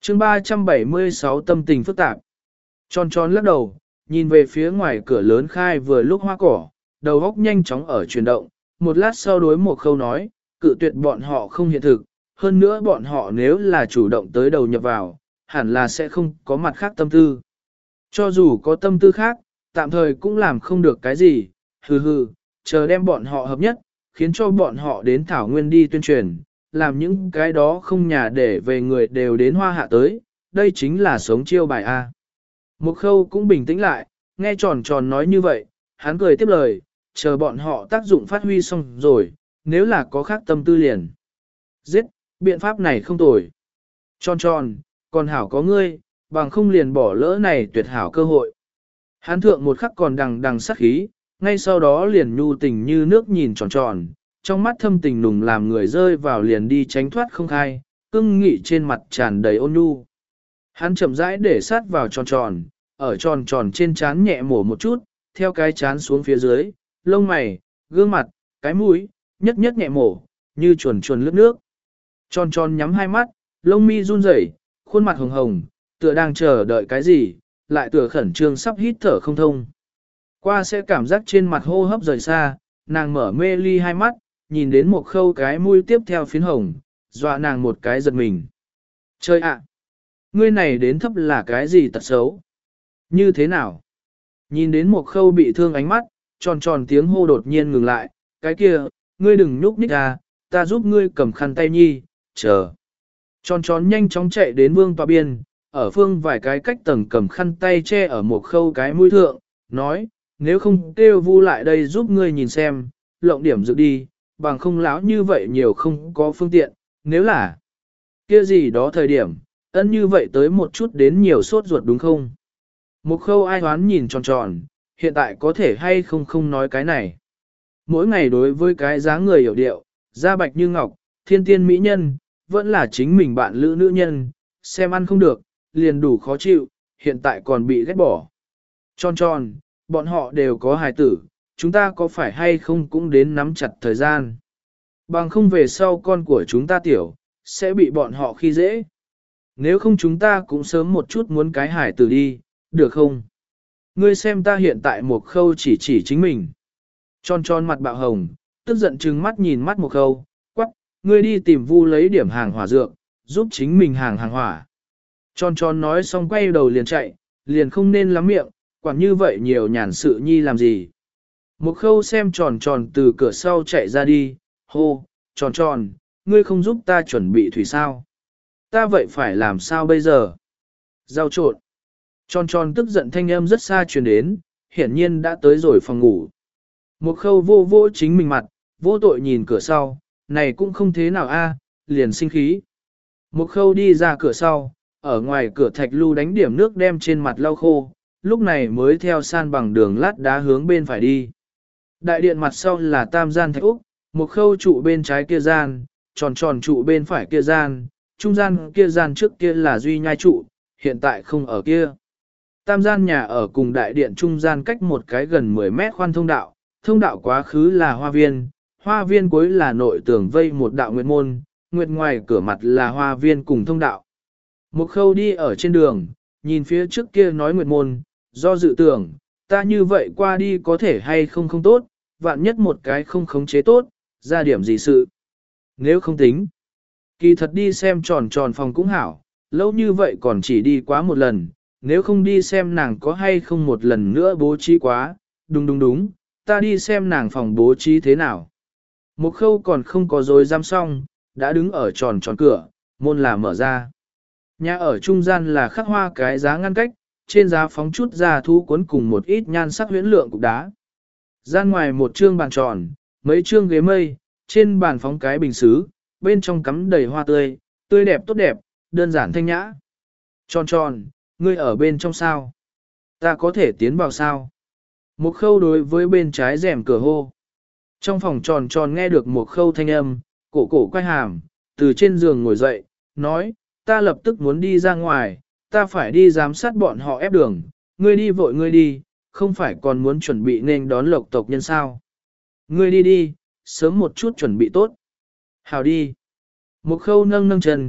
chương ba trăm bảy mươi sáu tâm tình phức tạp. Tròn tròn lắc đầu, nhìn về phía ngoài cửa lớn khai vừa lúc hoa cỏ, đầu óc nhanh chóng ở chuyển động, một lát sau đối một khâu nói, cự tuyệt bọn họ không hiện thực, hơn nữa bọn họ nếu là chủ động tới đầu nhập vào, hẳn là sẽ không có mặt khác tâm tư. Cho dù có tâm tư khác, tạm thời cũng làm không được cái gì, hừ hừ, chờ đem bọn họ hợp nhất, khiến cho bọn họ đến Thảo Nguyên đi tuyên truyền, làm những cái đó không nhà để về người đều đến hoa hạ tới, đây chính là sống chiêu bài A. Một khâu cũng bình tĩnh lại, nghe tròn tròn nói như vậy, hắn cười tiếp lời, chờ bọn họ tác dụng phát huy xong rồi, nếu là có khác tâm tư liền. Giết, biện pháp này không tồi. Tròn tròn, còn hảo có ngươi, bằng không liền bỏ lỡ này tuyệt hảo cơ hội. Hắn thượng một khắc còn đằng đằng sát khí, ngay sau đó liền nhu tình như nước nhìn tròn tròn, trong mắt thâm tình nùng làm người rơi vào liền đi tránh thoát không khai, cưng nghị trên mặt tràn đầy ôn nhu. Hắn chậm rãi để sát vào tròn tròn, ở tròn tròn trên trán nhẹ mổ một chút, theo cái trán xuống phía dưới, lông mày, gương mặt, cái mũi, nhất nhất nhẹ mổ, như chuồn chuồn lướt nước. Tròn tròn nhắm hai mắt, lông mi run rẩy, khuôn mặt hồng hồng, tựa đang chờ đợi cái gì, lại tựa khẩn trương sắp hít thở không thông. Qua sẽ cảm giác trên mặt hô hấp rời xa, nàng mở mê ly hai mắt, nhìn đến một khâu cái mũi tiếp theo phiến hồng, dọa nàng một cái giật mình. Chơi ạ! Ngươi này đến thấp là cái gì tật xấu? Như thế nào? Nhìn đến một khâu bị thương ánh mắt, tròn tròn tiếng hô đột nhiên ngừng lại, cái kia, ngươi đừng nhúc nhích ra, ta giúp ngươi cầm khăn tay nhi, chờ. Tròn tròn nhanh chóng chạy đến vương tòa biên, ở phương vài cái cách tầng cầm khăn tay che ở một khâu cái mũi thượng, nói, nếu không kêu vu lại đây giúp ngươi nhìn xem, lộng điểm dự đi, bằng không lão như vậy nhiều không có phương tiện, nếu là kia gì đó thời điểm, ân như vậy tới một chút đến nhiều sốt ruột đúng không? Một khâu ai hoán nhìn tròn tròn, hiện tại có thể hay không không nói cái này. Mỗi ngày đối với cái dáng người hiểu điệu, da bạch như ngọc, thiên tiên mỹ nhân, vẫn là chính mình bạn lữ nữ nhân, xem ăn không được, liền đủ khó chịu, hiện tại còn bị ghét bỏ. Tròn tròn, bọn họ đều có hài tử, chúng ta có phải hay không cũng đến nắm chặt thời gian. Bằng không về sau con của chúng ta tiểu, sẽ bị bọn họ khi dễ. Nếu không chúng ta cũng sớm một chút muốn cái hài tử đi, được không? Ngươi xem ta hiện tại một khâu chỉ chỉ chính mình. Tròn tròn mặt bạo hồng, tức giận trừng mắt nhìn mắt một khâu, quắc, ngươi đi tìm vu lấy điểm hàng hỏa dược, giúp chính mình hàng hàng hỏa. Tròn tròn nói xong quay đầu liền chạy, liền không nên lắm miệng, quản như vậy nhiều nhàn sự nhi làm gì. Một khâu xem tròn tròn từ cửa sau chạy ra đi, hô, tròn tròn, ngươi không giúp ta chuẩn bị thủy sao? Ta vậy phải làm sao bây giờ? Rau trộn. Tròn tròn tức giận thanh âm rất xa truyền đến, hiển nhiên đã tới rồi phòng ngủ. Một khâu vô vô chính mình mặt, vô tội nhìn cửa sau, này cũng không thế nào a, liền sinh khí. Một khâu đi ra cửa sau, ở ngoài cửa thạch lưu đánh điểm nước đem trên mặt lau khô, lúc này mới theo san bằng đường lát đá hướng bên phải đi. Đại điện mặt sau là tam gian thạch úc, một khâu trụ bên trái kia gian, tròn tròn trụ bên phải kia gian, trung gian kia gian trước kia là duy nhai trụ, hiện tại không ở kia. Tam gian nhà ở cùng đại điện trung gian cách một cái gần mười mét khoan thông đạo, thông đạo quá khứ là hoa viên, hoa viên cuối là nội tường vây một đạo nguyệt môn, nguyệt ngoài cửa mặt là hoa viên cùng thông đạo. Một khâu đi ở trên đường, nhìn phía trước kia nói nguyệt môn, do dự tưởng, ta như vậy qua đi có thể hay không không tốt, vạn nhất một cái không khống chế tốt, ra điểm gì sự. Nếu không tính, kỳ thật đi xem tròn tròn phòng cũng hảo, lâu như vậy còn chỉ đi quá một lần, nếu không đi xem nàng có hay không một lần nữa bố trí quá, đúng đúng đúng, ta đi xem nàng phòng bố trí thế nào. Một khâu còn không có dối dám xong, đã đứng ở tròn tròn cửa, môn là mở ra. Nhà ở trung gian là khắc hoa cái giá ngăn cách, trên giá phóng chút ra thu cuốn cùng một ít nhan sắc huyễn lượng cục đá. Gian ngoài một trương bàn tròn, mấy trương ghế mây, trên bàn phóng cái bình xứ, bên trong cắm đầy hoa tươi, tươi đẹp tốt đẹp, đơn giản thanh nhã. Tròn tròn, ngươi ở bên trong sao? Ta có thể tiến vào sao? Một khâu đối với bên trái rèm cửa hô. Trong phòng tròn tròn nghe được một khâu thanh âm, cổ cổ quay hàm, từ trên giường ngồi dậy, nói, ta lập tức muốn đi ra ngoài, ta phải đi giám sát bọn họ ép đường, ngươi đi vội ngươi đi, không phải còn muốn chuẩn bị nên đón lộc tộc nhân sao. Ngươi đi đi, sớm một chút chuẩn bị tốt. Hào đi. Một khâu nâng nâng chân,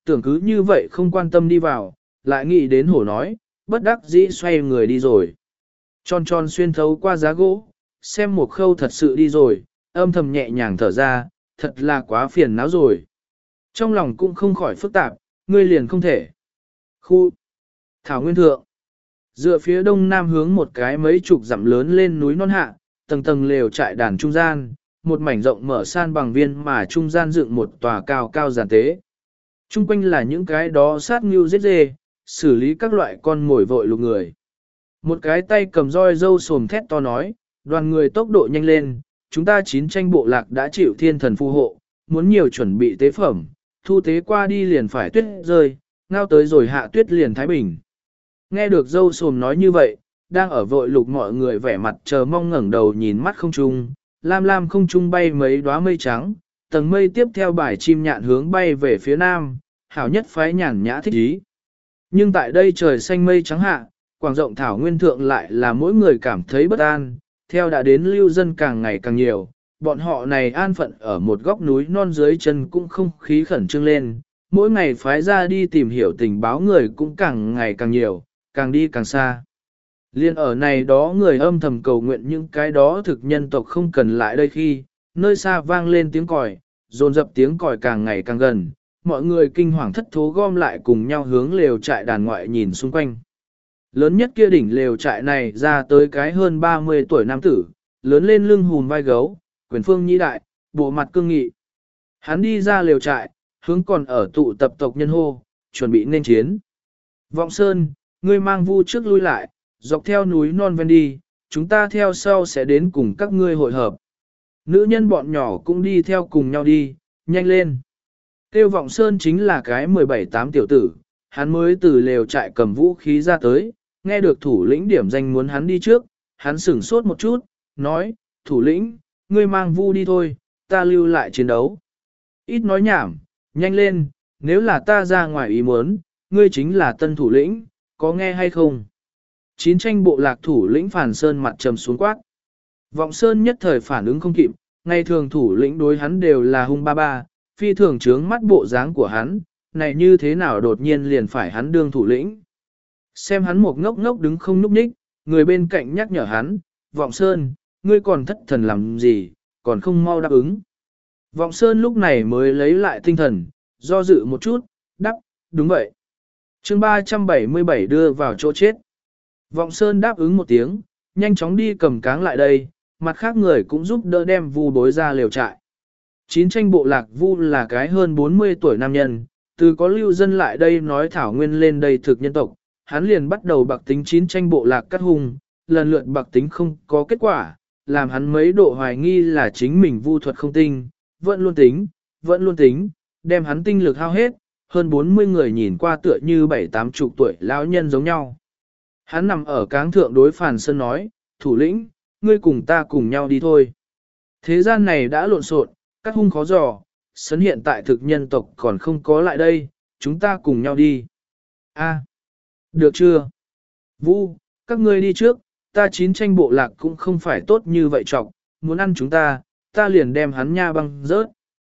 tưởng cứ như vậy không quan tâm đi vào, lại nghĩ đến hổ nói, bất đắc dĩ xoay người đi rồi. Tròn tròn xuyên thấu qua giá gỗ, xem một khâu thật sự đi rồi, âm thầm nhẹ nhàng thở ra, thật là quá phiền não rồi. Trong lòng cũng không khỏi phức tạp, ngươi liền không thể. Khu Thảo Nguyên Thượng dựa phía đông nam hướng một cái mấy chục dặm lớn lên núi non hạ, tầng tầng lều trại đàn trung gian, một mảnh rộng mở san bằng viên mà trung gian dựng một tòa cao cao giàn tế. Trung quanh là những cái đó sát ngưu giết dê, xử lý các loại con mồi vội lục người. Một cái tay cầm roi dâu sồm thét to nói, đoàn người tốc độ nhanh lên, chúng ta chín tranh bộ lạc đã chịu thiên thần phù hộ, muốn nhiều chuẩn bị tế phẩm, thu tế qua đi liền phải tuyết rơi, ngao tới rồi hạ tuyết liền thái bình. Nghe được dâu sồm nói như vậy, đang ở vội lục mọi người vẻ mặt chờ mong ngẩng đầu nhìn mắt không trung, lam lam không trung bay mấy đóa mây trắng, tầng mây tiếp theo bài chim nhạn hướng bay về phía nam, hảo nhất phái nhàn nhã thích ý. Nhưng tại đây trời xanh mây trắng hạ, quảng rộng thảo nguyên thượng lại là mỗi người cảm thấy bất an, theo đã đến lưu dân càng ngày càng nhiều, bọn họ này an phận ở một góc núi non dưới chân cũng không khí khẩn trương lên, mỗi ngày phái ra đi tìm hiểu tình báo người cũng càng ngày càng nhiều, càng đi càng xa. Liên ở này đó người âm thầm cầu nguyện những cái đó thực nhân tộc không cần lại đây khi, nơi xa vang lên tiếng còi, dồn dập tiếng còi càng ngày càng gần, mọi người kinh hoàng thất thố gom lại cùng nhau hướng lều trại đàn ngoại nhìn xung quanh. Lớn nhất kia đỉnh lều trại này ra tới cái hơn ba mươi tuổi nam tử, lớn lên lưng hùn vai gấu, quyền phương nhĩ đại, bộ mặt cương nghị. Hắn đi ra lều trại, hướng còn ở tụ tập tộc nhân hô, chuẩn bị nên chiến. Vọng Sơn, ngươi mang vu trước lui lại, dọc theo núi non ven đi, chúng ta theo sau sẽ đến cùng các ngươi hội hợp. Nữ nhân bọn nhỏ cũng đi theo cùng nhau đi, nhanh lên. Tiêu Vọng Sơn chính là cái mười bảy tám tiểu tử, hắn mới từ lều trại cầm vũ khí ra tới, nghe được thủ lĩnh điểm danh muốn hắn đi trước, hắn sửng sốt một chút, nói, thủ lĩnh, ngươi mang vu đi thôi, ta lưu lại chiến đấu. Ít nói nhảm, nhanh lên, nếu là ta ra ngoài ý muốn, ngươi chính là tân thủ lĩnh, có nghe hay không? Chín tranh bộ lạc thủ lĩnh Phàn Sơn mặt trầm xuống quát. Vọng Sơn nhất thời phản ứng không kịp, ngày thường thủ lĩnh đối hắn đều là hung ba ba, phi thường trướng mắt bộ dáng của hắn, này như thế nào đột nhiên liền phải hắn đương thủ lĩnh. Xem hắn một ngốc ngốc đứng không núp ních, người bên cạnh nhắc nhở hắn, Vọng Sơn, ngươi còn thất thần làm gì, còn không mau đáp ứng. Vọng Sơn lúc này mới lấy lại tinh thần, do dự một chút, đáp, đúng vậy. chương ba trăm bảy mươi bảy đưa vào chỗ chết. Vọng Sơn đáp ứng một tiếng, nhanh chóng đi cầm cáng lại đây, mặt khác người cũng giúp đỡ đem vu bối ra liều trại. Chín tranh bộ lạc vu là cái hơn bốn mươi tuổi nam nhân, từ có lưu dân lại đây nói thảo nguyên lên đây thực nhân tộc, hắn liền bắt đầu bạc tính chín tranh bộ lạc cắt hung, lần lượt bạc tính không có kết quả, làm hắn mấy độ hoài nghi là chính mình vu thuật không tinh, vẫn luôn tính, vẫn luôn tính, đem hắn tinh lực hao hết, hơn bốn mươi người nhìn qua tựa như bảy tám chục tuổi lão nhân giống nhau. Hắn nằm ở cáng thượng đối Phàn Sơn nói, thủ lĩnh, ngươi cùng ta cùng nhau đi thôi. Thế gian này đã lộn xộn, các hung khó dò, sấn hiện tại thực nhân tộc còn không có lại đây, chúng ta cùng nhau đi. A, được chưa? Vu, các ngươi đi trước, ta chín tranh bộ lạc cũng không phải tốt như vậy trọng, muốn ăn chúng ta, ta liền đem hắn nha băng rớt.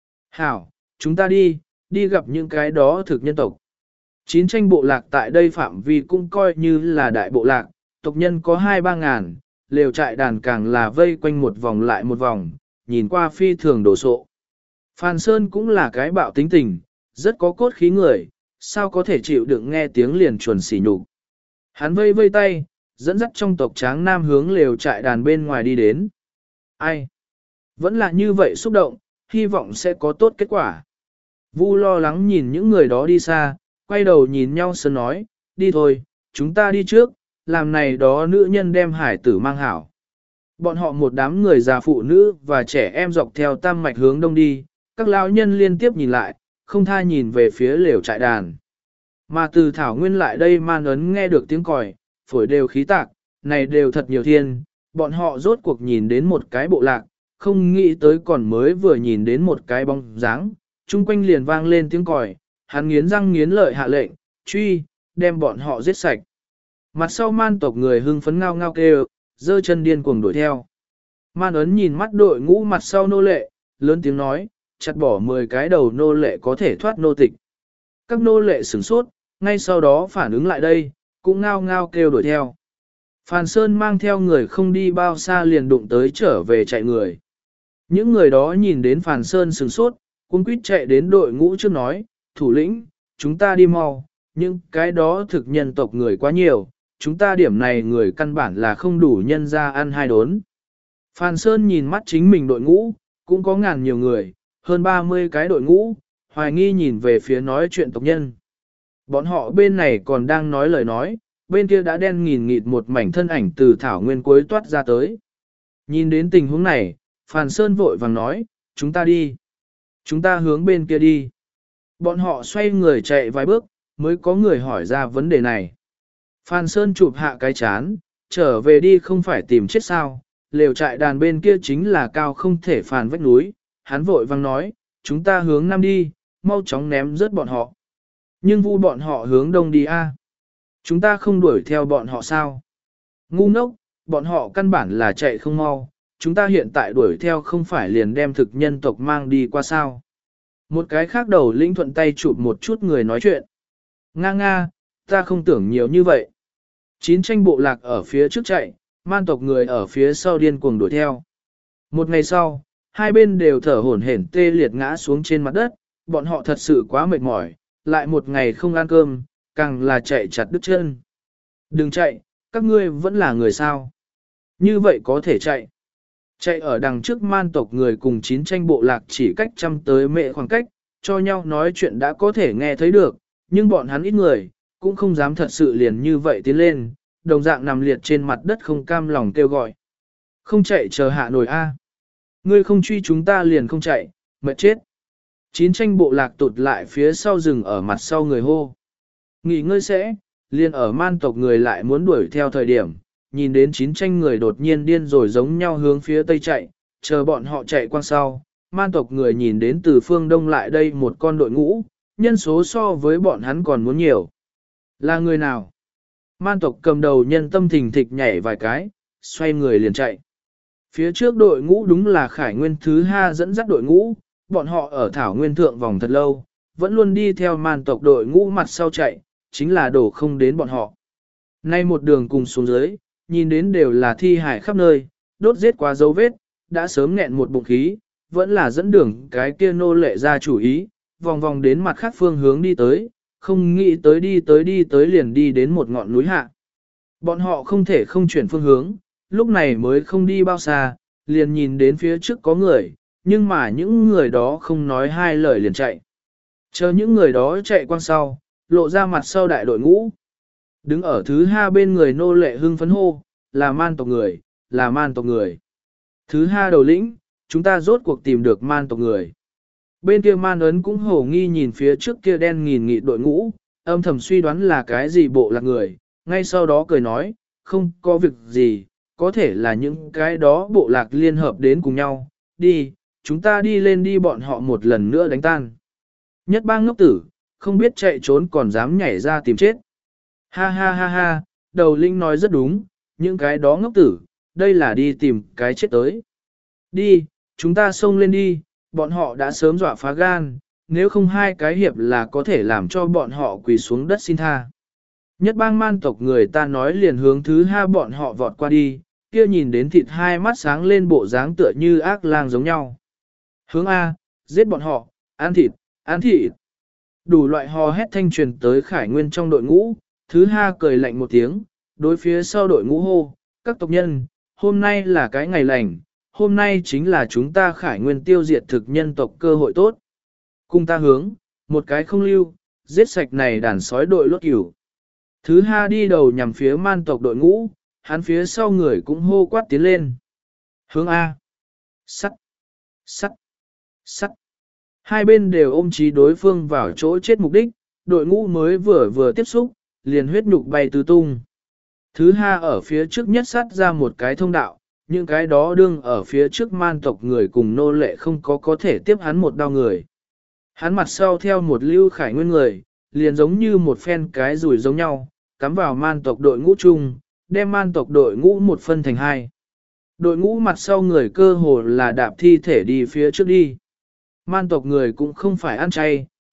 Hảo, chúng ta đi, đi gặp những cái đó thực nhân tộc. Chín tranh bộ lạc tại đây phạm vi cũng coi như là đại bộ lạc, tộc nhân có hai ba ngàn, lều trại đàn càng là vây quanh một vòng lại một vòng, nhìn qua phi thường đổ sộ. Phan Sơn cũng là cái bạo tính tình, rất có cốt khí người, sao có thể chịu đựng nghe tiếng liền chuồn xỉ nhục. Hắn vây vây tay, dẫn dắt trong tộc tráng nam hướng lều trại đàn bên ngoài đi đến. Ai? Vẫn là như vậy xúc động, hy vọng sẽ có tốt kết quả. Vu lo lắng nhìn những người đó đi xa, quay đầu nhìn nhau sơn nói, đi thôi, chúng ta đi trước, làm này đó nữ nhân đem hải tử mang hảo. Bọn họ một đám người già phụ nữ và trẻ em dọc theo tam mạch hướng đông đi, các lão nhân liên tiếp nhìn lại, không tha nhìn về phía lều trại đàn. Mà từ thảo nguyên lại đây man ấn nghe được tiếng còi, phổi đều khí tạc, này đều thật nhiều thiên, bọn họ rốt cuộc nhìn đến một cái bộ lạc, không nghĩ tới còn mới vừa nhìn đến một cái bóng dáng, chung quanh liền vang lên tiếng còi, hắn nghiến răng nghiến lợi hạ lệnh, truy, đem bọn họ giết sạch. Mặt sau man tộc người hưng phấn ngao ngao kêu, giơ chân điên cuồng đuổi theo. Man ấn nhìn mắt đội ngũ mặt sau nô lệ, lớn tiếng nói, chặt bỏ mười cái đầu nô lệ có thể thoát nô tịch. các nô lệ sửng sốt, ngay sau đó phản ứng lại đây, cũng ngao ngao kêu đuổi theo. Phàn Sơn mang theo người không đi bao xa liền đụng tới trở về chạy người. Những người đó nhìn đến Phàn Sơn sửng sốt, cũng quýt chạy đến đội ngũ trước nói, thủ lĩnh, chúng ta đi mau, nhưng cái đó thực nhân tộc người quá nhiều, chúng ta điểm này người căn bản là không đủ nhân ra ăn hai đốn. Phàn Sơn nhìn mắt chính mình đội ngũ, cũng có ngàn nhiều người, hơn ba mươi cái đội ngũ, hoài nghi nhìn về phía nói chuyện tộc nhân. Bọn họ bên này còn đang nói lời nói, bên kia đã đen nghìn nghịt một mảnh thân ảnh từ thảo nguyên cuối toát ra tới. Nhìn đến tình huống này, Phàn Sơn vội vàng nói, chúng ta đi. Chúng ta hướng bên kia đi. Bọn họ xoay người chạy vài bước, mới có người hỏi ra vấn đề này. Phàn Sơn chụp hạ cái chán, trở về đi không phải tìm chết sao, lều trại đàn bên kia chính là cao không thể phàn vách núi. Hắn vội vang nói, chúng ta hướng nam đi, mau chóng ném rớt bọn họ. Nhưng vu bọn họ hướng đông đi a. Chúng ta không đuổi theo bọn họ sao? Ngu ngốc, bọn họ căn bản là chạy không mau, chúng ta hiện tại đuổi theo không phải liền đem thực nhân tộc mang đi qua sao? Một cái khác đầu lĩnh thuận tay chụp một chút người nói chuyện. Nga nga, ta không tưởng nhiều như vậy. Chín tranh bộ lạc ở phía trước chạy, man tộc người ở phía sau điên cuồng đuổi theo. Một ngày sau, hai bên đều thở hổn hển tê liệt ngã xuống trên mặt đất, bọn họ thật sự quá mệt mỏi, lại một ngày không ăn cơm, càng là chạy chặt đứt chân. Đừng chạy, các ngươi vẫn là người sao. Như vậy có thể chạy. Chạy ở đằng trước man tộc người cùng chín tranh bộ lạc chỉ cách trăm tới mệ khoảng cách, cho nhau nói chuyện đã có thể nghe thấy được, nhưng bọn hắn ít người, cũng không dám thật sự liền như vậy tiến lên, đồng dạng nằm liệt trên mặt đất không cam lòng kêu gọi. Không chạy chờ hạ nổi a. Ngươi không truy chúng ta liền không chạy, mệt chết. Chín tranh bộ lạc tụt lại phía sau rừng ở mặt sau người hô. Nghỉ ngơi sẽ, liền ở man tộc người lại muốn đuổi theo thời điểm, nhìn đến chín tranh người đột nhiên điên rồi giống nhau hướng phía tây chạy, chờ bọn họ chạy qua sau. Man tộc người nhìn đến từ phương đông lại đây một con đội ngũ, nhân số so với bọn hắn còn muốn nhiều. Là người nào? Man tộc cầm đầu nhân tâm thình thịch nhảy vài cái, xoay người liền chạy. Phía trước đội ngũ đúng là Khải Nguyên thứ ha dẫn dắt đội ngũ, bọn họ ở Thảo Nguyên thượng vòng thật lâu, vẫn luôn đi theo man tộc đội ngũ mặt sau chạy, chính là đổ không đến bọn họ. Nay một đường cùng xuống dưới, nhìn đến đều là thi hải khắp nơi, đốt giết qua dấu vết, đã sớm nghẹn một bụng khí, vẫn là dẫn đường cái kia nô lệ ra chủ ý, vòng vòng đến mặt khác phương hướng đi tới, không nghĩ tới đi tới đi tới liền đi đến một ngọn núi hạ. Bọn họ không thể không chuyển phương hướng, lúc này mới không đi bao xa, liền nhìn đến phía trước có người, nhưng mà những người đó không nói hai lời liền chạy. Chờ những người đó chạy quang sau, lộ ra mặt sau đại đội ngũ. Đứng ở thứ ha bên người nô lệ hưng phấn hô, là man tộc người, là man tộc người. Thứ ha đầu lĩnh, chúng ta rốt cuộc tìm được man tộc người. Bên kia man ấn cũng hổ nghi nhìn phía trước kia đen nghìn nghị đội ngũ, âm thầm suy đoán là cái gì bộ lạc người, ngay sau đó cười nói, không có việc gì, có thể là những cái đó bộ lạc liên hợp đến cùng nhau, đi, chúng ta đi lên đi bọn họ một lần nữa đánh tan. Nhất bang ngốc tử, không biết chạy trốn còn dám nhảy ra tìm chết. Ha ha ha ha, đầu linh nói rất đúng, những cái đó ngốc tử, đây là đi tìm cái chết tới. Đi, chúng ta xông lên đi, bọn họ đã sớm dọa phá gan, nếu không hai cái hiệp là có thể làm cho bọn họ quỳ xuống đất xin tha. Nhất bang man tộc người ta nói liền hướng thứ ha bọn họ vọt qua đi, kia nhìn đến thịt hai mắt sáng lên bộ dáng tựa như ác lang giống nhau. Hướng A, giết bọn họ, ăn thịt, ăn thịt. Đủ loại hò hét thanh truyền tới Khải Nguyên trong đội ngũ, thứ ha cười lạnh một tiếng, đối phía sau đội ngũ hô, các tộc nhân, hôm nay là cái ngày lành, hôm nay chính là chúng ta Khải Nguyên tiêu diệt thực nhân tộc cơ hội tốt. Cùng ta hướng, một cái không lưu, giết sạch này đàn sói đội lốt cửu. Thứ ha đi đầu nhằm phía man tộc đội ngũ, hắn phía sau người cũng hô quát tiến lên. Hướng A. Sắt. Sắt. Sắt. Hai bên đều ôm chí đối phương vào chỗ chết mục đích, đội ngũ mới vừa vừa tiếp xúc, liền huyết nhục bay tứ tung. Thứ ha ở phía trước nhất sắt ra một cái thông đạo, những cái đó đương ở phía trước man tộc người cùng nô lệ không có có thể tiếp hắn một đao người. Hắn mặt sau theo một lưu Khải Nguyên người, liền giống như một phen cái rùi giống nhau, cắm vào man tộc đội ngũ chung, đem man tộc đội ngũ một phân thành hai. Đội ngũ mặt sau người cơ hồ là đạp thi thể đi phía trước đi. Man tộc người cũng không phải ăn chay,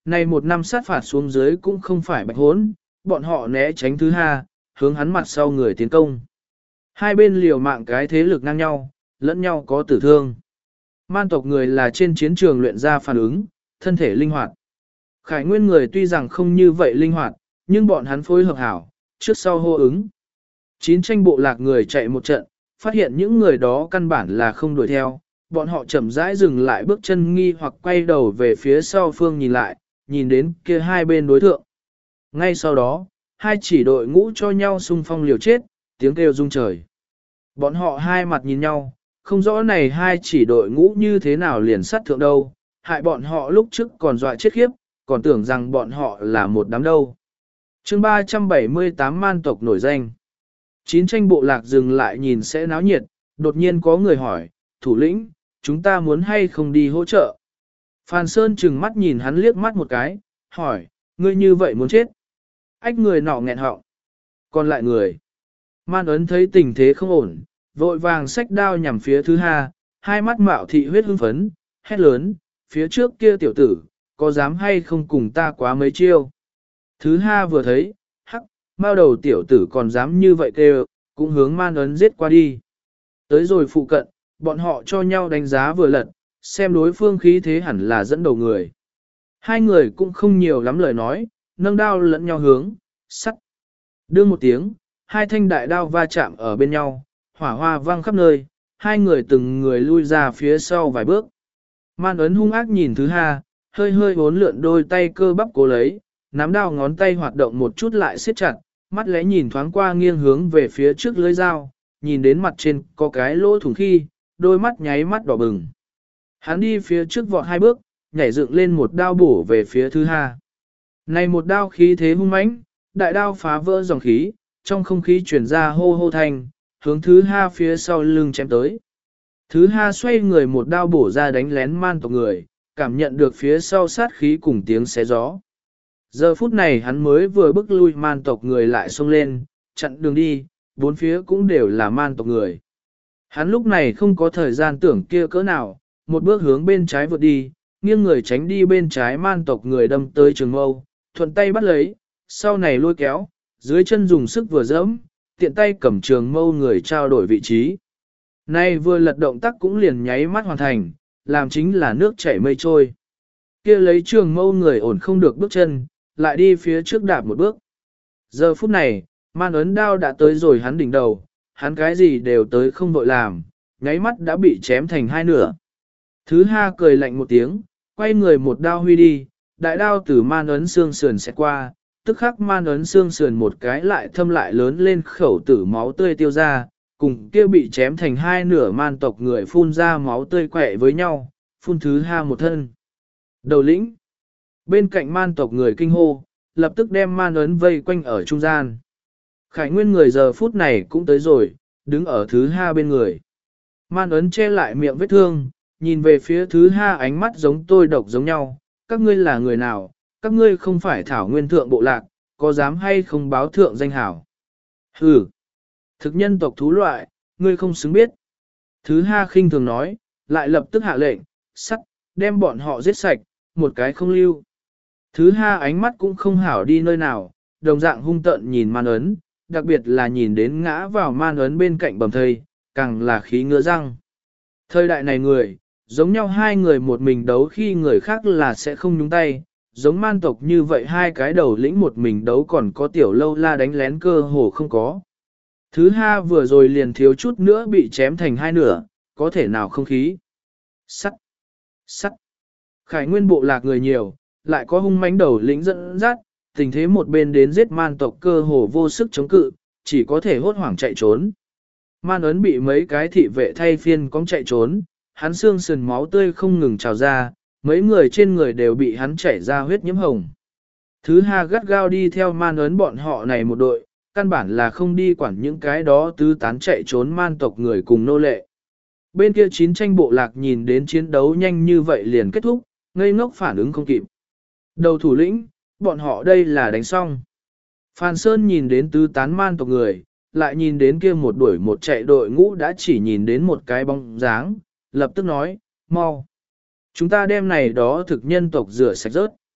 Này một năm sát phạt xuống dưới cũng không phải bạch hốn, bọn họ né tránh thứ ha, hướng hắn mặt sau người tiến công. Hai bên liều mạng cái thế lực ngang nhau, lẫn nhau có tử thương. Man tộc người là trên chiến trường luyện ra phản ứng, thân thể linh hoạt. Khải nguyên người tuy rằng không như vậy linh hoạt, nhưng bọn hắn phối hợp hảo, trước sau hô ứng. Chín tranh bộ lạc người chạy một trận, phát hiện những người đó căn bản là không đuổi theo, bọn họ chậm rãi dừng lại bước chân nghi hoặc quay đầu về phía sau phương nhìn lại, nhìn đến kia hai bên đối thượng. Ngay sau đó, hai chỉ đội ngũ cho nhau xung phong liều chết, tiếng kêu rung trời. Bọn họ hai mặt nhìn nhau, không rõ này hai chỉ đội ngũ như thế nào liền sát thượng đâu, hại bọn họ lúc trước còn dọa chết khiếp, còn tưởng rằng bọn họ là một đám đâu. chương ba trăm bảy mươi tám man tộc nổi danh. Chín tranh bộ lạc dừng lại nhìn sẽ náo nhiệt, đột nhiên có người hỏi, thủ lĩnh, chúng ta muốn hay không đi hỗ trợ? Phan Sơn trừng mắt nhìn hắn liếc mắt một cái, hỏi, ngươi như vậy muốn chết? Ách người nọ nghẹn họng. Còn lại người. Man ấn thấy tình thế không ổn, vội vàng xách đao nhằm phía thứ ha, hai mắt mạo thị huyết hưng phấn, hét lớn, phía trước kia tiểu tử, có dám hay không cùng ta quá mấy chiêu? Thứ ha vừa thấy, hắc, bao đầu tiểu tử còn dám như vậy kêu, cũng hướng man ấn giết qua đi. Tới rồi phụ cận, bọn họ cho nhau đánh giá vừa lật, xem đối phương khí thế hẳn là dẫn đầu người. Hai người cũng không nhiều lắm lời nói, nâng đao lẫn nhau hướng, sắt. Đương một tiếng, hai thanh đại đao va chạm ở bên nhau, hỏa hoa vang khắp nơi, hai người từng người lui ra phía sau vài bước. Man ấn hung ác nhìn thứ ha, hơi hơi bốn lượn đôi tay cơ bắp cố lấy, nắm đao ngón tay hoạt động một chút lại siết chặt, mắt lẽ nhìn thoáng qua nghiêng hướng về phía trước lưới dao, nhìn đến mặt trên có cái lỗ thủng khi, đôi mắt nháy mắt đỏ bừng. Hắn đi phía trước vọt hai bước, nhảy dựng lên một đao bổ về phía thứ ha. Này một đao khí thế hung mãnh, đại đao phá vỡ dòng khí, trong không khí chuyển ra hô hô thanh, hướng thứ ha phía sau lưng chém tới. Thứ ha xoay người một đao bổ ra đánh lén man tộc người, cảm nhận được phía sau sát khí cùng tiếng xé gió. Giờ phút này hắn mới vừa bước lui man tộc người lại xông lên, chặn đường đi, bốn phía cũng đều là man tộc người. Hắn lúc này không có thời gian tưởng kia cỡ nào, một bước hướng bên trái vượt đi, nghiêng người tránh đi bên trái man tộc người đâm tới trường mâu, thuận tay bắt lấy, sau này lôi kéo, dưới chân dùng sức vừa dẫm, tiện tay cầm trường mâu người trao đổi vị trí. Nay vừa lật động tác cũng liền nháy mắt hoàn thành, làm chính là nước chảy mây trôi. Kia lấy trường mâu người ổn không được bước chân, lại đi phía trước đạp một bước. Giờ phút này, man ấn đao đã tới rồi hắn đỉnh đầu, hắn cái gì đều tới không vội làm, nháy mắt đã bị chém thành hai nửa. Thứ ha cười lạnh một tiếng, quay người một đao huy đi, đại đao từ man ấn xương sườn sẽ qua, tức khắc man ấn xương sườn một cái lại thâm lại lớn lên khẩu tử máu tươi tiêu ra, cùng kia bị chém thành hai nửa man tộc người phun ra máu tươi quẹ với nhau, phun thứ ha một thân. Đầu lĩnh, bên cạnh man tộc người kinh hô, lập tức đem man ấn vây quanh ở trung gian. Khải nguyên người giờ phút này cũng tới rồi, đứng ở thứ ha bên người. Man ấn che lại miệng vết thương, nhìn về phía thứ ha ánh mắt giống tôi độc giống nhau, các ngươi là người nào, các ngươi không phải thảo nguyên thượng bộ lạc, có dám hay không báo thượng danh hảo. Hừ, thực nhân tộc thú loại, ngươi không xứng biết. Thứ ha khinh thường nói, lại lập tức hạ lệnh, sắt, đem bọn họ giết sạch, một cái không lưu. Thứ ha ánh mắt cũng không hảo đi nơi nào, đồng dạng hung tợn nhìn man ấn, đặc biệt là nhìn đến ngã vào man ấn bên cạnh bầm thây, càng là khí ngựa răng. Thời đại này người, giống nhau hai người một mình đấu khi người khác là sẽ không nhúng tay, giống man tộc như vậy hai cái đầu lĩnh một mình đấu còn có tiểu lâu la đánh lén cơ hồ không có. Thứ ha vừa rồi liền thiếu chút nữa bị chém thành hai nửa, có thể nào không khí. Sắt! Sắt! Khải nguyên bộ lạc người nhiều, lại có hung mãnh đầu lĩnh dẫn dắt, tình thế một bên đến giết man tộc cơ hồ vô sức chống cự, chỉ có thể hốt hoảng chạy trốn. Man ấn bị mấy cái thị vệ thay phiên cong chạy trốn, hắn xương sườn máu tươi không ngừng trào ra, mấy người trên người đều bị hắn chảy ra huyết nhiễm hồng. Thứ ha gắt gao đi theo man ấn bọn họ này một đội, căn bản là không đi quản những cái đó tứ tán chạy trốn man tộc người cùng nô lệ. Bên kia chín tranh bộ lạc nhìn đến chiến đấu nhanh như vậy liền kết thúc, ngây ngốc phản ứng không kịp. Đầu thủ lĩnh, bọn họ đây là đánh xong. Phan Sơn nhìn đến tứ tán man tộc người, lại nhìn đến kia một đuổi một chạy đội ngũ đã chỉ nhìn đến một cái bóng dáng, lập tức nói, mau. Chúng ta đem này đó thực nhân tộc rửa sạch rớt.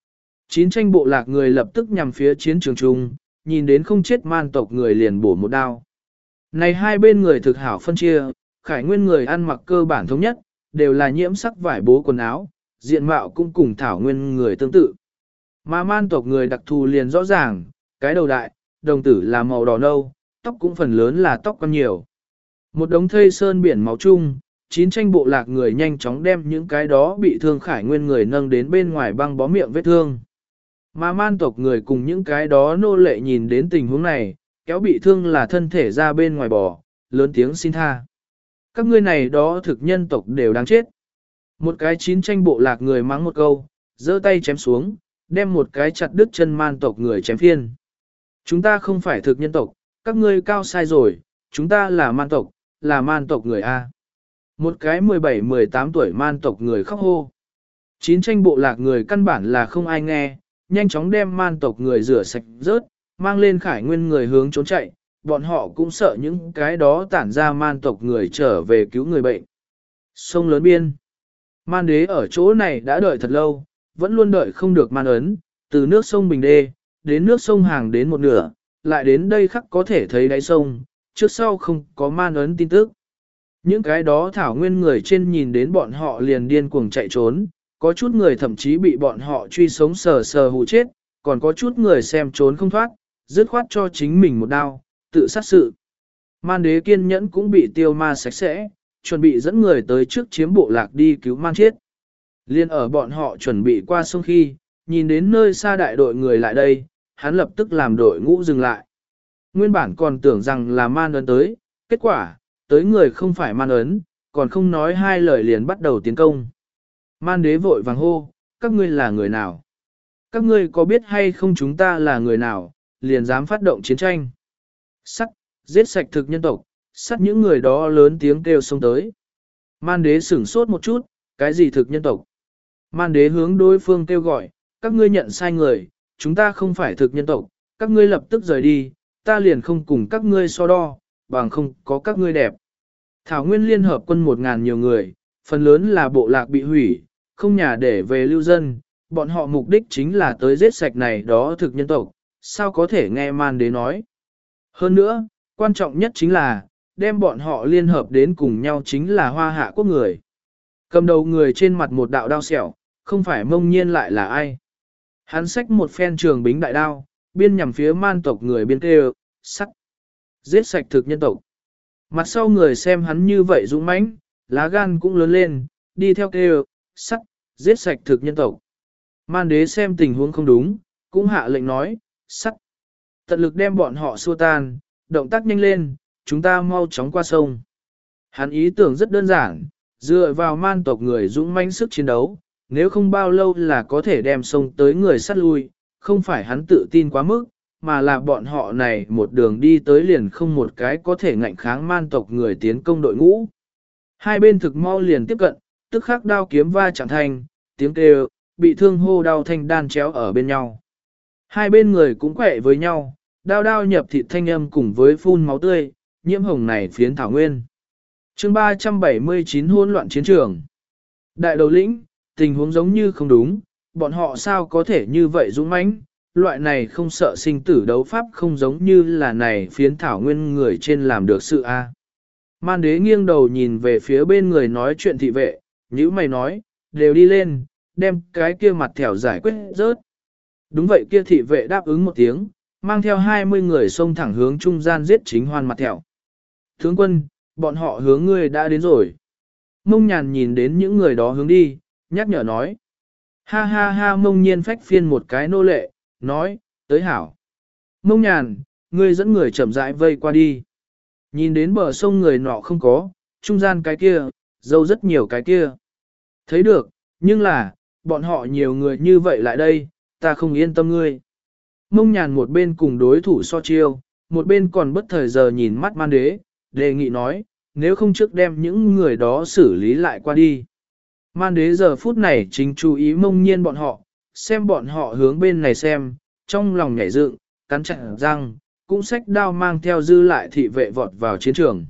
Chín tranh bộ lạc người lập tức nhằm phía chiến trường trung, nhìn đến không chết man tộc người liền bổ một đao. Này hai bên người thực hảo phân chia, khải nguyên người ăn mặc cơ bản thống nhất, đều là nhiễm sắc vải bố quần áo, diện mạo cũng cùng thảo nguyên người tương tự. Mà man tộc người đặc thù liền rõ ràng, cái đầu đại, đồng tử là màu đỏ nâu, tóc cũng phần lớn là tóc con nhiều. Một đống thây sơn biển máu chung, chín tranh bộ lạc người nhanh chóng đem những cái đó bị thương khải nguyên người nâng đến bên ngoài băng bó miệng vết thương. Mà man tộc người cùng những cái đó nô lệ nhìn đến tình huống này, kéo bị thương là thân thể ra bên ngoài bò, lớn tiếng xin tha. Các ngươi này đó thực nhân tộc đều đáng chết. Một cái chín tranh bộ lạc người mắng một câu, giơ tay chém xuống, đem một cái chặt đứt chân man tộc người chém phiên. Chúng ta không phải thực nhân tộc, các ngươi cao sai rồi, chúng ta là man tộc, là man tộc người A. Một cái mười bảy mười tám tuổi man tộc người khóc hô. Chín tranh bộ lạc người căn bản là không ai nghe, nhanh chóng đem man tộc người rửa sạch rớt, mang lên khải nguyên người hướng trốn chạy, bọn họ cũng sợ những cái đó tản ra man tộc người trở về cứu người bệnh. Sông lớn biên. Man đế ở chỗ này đã đợi thật lâu, vẫn luôn đợi không được man ấn, từ nước sông Bình Đê, đến nước sông Hàng đến một nửa, lại đến đây khắc có thể thấy đáy sông, trước sau không có man ấn tin tức. Những cái đó thảo nguyên người trên nhìn đến bọn họ liền điên cuồng chạy trốn, có chút người thậm chí bị bọn họ truy sống sờ sờ hù chết, còn có chút người xem trốn không thoát, dứt khoát cho chính mình một đao, tự sát sự. Man đế kiên nhẫn cũng bị tiêu ma sạch sẽ, chuẩn bị dẫn người tới trước chiếm bộ lạc đi cứu man chết. Liên ở bọn họ chuẩn bị qua sông khi, nhìn đến nơi xa đại đội người lại đây, hắn lập tức làm đội ngũ dừng lại. Nguyên bản còn tưởng rằng là man ấn tới, kết quả, tới người không phải man ấn, còn không nói hai lời liền bắt đầu tiến công. Man đế vội vàng hô, các ngươi là người nào? Các ngươi có biết hay không chúng ta là người nào, liền dám phát động chiến tranh? Sắt, giết sạch thực nhân tộc, sắt những người đó lớn tiếng kêu xông tới. Man đế sửng sốt một chút, cái gì thực nhân tộc? Man đế hướng đối phương kêu gọi, các ngươi nhận sai người, chúng ta không phải thực nhân tộc, các ngươi lập tức rời đi, ta liền không cùng các ngươi so đo, bằng không có các ngươi đẹp. Thảo Nguyên Liên hợp quân một ngàn nhiều người, phần lớn là bộ lạc bị hủy, không nhà để về lưu dân, bọn họ mục đích chính là tới giết sạch này đó thực nhân tộc, sao có thể nghe man đế nói. Hơn nữa, quan trọng nhất chính là, đem bọn họ liên hợp đến cùng nhau chính là hoa hạ quốc người. Cầm đầu người trên mặt một đạo đao sẹo, không phải mông nhiên lại là ai. Hắn xách một phen trường bính đại đao, biên nhằm phía man tộc người biên kêu, sắt, giết sạch thực nhân tộc. Mặt sau người xem hắn như vậy dũng mãnh, lá gan cũng lớn lên, đi theo kêu, sắt, giết sạch thực nhân tộc. Man đế xem tình huống không đúng, cũng hạ lệnh nói, sắt, tận lực đem bọn họ xua tan, động tác nhanh lên, chúng ta mau chóng qua sông. Hắn ý tưởng rất đơn giản, dựa vào man tộc người dũng mãnh sức chiến đấu, nếu không bao lâu là có thể đem sông tới người sắt lui, không phải hắn tự tin quá mức, mà là bọn họ này một đường đi tới liền không một cái có thể ngạnh kháng man tộc người tiến công đội ngũ. Hai bên thực mau liền tiếp cận, tức khắc đao kiếm va chạm thành, tiếng kêu, bị thương hô đau thanh đan chéo ở bên nhau. Hai bên người cũng quẹ với nhau, đao đao nhập thịt thanh âm cùng với phun máu tươi, nhiễm hồng này phiến thảo nguyên. chương ba trăm bảy mươi chín hỗn loạn chiến trường. Đại đầu lĩnh, tình huống giống như không đúng, bọn họ sao có thể như vậy dũng mãnh, loại này không sợ sinh tử đấu pháp không giống như là này phiến thảo nguyên người trên làm được sự a. Man đế nghiêng đầu nhìn về phía bên người nói chuyện thị vệ, nhữ mày nói, đều đi lên, đem cái kia mặt thẻo giải quyết rớt. Đúng vậy kia thị vệ đáp ứng một tiếng, mang theo hai mươi người xông thẳng hướng trung gian giết chính hoan mặt thẻo. Tướng quân, bọn họ hướng ngươi đã đến rồi. Mông nhàn nhìn đến những người đó hướng đi, nhắc nhở nói. Ha ha ha mông nhiên phách phiên một cái nô lệ, nói, tới hảo. Mông nhàn, ngươi dẫn người chậm rãi vây qua đi. Nhìn đến bờ sông người nọ không có, trung gian cái kia, dâu rất nhiều cái kia. Thấy được, nhưng là, bọn họ nhiều người như vậy lại đây, ta không yên tâm ngươi. Mông nhàn một bên cùng đối thủ so chiêu, một bên còn bất thời giờ nhìn mắt man đế, đề nghị nói, nếu không trước đem những người đó xử lý lại qua đi. Man đế giờ phút này chính chú ý mông nhiên bọn họ, xem bọn họ hướng bên này xem, trong lòng nhảy dựng, cắn chặt răng, cũng xách đao mang theo dư lại thị vệ vọt vào chiến trường.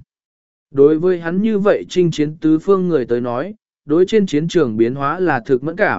Đối với hắn như vậy chinh chiến tứ phương người tới nói, đối trên chiến trường biến hóa là thực mẫn cảm,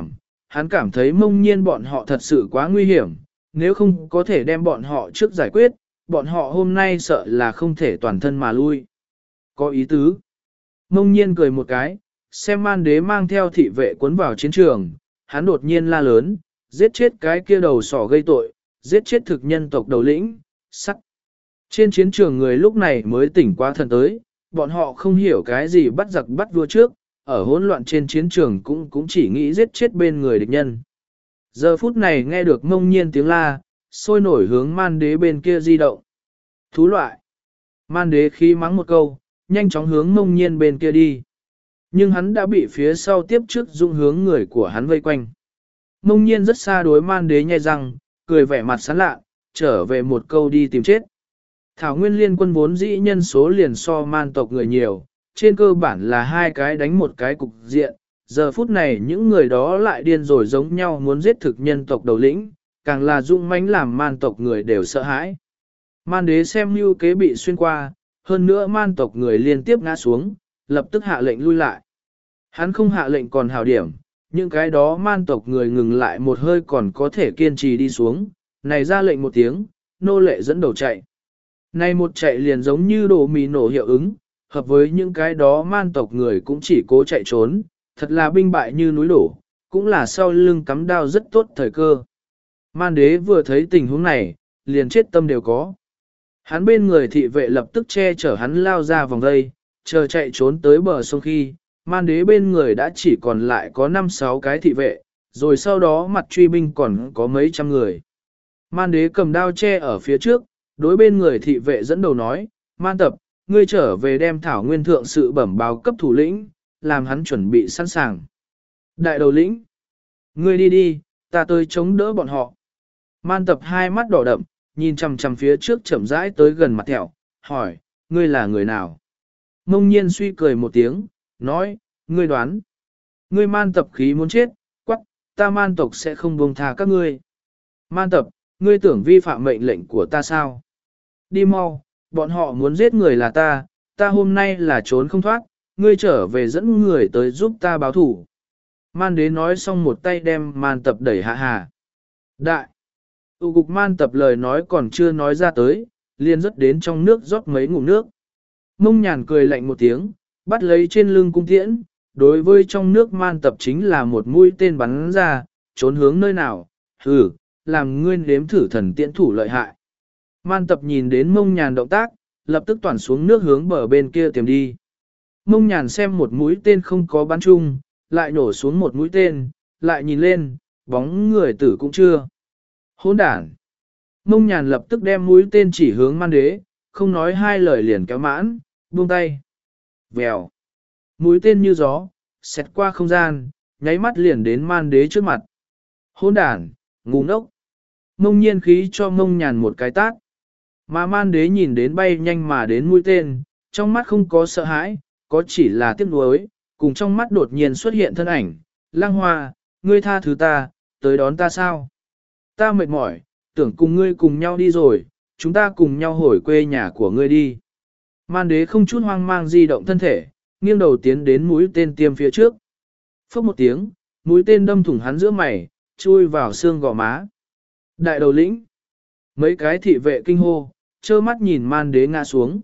hắn cảm thấy mông nhiên bọn họ thật sự quá nguy hiểm, nếu không có thể đem bọn họ trước giải quyết, bọn họ hôm nay sợ là không thể toàn thân mà lui. Có ý tứ. Mông nhiên cười một cái, xem man đế mang theo thị vệ cuốn vào chiến trường, hắn đột nhiên la lớn, giết chết cái kia đầu sỏ gây tội, giết chết thực nhân tộc đầu lĩnh, sắt. Trên chiến trường người lúc này mới tỉnh qua thần tới, bọn họ không hiểu cái gì bắt giặc bắt vua trước, ở hỗn loạn trên chiến trường cũng cũng chỉ nghĩ giết chết bên người địch nhân. Giờ phút này nghe được mông nhiên tiếng la, sôi nổi hướng man đế bên kia di động. Thú loại. Man đế khí mắng một câu, nhanh chóng hướng mông nhiên bên kia đi. Nhưng hắn đã bị phía sau tiếp trước dung hướng người của hắn vây quanh. Mông nhiên rất xa đối man đế nhai răng, cười vẻ mặt sán lạ, trở về một câu đi tìm chết. Thảo nguyên liên quân vốn dĩ nhân số liền so man tộc người nhiều, trên cơ bản là hai cái đánh một cái cục diện. Giờ phút này những người đó lại điên rồi giống nhau muốn giết thực nhân tộc đầu lĩnh, càng là dũng mãnh làm man tộc người đều sợ hãi. Man đế xem mưu kế bị xuyên qua, hơn nữa man tộc người liên tiếp ngã xuống, lập tức hạ lệnh lui lại. Hắn không hạ lệnh còn hảo điểm, những cái đó man tộc người ngừng lại một hơi còn có thể kiên trì đi xuống, này ra lệnh một tiếng, nô lệ dẫn đầu chạy. Này một chạy liền giống như đồ mì nổ hiệu ứng, hợp với những cái đó man tộc người cũng chỉ cố chạy trốn, thật là binh bại như núi đổ, cũng là sau lưng cắm đao rất tốt thời cơ. Man đế vừa thấy tình huống này, liền chết tâm đều có. Hắn bên người thị vệ lập tức che chở hắn lao ra vòng dây, chờ chạy trốn tới bờ sông khi, man đế bên người đã chỉ còn lại có năm sáu cái thị vệ, rồi sau đó mặt truy binh còn có mấy trăm người. Man đế cầm đao che ở phía trước, đối bên người thị vệ dẫn đầu nói, man tập, ngươi trở về đem thảo nguyên thượng sự bẩm báo cấp thủ lĩnh, làm hắn chuẩn bị sẵn sàng. Đại đầu lĩnh, ngươi đi đi, ta tới chống đỡ bọn họ. Man tập hai mắt đỏ đậm, nhìn chằm chằm phía trước chậm rãi tới gần mặt thẹo, hỏi, ngươi là người nào? Mông nhiên suy cười một tiếng, nói, ngươi đoán. Ngươi man tập khí muốn chết, quắc, ta man tộc sẽ không buông tha các ngươi. Man tập, ngươi tưởng vi phạm mệnh lệnh của ta sao? Đi mau, bọn họ muốn giết người là ta, ta hôm nay là trốn không thoát, ngươi trở về dẫn người tới giúp ta báo thủ. Man đế nói xong một tay đem man tập đẩy hạ hà. Đại! Tụ cục man tập lời nói còn chưa nói ra tới, liền rớt đến trong nước rót mấy ngụm nước. Mông nhàn cười lạnh một tiếng, bắt lấy trên lưng cung tiễn, đối với trong nước man tập chính là một mũi tên bắn ra, trốn hướng nơi nào, hừ, làm ngươi nếm thử thần tiễn thủ lợi hại. Man tập nhìn đến mông nhàn động tác, lập tức toàn xuống nước hướng bờ bên kia tìm đi. Mông nhàn xem một mũi tên không có bắn chung, lại nổ xuống một mũi tên, lại nhìn lên, bóng người tử cũng chưa. Hỗn đản. Mông nhàn lập tức đem mũi tên chỉ hướng man đế, không nói hai lời liền kéo mãn, buông tay. Vèo. Mũi tên như gió, xẹt qua không gian, nháy mắt liền đến man đế trước mặt. Hỗn đản, ngu ngốc. Mông nhiên khí cho mông nhàn một cái tát. Mà man đế nhìn đến bay nhanh mà đến mũi tên, trong mắt không có sợ hãi, có chỉ là tiếc nuối, cùng trong mắt đột nhiên xuất hiện thân ảnh. Lăng Hoa, ngươi tha thứ ta, tới đón ta sao? Ta mệt mỏi, tưởng cùng ngươi cùng nhau đi rồi, chúng ta cùng nhau hồi quê nhà của ngươi đi. Man đế không chút hoang mang di động thân thể, nghiêng đầu tiến đến mũi tên tiêm phía trước. Phốc một tiếng, mũi tên đâm thủng hắn giữa mày, chui vào xương gò má. Đại đầu lĩnh. Mấy cái thị vệ kinh hô, trơ mắt nhìn man đế ngã xuống.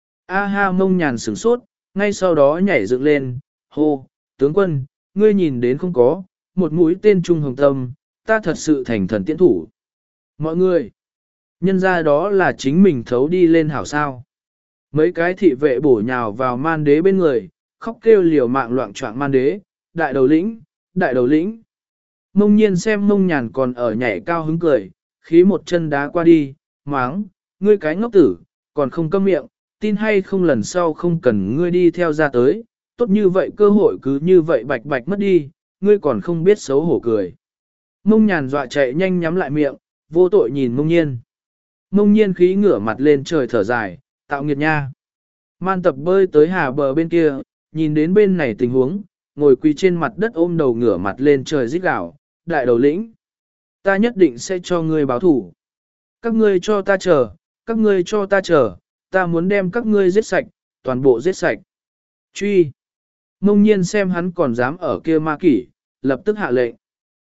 A ha mông nhàn sửng sốt, ngay sau đó nhảy dựng lên, hô, tướng quân, ngươi nhìn đến không có, một mũi tên trung hồng tâm, ta thật sự thành thần tiễn thủ. Mọi người, nhân ra đó là chính mình thấu đi lên hảo sao. Mấy cái thị vệ bổ nhào vào man đế bên người, khóc kêu liều mạng loạn choạng man đế, đại đầu lĩnh, đại đầu lĩnh. Mông nhiên xem mông nhàn còn ở nhảy cao hứng cười, khí một chân đá qua đi, máng, ngươi cái ngốc tử, còn không câm miệng, tin hay không lần sau không cần ngươi đi theo ra tới, tốt như vậy cơ hội cứ như vậy bạch bạch mất đi, ngươi còn không biết xấu hổ cười. Mông nhàn dọa chạy nhanh nhắm lại miệng, vô tội nhìn mông nhiên. Mông nhiên khí ngửa mặt lên trời thở dài, tạo nghiệt nha. Man tập bơi tới hà bờ bên kia, nhìn đến bên này tình huống, ngồi quỳ trên mặt đất ôm đầu ngửa mặt lên trời rít gào, đại đầu lĩnh. Ta nhất định sẽ cho ngươi báo thủ. Các ngươi cho ta chờ, các ngươi cho ta chờ, ta muốn đem các ngươi giết sạch, toàn bộ giết sạch. Truy. Mông nhiên xem hắn còn dám ở kia ma kỷ, lập tức hạ lệnh.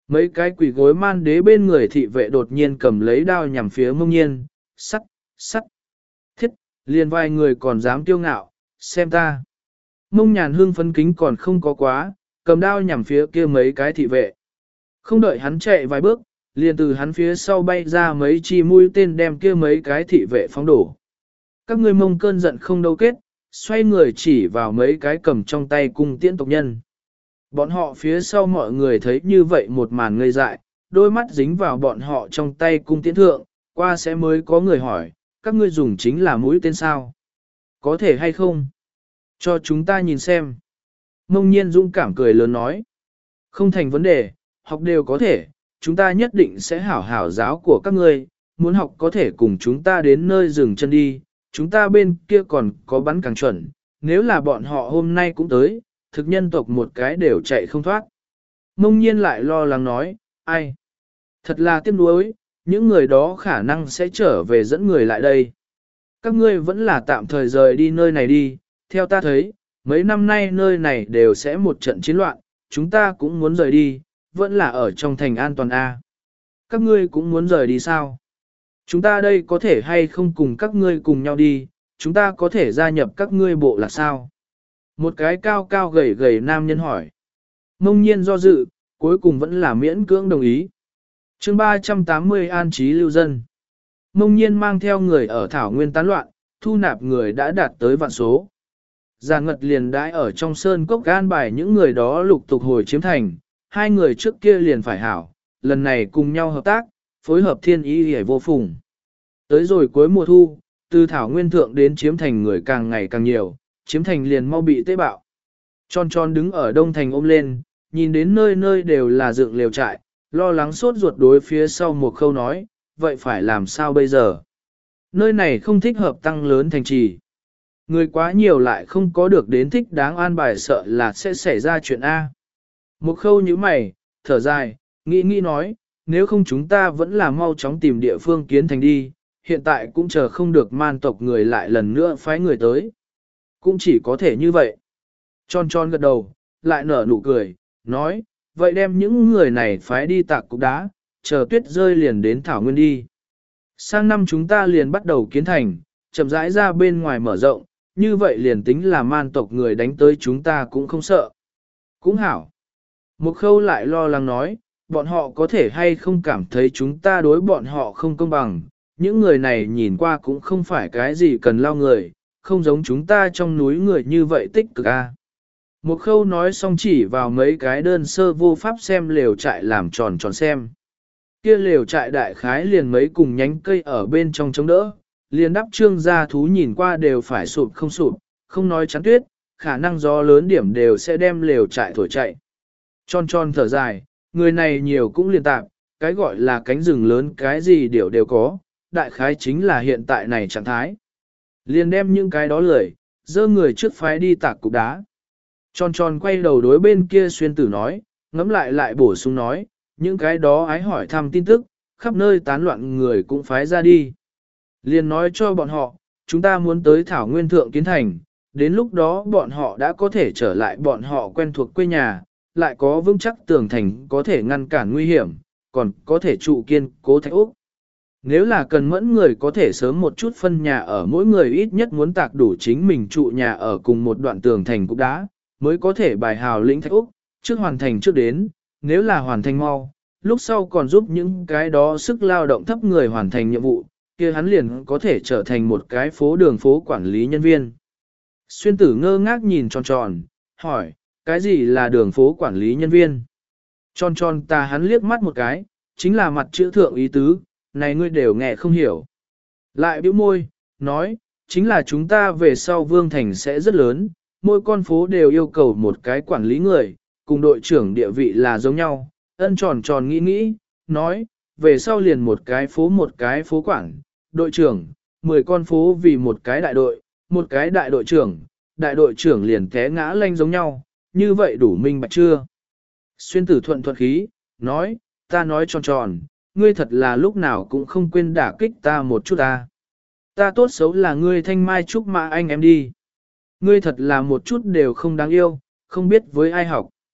Mấy cái quỷ gối man đế bên người thị vệ đột nhiên cầm lấy đao nhằm phía Mông Nhiên, sắt, sắt. Thiết, liền vài người còn dám kiêu ngạo, xem ta. Mông Nhàn hương phấn kính còn không có quá, cầm đao nhằm phía kia mấy cái thị vệ. Không đợi hắn chạy vài bước, liền từ hắn phía sau bay ra mấy chi mũi tên đem kia mấy cái thị vệ phóng đổ. Các ngươi Mông cơn giận không đâu kết, xoay người chỉ vào mấy cái cầm trong tay cung tiễn tộc nhân. Bọn họ phía sau mọi người thấy như vậy một màn ngây dại, đôi mắt dính vào bọn họ trong tay cung tiễn thượng, qua sẽ mới có người hỏi, các ngươi dùng chính là mũi tên sao? Có thể hay không? Cho chúng ta nhìn xem. Mông Nhiên dũng cảm cười lớn nói. Không thành vấn đề, học đều có thể, chúng ta nhất định sẽ hảo hảo giáo của các ngươi, muốn học có thể cùng chúng ta đến nơi dừng chân đi, chúng ta bên kia còn có bắn càng chuẩn, nếu là bọn họ hôm nay cũng tới, thực nhân tộc một cái đều chạy không thoát. Mông Nhiên lại lo lắng nói, ai? Thật là tiếc nuối, những người đó khả năng sẽ trở về dẫn người lại đây. Các ngươi vẫn là tạm thời rời đi nơi này đi, theo ta thấy, mấy năm nay nơi này đều sẽ một trận chiến loạn, chúng ta cũng muốn rời đi, vẫn là ở trong thành an toàn A. Các ngươi cũng muốn rời đi sao? Chúng ta đây có thể hay không cùng các ngươi cùng nhau đi, chúng ta có thể gia nhập các ngươi bộ là sao? Một cái cao cao gầy gầy nam nhân hỏi. Mông Nhiên do dự, cuối cùng vẫn là miễn cưỡng đồng ý. chương ba trăm tám mươi an trí lưu dân. Mông Nhiên mang theo người ở thảo nguyên tán loạn, thu nạp người đã đạt tới vạn số. Già Ngật liền đãi ở trong sơn cốc gan bài những người đó lục tục hồi chiếm thành, hai người trước kia liền phải hảo, lần này cùng nhau hợp tác, phối hợp thiên ý hề vô phùng. Tới rồi cuối mùa thu, từ thảo nguyên thượng đến chiếm thành người càng ngày càng nhiều, chiếm thành liền mau bị tế bạo. Tròn tròn đứng ở đông thành ôm lên, nhìn đến nơi nơi đều là dựng lều trại, lo lắng sốt ruột đối phía sau một khâu nói, vậy phải làm sao bây giờ? Nơi này không thích hợp tăng lớn thành trì. Người quá nhiều lại không có được đến thích đáng an bài sợ là sẽ xảy ra chuyện A. Một khâu như mày, thở dài, nghĩ nghĩ nói, nếu không chúng ta vẫn là mau chóng tìm địa phương kiến thành đi, hiện tại cũng chờ không được man tộc người lại lần nữa phái người tới. Cũng chỉ có thể như vậy. Tròn tròn gật đầu, lại nở nụ cười, nói, vậy đem những người này phái đi tạc cục đá, chờ tuyết rơi liền đến thảo nguyên đi. Sang năm chúng ta liền bắt đầu kiến thành, chậm rãi ra bên ngoài mở rộng, như vậy liền tính là man tộc người đánh tới chúng ta cũng không sợ. Cũng hảo. Một khâu lại lo lắng nói, bọn họ có thể hay không cảm thấy chúng ta đối bọn họ không công bằng, những người này nhìn qua cũng không phải cái gì cần lao người, không giống chúng ta trong núi người như vậy tích cực a. Một khâu nói xong chỉ vào mấy cái đơn sơ vô pháp xem lều trại làm tròn tròn xem. Kia lều trại đại khái liền mấy cùng nhánh cây ở bên trong chống đỡ, liền đắp trương gia thú nhìn qua đều phải sụp không sụp, không nói chắn tuyết, khả năng gió lớn điểm đều sẽ đem lều trại thổi chạy. Tròn tròn thở dài, người này nhiều cũng liền tạm, cái gọi là cánh rừng lớn cái gì đều đều có, đại khái chính là hiện tại này trạng thái. Liền đem những cái đó lười, dơ người trước phái đi tạc cục đá. Tròn tròn quay đầu đối bên kia xuyên tử nói, ngẫm lại lại bổ sung nói, những cái đó ái hỏi thăm tin tức, khắp nơi tán loạn người cũng phái ra đi. Liền nói cho bọn họ, chúng ta muốn tới Thảo Nguyên Thượng Kiến Thành, đến lúc đó bọn họ đã có thể trở lại bọn họ quen thuộc quê nhà, lại có vững chắc tường thành có thể ngăn cản nguy hiểm, còn có thể trụ kiên cố thạch úc. Nếu là cần mẫn người có thể sớm một chút phân nhà ở mỗi người ít nhất muốn tạc đủ chính mình trụ nhà ở cùng một đoạn tường thành cục đá, mới có thể bài hào lĩnh thạch úc, trước hoàn thành trước đến, nếu là hoàn thành mau, lúc sau còn giúp những cái đó sức lao động thấp người hoàn thành nhiệm vụ, kia hắn liền có thể trở thành một cái phố đường phố quản lý nhân viên. Xuyên tử ngơ ngác nhìn tròn tròn, hỏi, cái gì là đường phố quản lý nhân viên? Tròn tròn ta hắn liếc mắt một cái, chính là mặt chữ thượng ý tứ, này ngươi đều nghe không hiểu. Lại bĩu môi, nói, chính là chúng ta về sau vương thành sẽ rất lớn, mỗi con phố đều yêu cầu một cái quản lý người, cùng đội trưởng địa vị là giống nhau. Ân tròn tròn nghĩ nghĩ, nói, về sau liền một cái phố một cái phố quản, đội trưởng, mười con phố vì một cái đại đội, một cái đại đội trưởng, đại đội trưởng liền té ngã lanh giống nhau, như vậy đủ minh bạch chưa? Xuyên tử thuận thuận khí, nói, ta nói tròn tròn, ngươi thật là lúc nào cũng không quên đả kích ta một chút ta. Ta tốt xấu là ngươi thanh mai trúc mã anh em đi. Ngươi thật là một chút đều không đáng yêu, không biết với ai học.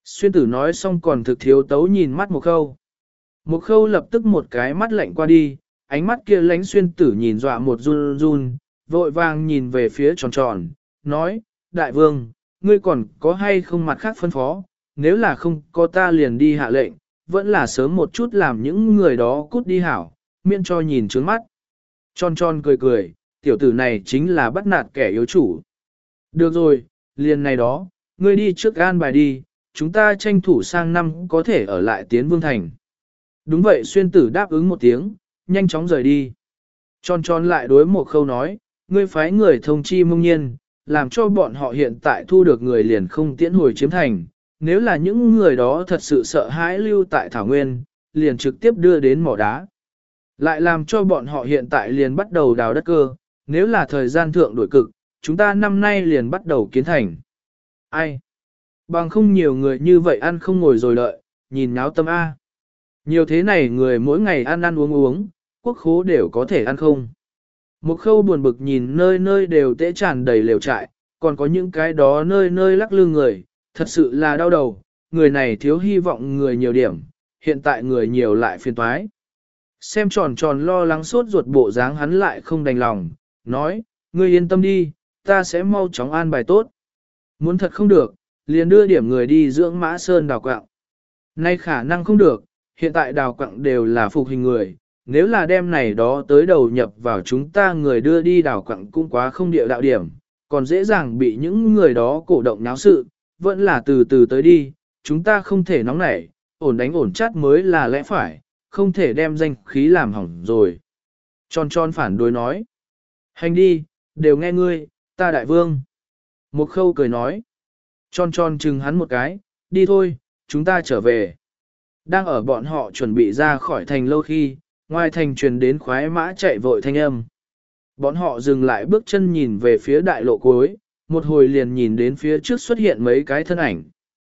Xuyên tử nói xong còn thực thiếu tấu nhìn mắt một khâu. Một khâu lập tức một cái mắt lạnh qua đi, ánh mắt kia lánh xuyên tử nhìn dọa một run run, vội vàng nhìn về phía tròn tròn, nói, đại vương, ngươi còn có hay không mặt khác phân phó, nếu là không có ta liền đi hạ lệnh, vẫn là sớm một chút làm những người đó cút đi hảo, miễn cho nhìn trướng mắt. Tròn tròn cười cười, tiểu tử này chính là bắt nạt kẻ yếu chủ. Được rồi, liền này đó, ngươi đi trước an bài đi, chúng ta tranh thủ sang năm có thể ở lại Tiến Vương Thành. Đúng vậy, xuyên tử đáp ứng một tiếng, nhanh chóng rời đi. Tròn tròn lại đối một khâu nói, ngươi phái người thông chi mông nhiên, làm cho bọn họ hiện tại thu được người liền không tiễn hồi chiếm thành. Nếu là những người đó thật sự sợ hãi lưu tại Thảo Nguyên, liền trực tiếp đưa đến mỏ đá. Lại làm cho bọn họ hiện tại liền bắt đầu đào đất cơ, nếu là thời gian thượng đổi cực, chúng ta năm nay liền bắt đầu kiến thành. Ai? Bằng không nhiều người như vậy ăn không ngồi rồi đợi, nhìn náo tâm A. Nhiều thế này người mỗi ngày ăn ăn uống uống, quốc khố đều có thể ăn không. Một khâu buồn bực nhìn nơi nơi đều tễ tràn đầy lều trại, còn có những cái đó nơi nơi lắc lư người, thật sự là đau đầu, người này thiếu hy vọng người nhiều điểm, hiện tại người nhiều lại phiền toái. Xem tròn tròn lo lắng sốt ruột bộ dáng hắn lại không đành lòng, nói, ngươi yên tâm đi, ta sẽ mau chóng an bài tốt. Muốn thật không được, liền đưa điểm người đi dưỡng Mã Sơn đào quạng. Nay khả năng không được, hiện tại đào quạng đều là phục hình người, nếu là đem này đó tới đầu nhập vào chúng ta người đưa đi đào quạng cũng quá không địa đạo điểm, còn dễ dàng bị những người đó cổ động náo sự, vẫn là từ từ tới đi, chúng ta không thể nóng nảy, ổn đánh ổn chát mới là lẽ phải, không thể đem danh khí làm hỏng rồi. Tròn tròn phản đối nói, hành đi, đều nghe ngươi, ta đại vương. Một khâu cười nói, tròn tròn chừng hắn một cái, đi thôi, chúng ta trở về. Đang ở bọn họ chuẩn bị ra khỏi thành lâu khi, ngoài thành truyền đến khoái mã chạy vội thanh âm. Bọn họ dừng lại bước chân nhìn về phía đại lộ cuối, một hồi liền nhìn đến phía trước xuất hiện mấy cái thân ảnh.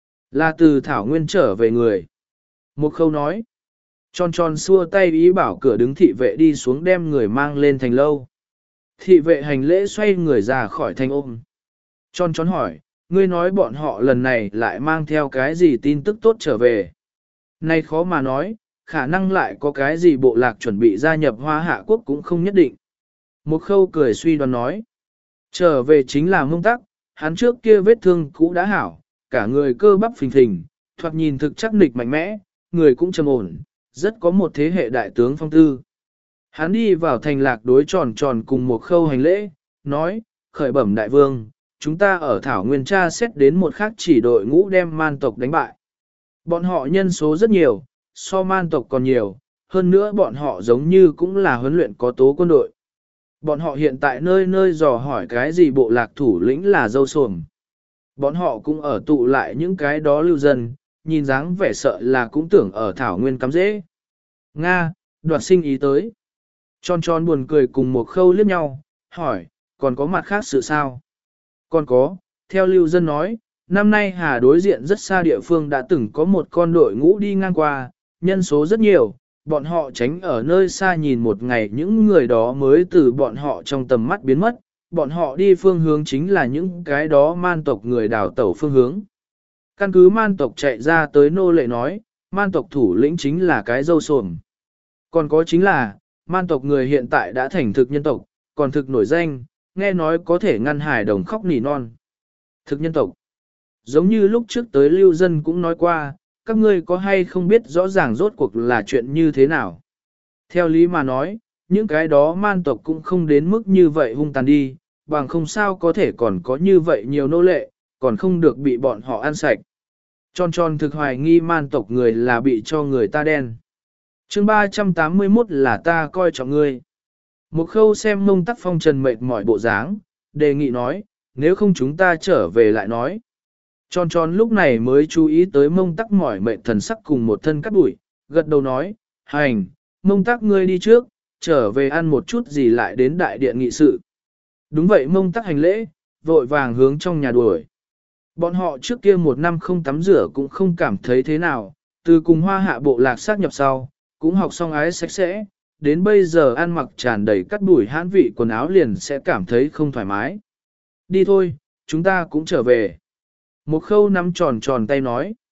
Là từ Thảo Nguyên trở về người. Một khâu nói, tròn tròn xua tay ý bảo cửa đứng thị vệ đi xuống đem người mang lên thành lâu. Thị vệ hành lễ xoay người ra khỏi thành ôm. Tròn tròn hỏi, ngươi nói bọn họ lần này lại mang theo cái gì tin tức tốt trở về. Nay khó mà nói, khả năng lại có cái gì bộ lạc chuẩn bị gia nhập Hoa Hạ Quốc cũng không nhất định. Một khâu cười suy đoán nói, trở về chính là Mông Tắc, hắn trước kia vết thương cũ đã hảo, cả người cơ bắp phình phình, thoạt nhìn thực chắc nịch mạnh mẽ, người cũng trầm ổn, rất có một thế hệ đại tướng phong tư. Hắn đi vào thành lạc đối tròn tròn cùng một khâu hành lễ, nói, khởi bẩm đại vương, chúng ta ở Thảo Nguyên tra xét đến một khác chỉ đội ngũ đem man tộc đánh bại. Bọn họ nhân số rất nhiều, so man tộc còn nhiều, hơn nữa bọn họ giống như cũng là huấn luyện có tố quân đội. Bọn họ hiện tại nơi nơi dò hỏi cái gì bộ lạc thủ lĩnh là dâu xuồng. Bọn họ cũng ở tụ lại những cái đó lưu dân, nhìn dáng vẻ sợ là cũng tưởng ở Thảo Nguyên cắm dễ. Nga, đoạt sinh ý tới. Tròn tròn buồn cười cùng một khâu liếc nhau, hỏi, còn có mặt khác sự sao? Còn có, theo lưu dân nói, năm nay Hà đối diện rất xa địa phương đã từng có một con đội ngũ đi ngang qua, nhân số rất nhiều, bọn họ tránh ở nơi xa nhìn một ngày những người đó mới từ bọn họ trong tầm mắt biến mất, bọn họ đi phương hướng chính là những cái đó man tộc người đào tẩu phương hướng. Căn cứ man tộc chạy ra tới nô lệ nói, man tộc thủ lĩnh chính là cái dâu xuồng. Còn có chính là, man tộc người hiện tại đã thành thực nhân tộc, còn thực nổi danh, nghe nói có thể ngăn hải đồng khóc nỉ non. Thực nhân tộc. Giống như lúc trước tới lưu dân cũng nói qua, các ngươi có hay không biết rõ ràng rốt cuộc là chuyện như thế nào. Theo lý mà nói, những cái đó man tộc cũng không đến mức như vậy hung tàn đi, bằng không sao có thể còn có như vậy nhiều nô lệ, còn không được bị bọn họ ăn sạch. Tròn tròn thực hoài nghi man tộc người là bị cho người ta đen. chương ba trăm tám mươi mốt là ta coi trọng ngươi. Một khâu xem Mông Tắc phong trần mệt mỏi bộ dáng, đề nghị nói, nếu không chúng ta trở về lại nói. Tròn tròn lúc này mới chú ý tới Mông Tắc mỏi mệt thần sắc cùng một thân cắt bụi, gật đầu nói, hành, Mông Tắc ngươi đi trước, trở về ăn một chút gì lại đến đại điện nghị sự. Đúng vậy Mông Tắc hành lễ, vội vàng hướng trong nhà đuổi. Bọn họ trước kia một năm không tắm rửa cũng không cảm thấy thế nào, từ cùng Hoa Hạ bộ lạc xác nhập sau, cũng học xong ái sạch sẽ, đến bây giờ ăn mặc tràn đầy cắt bụi hãn vị quần áo liền sẽ cảm thấy không thoải mái. Đi thôi, chúng ta cũng trở về. Một khâu nắm tròn tròn tay nói.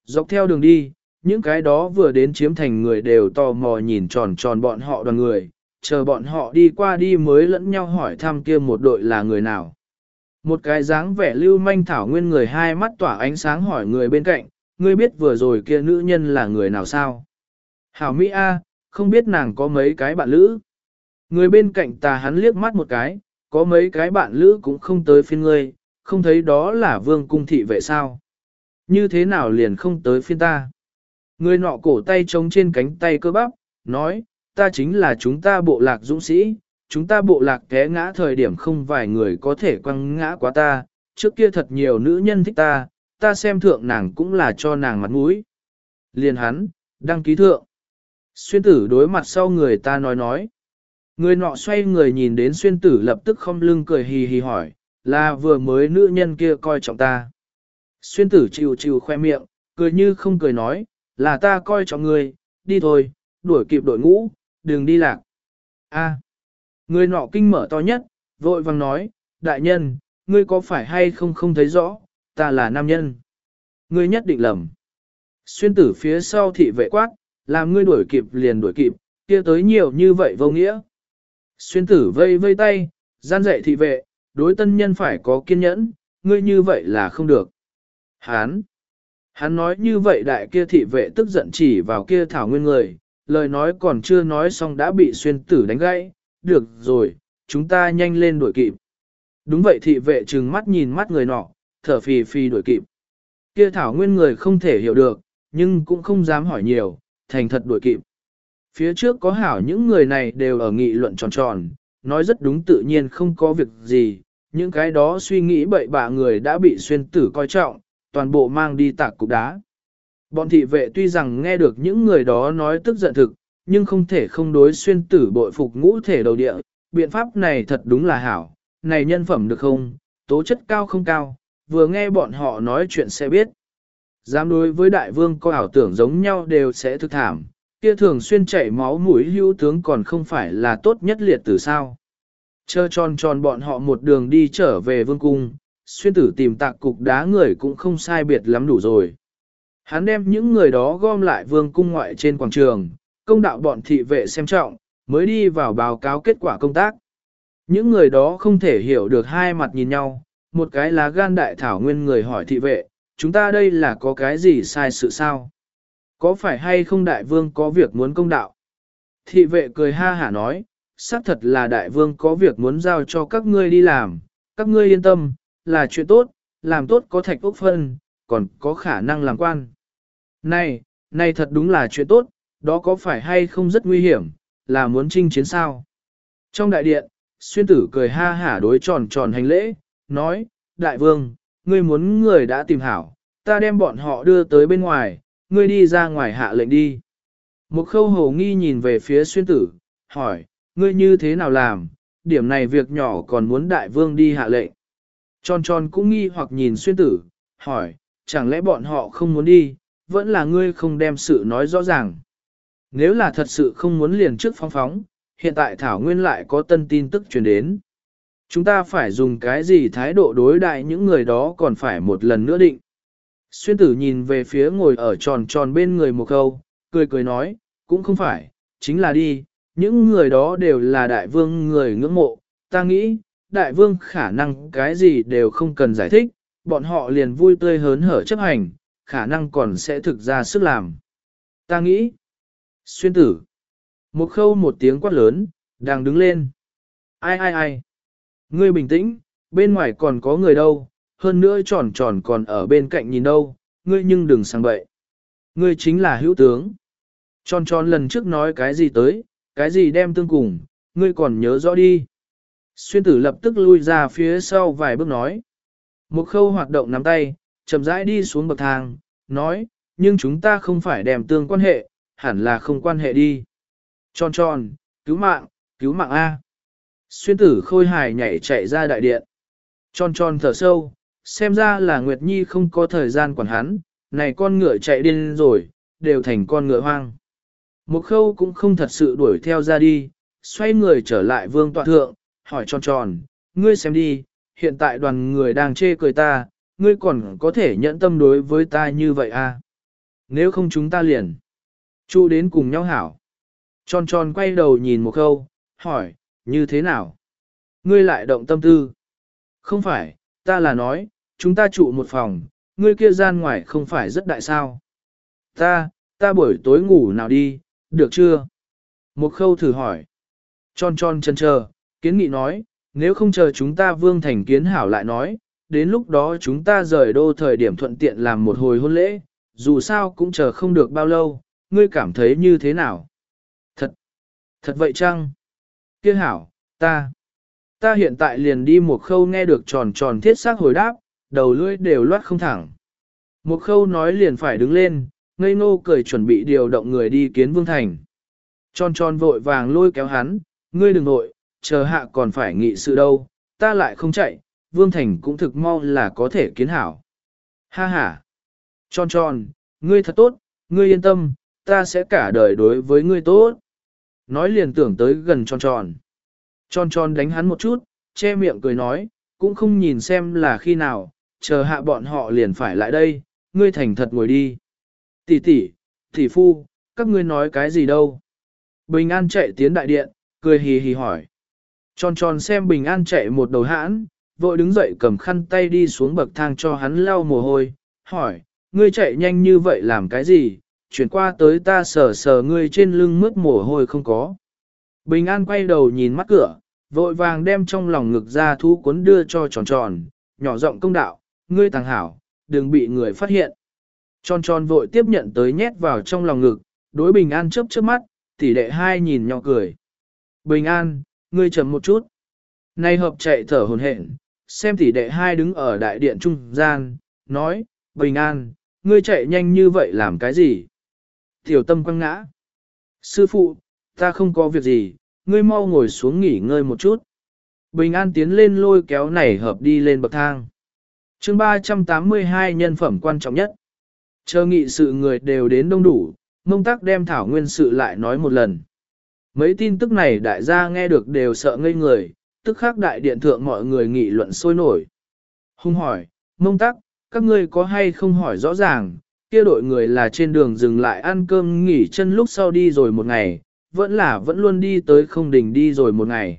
Dọc theo đường đi, những cái đó vừa đến chiếm thành người đều tò mò nhìn tròn tròn bọn họ đoàn người, chờ bọn họ đi qua đi mới lẫn nhau hỏi thăm kia một đội là người nào. Một cái dáng vẻ lưu manh thảo nguyên người hai mắt tỏa ánh sáng hỏi người bên cạnh, ngươi biết vừa rồi kia nữ nhân là người nào sao? Hảo Mỹ A, không biết nàng có mấy cái bạn lữ. Người bên cạnh ta hắn liếc mắt một cái, có mấy cái bạn lữ cũng không tới phiên ngươi, không thấy đó là vương cung thị vệ sao? Như thế nào liền không tới phiên ta? Người nọ cổ tay trống trên cánh tay cơ bắp, nói, ta chính là chúng ta bộ lạc dũng sĩ, chúng ta bộ lạc té ngã thời điểm không vài người có thể quăng ngã quá ta, trước kia thật nhiều nữ nhân thích ta, ta xem thượng nàng cũng là cho nàng mặt mũi. Liền hắn, đăng ký thượng. Xuyên tử đối mặt sau người ta nói nói. Người nọ xoay người nhìn đến xuyên tử lập tức không lưng cười hì hì hỏi, là vừa mới nữ nhân kia coi trọng ta. Xuyên tử chịu chịu khoe miệng, cười như không cười nói, là ta coi trọng ngươi, đi thôi, đuổi kịp đội ngũ, đừng đi lạc. A, người nọ kinh mở to nhất, vội vàng nói, đại nhân, ngươi có phải hay không không thấy rõ, ta là nam nhân. Ngươi nhất định lầm. Xuyên tử phía sau thị vệ quát, làm ngươi đuổi kịp liền đuổi kịp, kia tới nhiều như vậy vô nghĩa. Xuyên tử vây vây tay, gian dạy thị vệ, đối tân nhân phải có kiên nhẫn, ngươi như vậy là không được. Hán! Hắn nói như vậy đại kia thị vệ tức giận chỉ vào kia thảo nguyên người, lời nói còn chưa nói xong đã bị xuyên tử đánh gãy, được rồi, chúng ta nhanh lên đuổi kịp. Đúng vậy thị vệ trừng mắt nhìn mắt người nọ, thở phì phì đuổi kịp. Kia thảo nguyên người không thể hiểu được, nhưng cũng không dám hỏi nhiều, thành thật đuổi kịp. Phía trước có hảo những người này đều ở nghị luận tròn tròn, nói rất đúng tự nhiên không có việc gì, những cái đó suy nghĩ bậy bạ người đã bị xuyên tử coi trọng, toàn bộ mang đi tạc cục đá. Bọn thị vệ tuy rằng nghe được những người đó nói tức giận thực, nhưng không thể không đối xuyên tử bội phục ngũ thể đầu địa, biện pháp này thật đúng là hảo, này nhân phẩm được không, tố chất cao không cao, vừa nghe bọn họ nói chuyện sẽ biết. Dám đối với đại vương có ảo tưởng giống nhau đều sẽ thực thảm, kia thường xuyên chảy máu mũi hữu tướng còn không phải là tốt nhất liệt tử sao. Chờ tròn tròn bọn họ một đường đi trở về vương cung, xuyên tử tìm tạc cục đá người cũng không sai biệt lắm đủ rồi. Hắn đem những người đó gom lại vương cung ngoại trên quảng trường, công đạo bọn thị vệ xem trọng, mới đi vào báo cáo kết quả công tác. Những người đó không thể hiểu được hai mặt nhìn nhau, một cái là gan đại thảo nguyên người hỏi thị vệ, chúng ta đây là có cái gì sai sự sao? Có phải hay không đại vương có việc muốn công đạo? Thị vệ cười ha hả nói, xác thật là đại vương có việc muốn giao cho các ngươi đi làm, các ngươi yên tâm, là chuyện tốt, làm tốt có thạch ốc phân, còn có khả năng làm quan. Này, này thật đúng là chuyện tốt, đó có phải hay không rất nguy hiểm, là muốn chinh chiến sao? Trong đại điện, xuyên tử cười ha hả đối tròn tròn hành lễ, nói, đại vương, ngươi muốn người đã tìm hảo, ta đem bọn họ đưa tới bên ngoài, ngươi đi ra ngoài hạ lệnh đi. Một khâu hồ nghi nhìn về phía xuyên tử, hỏi, ngươi như thế nào làm, điểm này việc nhỏ còn muốn đại vương đi hạ lệnh. Tròn tròn cũng nghi hoặc nhìn xuyên tử, hỏi, chẳng lẽ bọn họ không muốn đi, vẫn là ngươi không đem sự nói rõ ràng. Nếu là thật sự không muốn liền trước phóng phóng, hiện tại Thảo Nguyên lại có tân tin tức truyền đến. Chúng ta phải dùng cái gì thái độ đối đại những người đó còn phải một lần nữa định. Xuyên tử nhìn về phía ngồi ở tròn tròn bên người một câu, cười cười nói, cũng không phải, chính là đi, những người đó đều là đại vương người ngưỡng mộ, ta nghĩ, đại vương khả năng cái gì đều không cần giải thích, bọn họ liền vui tươi hớn hở chấp hành, khả năng còn sẽ thực ra sức làm. Ta nghĩ, xuyên tử, một khâu một tiếng quát lớn, đang đứng lên. Ai ai ai, ngươi bình tĩnh, bên ngoài còn có người đâu, hơn nữa tròn tròn còn ở bên cạnh nhìn đâu, ngươi nhưng đừng sang bậy. Ngươi chính là hữu tướng. Tròn tròn lần trước nói cái gì tới, cái gì đem tương cùng, ngươi còn nhớ rõ đi. Xuyên tử lập tức lui ra phía sau vài bước nói. Một khâu hoạt động nắm tay, chậm rãi đi xuống bậc thang, nói, nhưng chúng ta không phải đem tương quan hệ, hẳn là không quan hệ đi. Tròn tròn, cứu mạng, cứu mạng A. Xuyên tử khôi hài nhảy chạy ra đại điện. Tròn tròn thở sâu, xem ra là Nguyệt Nhi không có thời gian quản hắn, này con ngựa chạy điên rồi, đều thành con ngựa hoang. Một khâu cũng không thật sự đuổi theo ra đi, xoay người trở lại vương tọa thượng, hỏi tròn tròn, ngươi xem đi, hiện tại đoàn người đang chê cười ta, ngươi còn có thể nhẫn tâm đối với ta như vậy à? Nếu không chúng ta liền. Chu đến cùng nhau hảo. Tròn tròn quay đầu nhìn một câu, hỏi, như thế nào? Ngươi lại động tâm tư. Không phải, ta là nói, chúng ta trụ một phòng, ngươi kia gian ngoài không phải rất đại sao. Ta, ta buổi tối ngủ nào đi, được chưa? Một khâu thử hỏi. Tròn tròn chân chờ, kiến nghị nói, nếu không chờ chúng ta vương thành kiến hảo lại nói, đến lúc đó chúng ta rời đô thời điểm thuận tiện làm một hồi hôn lễ, dù sao cũng chờ không được bao lâu, ngươi cảm thấy như thế nào? Thật, thật vậy chăng? Kia hảo, ta, ta hiện tại liền đi một khâu nghe được tròn tròn thiết xác hồi đáp, đầu lưỡi đều loát không thẳng. Một khâu nói liền phải đứng lên, ngây ngô cười chuẩn bị điều động người đi kiến vương thành. Tròn tròn vội vàng lôi kéo hắn, ngươi đừng nội, chờ hạ còn phải nghị sự đâu, ta lại không chạy, vương thành cũng thực mau là có thể kiến hảo. Ha ha! Tròn tròn, ngươi thật tốt, ngươi yên tâm, ta sẽ cả đời đối với ngươi tốt. Nói liền tưởng tới gần tròn tròn. Tròn tròn đánh hắn một chút, che miệng cười nói, cũng không nhìn xem là khi nào, chờ hạ bọn họ liền phải lại đây, ngươi thành thật ngồi đi. Tỷ tỷ, tỷ phu, các ngươi nói cái gì đâu? Bình An chạy tiến đại điện, cười hì hì hỏi. Tròn tròn xem Bình An chạy một đầu hãn, vội đứng dậy cầm khăn tay đi xuống bậc thang cho hắn lau mồ hôi, hỏi, ngươi chạy nhanh như vậy làm cái gì, chuyển qua tới ta sờ sờ ngươi trên lưng mướt mồ hôi không có. Bình An quay đầu nhìn mắt cửa, vội vàng đem trong lòng ngực ra thú cuốn đưa cho tròn tròn, nhỏ giọng công đạo, ngươi tàng hảo, đừng bị người phát hiện. Tròn tròn vội tiếp nhận tới nhét vào trong lòng ngực, đối Bình An chớp chớp mắt, tỷ đệ hai nhìn nhỏ cười. Bình An, ngươi chậm một chút. Nay hợp chạy thở hồn hển, xem tỷ đệ hai đứng ở đại điện trung gian, nói, Bình An, ngươi chạy nhanh như vậy làm cái gì? Tiểu tâm quăng ngã. Sư phụ, ta không có việc gì, ngươi mau ngồi xuống nghỉ ngơi một chút. Bình An tiến lên lôi kéo này hợp đi lên bậc thang. chương ba trăm tám mươi hai nhân phẩm quan trọng nhất. Chờ nghị sự người đều đến đông đủ, Mông Tắc đem thảo nguyên sự lại nói một lần. Mấy tin tức này đại gia nghe được đều sợ ngây người, tức khắc đại điện thượng mọi người nghị luận sôi nổi. Hung hỏi, Mông Tắc, các ngươi có hay không hỏi rõ ràng, kia đội người là trên đường dừng lại ăn cơm nghỉ chân lúc sau đi rồi một ngày, vẫn là vẫn luôn đi tới không đỉnh đi rồi một ngày.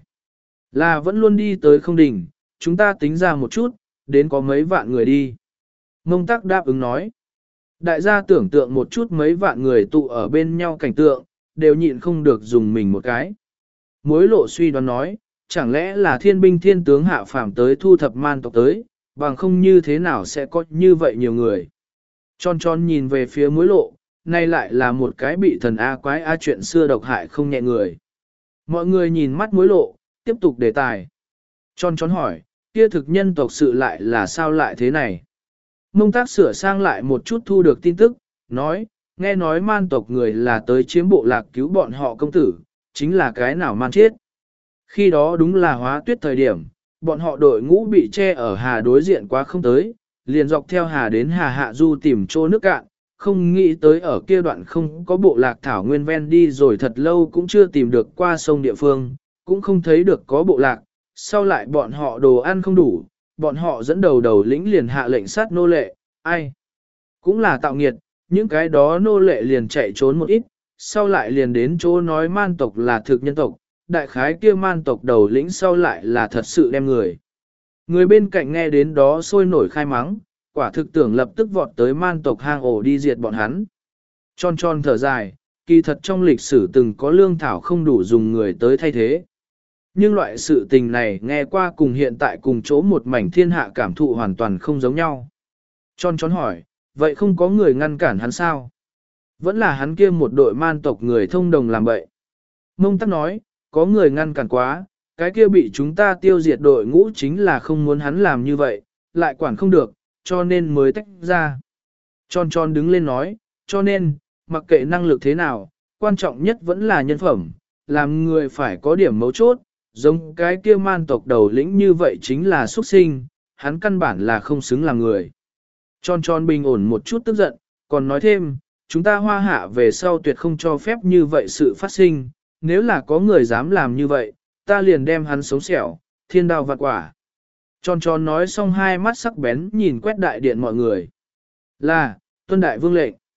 Là vẫn luôn đi tới không đỉnh, chúng ta tính ra một chút, đến có mấy vạn người đi. Mông Tắc đáp ứng nói. Đại gia tưởng tượng một chút mấy vạn người tụ ở bên nhau cảnh tượng, đều nhịn không được dùng mình một cái. Mối lộ suy đoán nói, chẳng lẽ là thiên binh thiên tướng hạ phàm tới thu thập man tộc tới, bằng không như thế nào sẽ có như vậy nhiều người. Tròn tròn nhìn về phía mối lộ, nay lại là một cái bị thần A quái A chuyện xưa độc hại không nhẹ người. Mọi người nhìn mắt mối lộ, tiếp tục đề tài. Tròn tròn hỏi, kia thực nhân tộc sự lại là sao lại thế này? Mông Tác sửa sang lại một chút thu được tin tức, nói, nghe nói man tộc người là tới chiếm bộ lạc cứu bọn họ công tử, chính là cái nào man chết. Khi đó đúng là hóa tuyết thời điểm, bọn họ đội ngũ bị che ở hà đối diện quá không tới, liền dọc theo hà đến hà hạ du tìm chỗ nước cạn, không nghĩ tới ở kia đoạn không có bộ lạc thảo nguyên ven đi rồi thật lâu cũng chưa tìm được qua sông địa phương, cũng không thấy được có bộ lạc, sau lại bọn họ đồ ăn không đủ, bọn họ dẫn đầu đầu lĩnh liền hạ lệnh sát nô lệ, ai? Cũng là tạo nghiệt, những cái đó nô lệ liền chạy trốn một ít, sau lại liền đến chỗ nói man tộc là thực nhân tộc, đại khái kia man tộc đầu lĩnh sau lại là thật sự đem người. Người bên cạnh nghe đến đó sôi nổi khai mắng, quả thực tưởng lập tức vọt tới man tộc hang ổ đi diệt bọn hắn. Tròn tròn thở dài, kỳ thật trong lịch sử từng có lương thảo không đủ dùng người tới thay thế. Nhưng loại sự tình này nghe qua cùng hiện tại cùng chỗ một mảnh thiên hạ cảm thụ hoàn toàn không giống nhau. Tròn tròn hỏi, vậy không có người ngăn cản hắn sao? Vẫn là hắn kia một đội man tộc người thông đồng làm vậy. Mông Tắc nói, có người ngăn cản quá, cái kia bị chúng ta tiêu diệt đội ngũ chính là không muốn hắn làm như vậy, lại quản không được, cho nên mới tách ra. Tròn tròn đứng lên nói, cho nên, mặc kệ năng lực thế nào, quan trọng nhất vẫn là nhân phẩm, làm người phải có điểm mấu chốt, giống cái kia man tộc đầu lĩnh như vậy chính là xuất sinh, hắn căn bản là không xứng làm người. Tròn tròn bình ổn một chút tức giận, còn nói thêm, chúng ta hoa hạ về sau tuyệt không cho phép như vậy sự phát sinh, nếu là có người dám làm như vậy, ta liền đem hắn sống xẻo, thiên đao vạn quả. Tròn tròn nói xong hai mắt sắc bén nhìn quét đại điện mọi người. Là, tuân đại vương lệnh.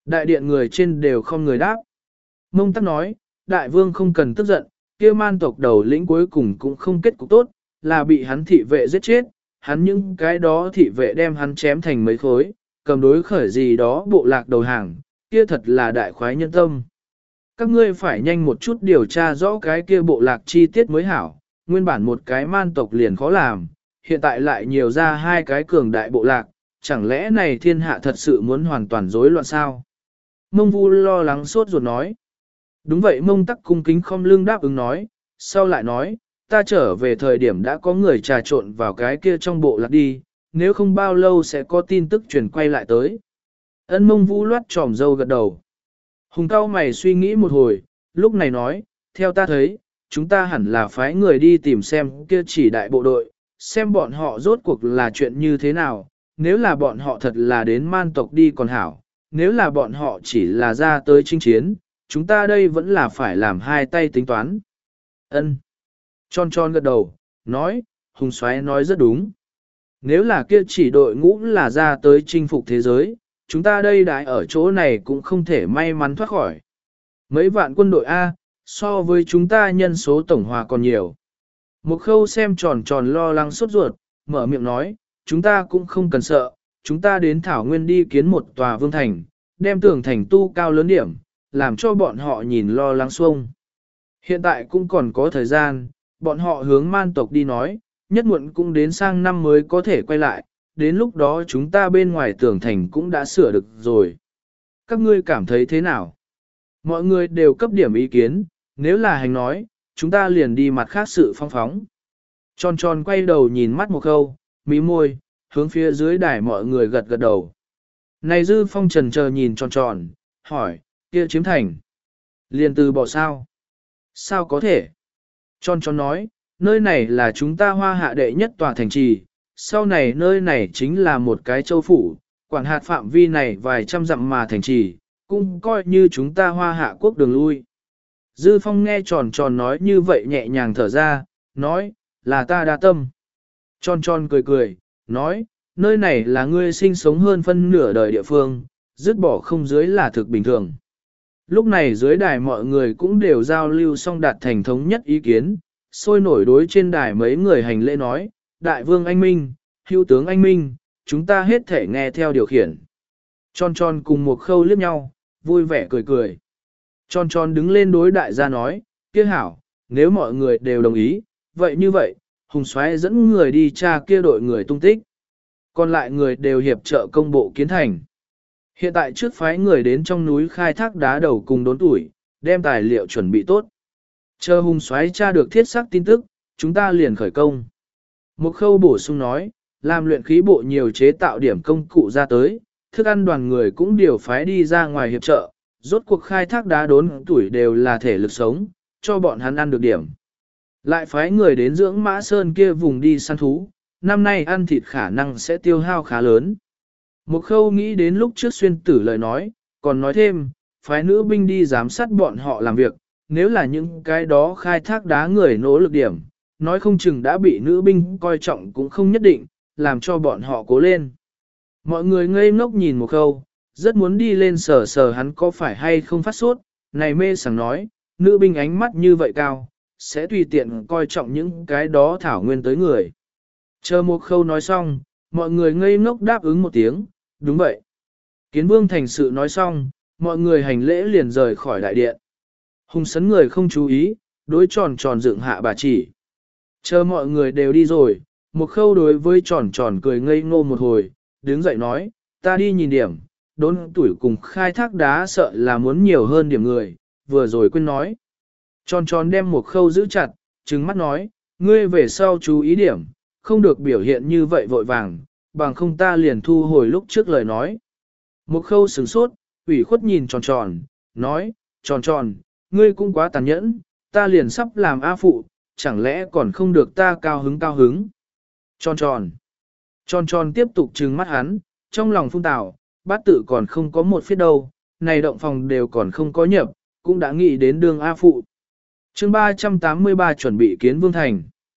Đại điện người trên đều không người đáp. Mông Tắc nói, đại vương không cần tức giận, kia man tộc đầu lĩnh cuối cùng cũng không kết cục tốt, là bị hắn thị vệ giết chết, hắn những cái đó thị vệ đem hắn chém thành mấy khối, cầm đối khởi gì đó bộ lạc đầu hàng, kia thật là đại khoái nhân tâm. Các ngươi phải nhanh một chút điều tra rõ cái kia bộ lạc chi tiết mới hảo, nguyên bản một cái man tộc liền khó làm, hiện tại lại nhiều ra hai cái cường đại bộ lạc, chẳng lẽ này thiên hạ thật sự muốn hoàn toàn rối loạn sao? Mông Vu lo lắng sốt ruột nói. Đúng vậy, Mông Tắc cung kính không lưng đáp ứng nói, sau lại nói, ta trở về thời điểm đã có người trà trộn vào cái kia trong bộ lạc đi, nếu không bao lâu sẽ có tin tức truyền quay lại tới. Ân Mông Vu loát tròm dâu gật đầu. Hùng cao mày suy nghĩ một hồi, lúc này nói, theo ta thấy, chúng ta hẳn là phái người đi tìm xem kia chỉ đại bộ đội, xem bọn họ rốt cuộc là chuyện như thế nào, nếu là bọn họ thật là đến man tộc đi còn hảo, nếu là bọn họ chỉ là ra tới chinh chiến, chúng ta đây vẫn là phải làm hai tay tính toán. Ân. Tròn tròn gật đầu, nói, Hùng Soái nói rất đúng. Nếu là kia chỉ đội ngũ là ra tới chinh phục thế giới, chúng ta đây đãi ở chỗ này cũng không thể may mắn thoát khỏi. Mấy vạn quân đội A, so với chúng ta nhân số tổng hòa còn nhiều. Một khâu xem tròn tròn lo lắng sốt ruột, mở miệng nói, chúng ta cũng không cần sợ, chúng ta đến Thảo Nguyên đi kiến một tòa vương thành, đem tường thành tu cao lớn điểm, làm cho bọn họ nhìn lo lắng xuông. Hiện tại cũng còn có thời gian, bọn họ hướng man tộc đi nói, nhất muộn cũng đến sang năm mới có thể quay lại, đến lúc đó chúng ta bên ngoài tường thành cũng đã sửa được rồi. Các ngươi cảm thấy thế nào? Mọi người đều cấp điểm ý kiến, nếu là hành nói, chúng ta liền đi mặt khác sự phong phóng. Tròn tròn quay đầu nhìn mắt một khâu, mí môi, hướng phía dưới đài mọi người gật gật đầu. Này Dư Phong trần chờ nhìn tròn tròn, hỏi, kia chiếm thành. Liền từ bỏ sao? Sao có thể? Tròn tròn nói, nơi này là chúng ta hoa hạ đệ nhất tòa thành trì, sau này nơi này chính là một cái châu phủ, quản hạt phạm vi này vài trăm dặm mà thành trì, cũng coi như chúng ta hoa hạ quốc đường lui. Dư Phong nghe tròn tròn nói như vậy nhẹ nhàng thở ra, nói, là ta đa tâm. Tròn tròn cười cười, nói, nơi này là ngươi sinh sống hơn phân nửa đời địa phương, dứt bỏ không dưới là thực bình thường. Lúc này dưới đài mọi người cũng đều giao lưu xong đạt thành thống nhất ý kiến, sôi nổi đối trên đài mấy người hành lễ nói, Đại vương anh Minh, hữu tướng anh Minh, chúng ta hết thể nghe theo điều khiển. Tròn tròn cùng một khâu liếc nhau, vui vẻ cười cười. Tròn tròn đứng lên đối đại gia nói, kia hảo, nếu mọi người đều đồng ý, vậy như vậy, Hùng Soái dẫn người đi tra kia đội người tung tích. Còn lại người đều hiệp trợ công bộ kiến thành. Hiện tại trước phái người đến trong núi khai thác đá đầu cùng đốn tuổi, đem tài liệu chuẩn bị tốt. Chờ Hùng Soái tra được thiết xác tin tức, chúng ta liền khởi công. Một khâu bổ sung nói, làm luyện khí bộ nhiều chế tạo điểm công cụ ra tới, thức ăn đoàn người cũng điều phái đi ra ngoài hiệp trợ, rốt cuộc khai thác đá đốn tuổi đều là thể lực sống, cho bọn hắn ăn được điểm. Lại phái người đến dưỡng mã sơn kia vùng đi săn thú, năm nay ăn thịt khả năng sẽ tiêu hao khá lớn. Một khâu nghĩ đến lúc trước xuyên tử lời nói, còn nói thêm, phái nữ binh đi giám sát bọn họ làm việc, nếu là những cái đó khai thác đá người nỗ lực điểm, nói không chừng đã bị nữ binh coi trọng cũng không nhất định, làm cho bọn họ cố lên. Mọi người ngây ngốc nhìn một khâu, rất muốn đi lên sờ sờ hắn có phải hay không phát sốt, này mê sảng nói, nữ binh ánh mắt như vậy cao, sẽ tùy tiện coi trọng những cái đó thảo nguyên tới người. Chờ một khâu nói xong, mọi người ngây ngốc đáp ứng một tiếng, đúng vậy. Kiến vương thành sự nói xong, mọi người hành lễ liền rời khỏi đại điện. Hùng sấn người không chú ý, đối tròn tròn dựng hạ bà chỉ. Chờ mọi người đều đi rồi, một khâu đối với tròn tròn cười ngây ngô một hồi, đứng dậy nói, ta đi nhìn điểm, đốn tuổi cùng khai thác đá sợ là muốn nhiều hơn điểm người, vừa rồi quên nói. Tròn tròn đem một khâu giữ chặt, trừng mắt nói, ngươi về sau chú ý điểm, không được biểu hiện như vậy vội vàng, bằng không ta liền thu hồi lúc trước lời nói. Một khâu sửng sốt, ủy khuất nhìn tròn tròn, nói, tròn tròn, ngươi cũng quá tàn nhẫn, ta liền sắp làm A phụ, chẳng lẽ còn không được ta cao hứng cao hứng. Tròn tròn, tròn tròn tiếp tục trừng mắt hắn, trong lòng phung tảo, bát tự còn không có một phía đâu, này động phòng đều còn không có nhập, cũng đã nghĩ đến đường A phụ. chương ba trăm tám mươi ba chuẩn bị kiến vương thành.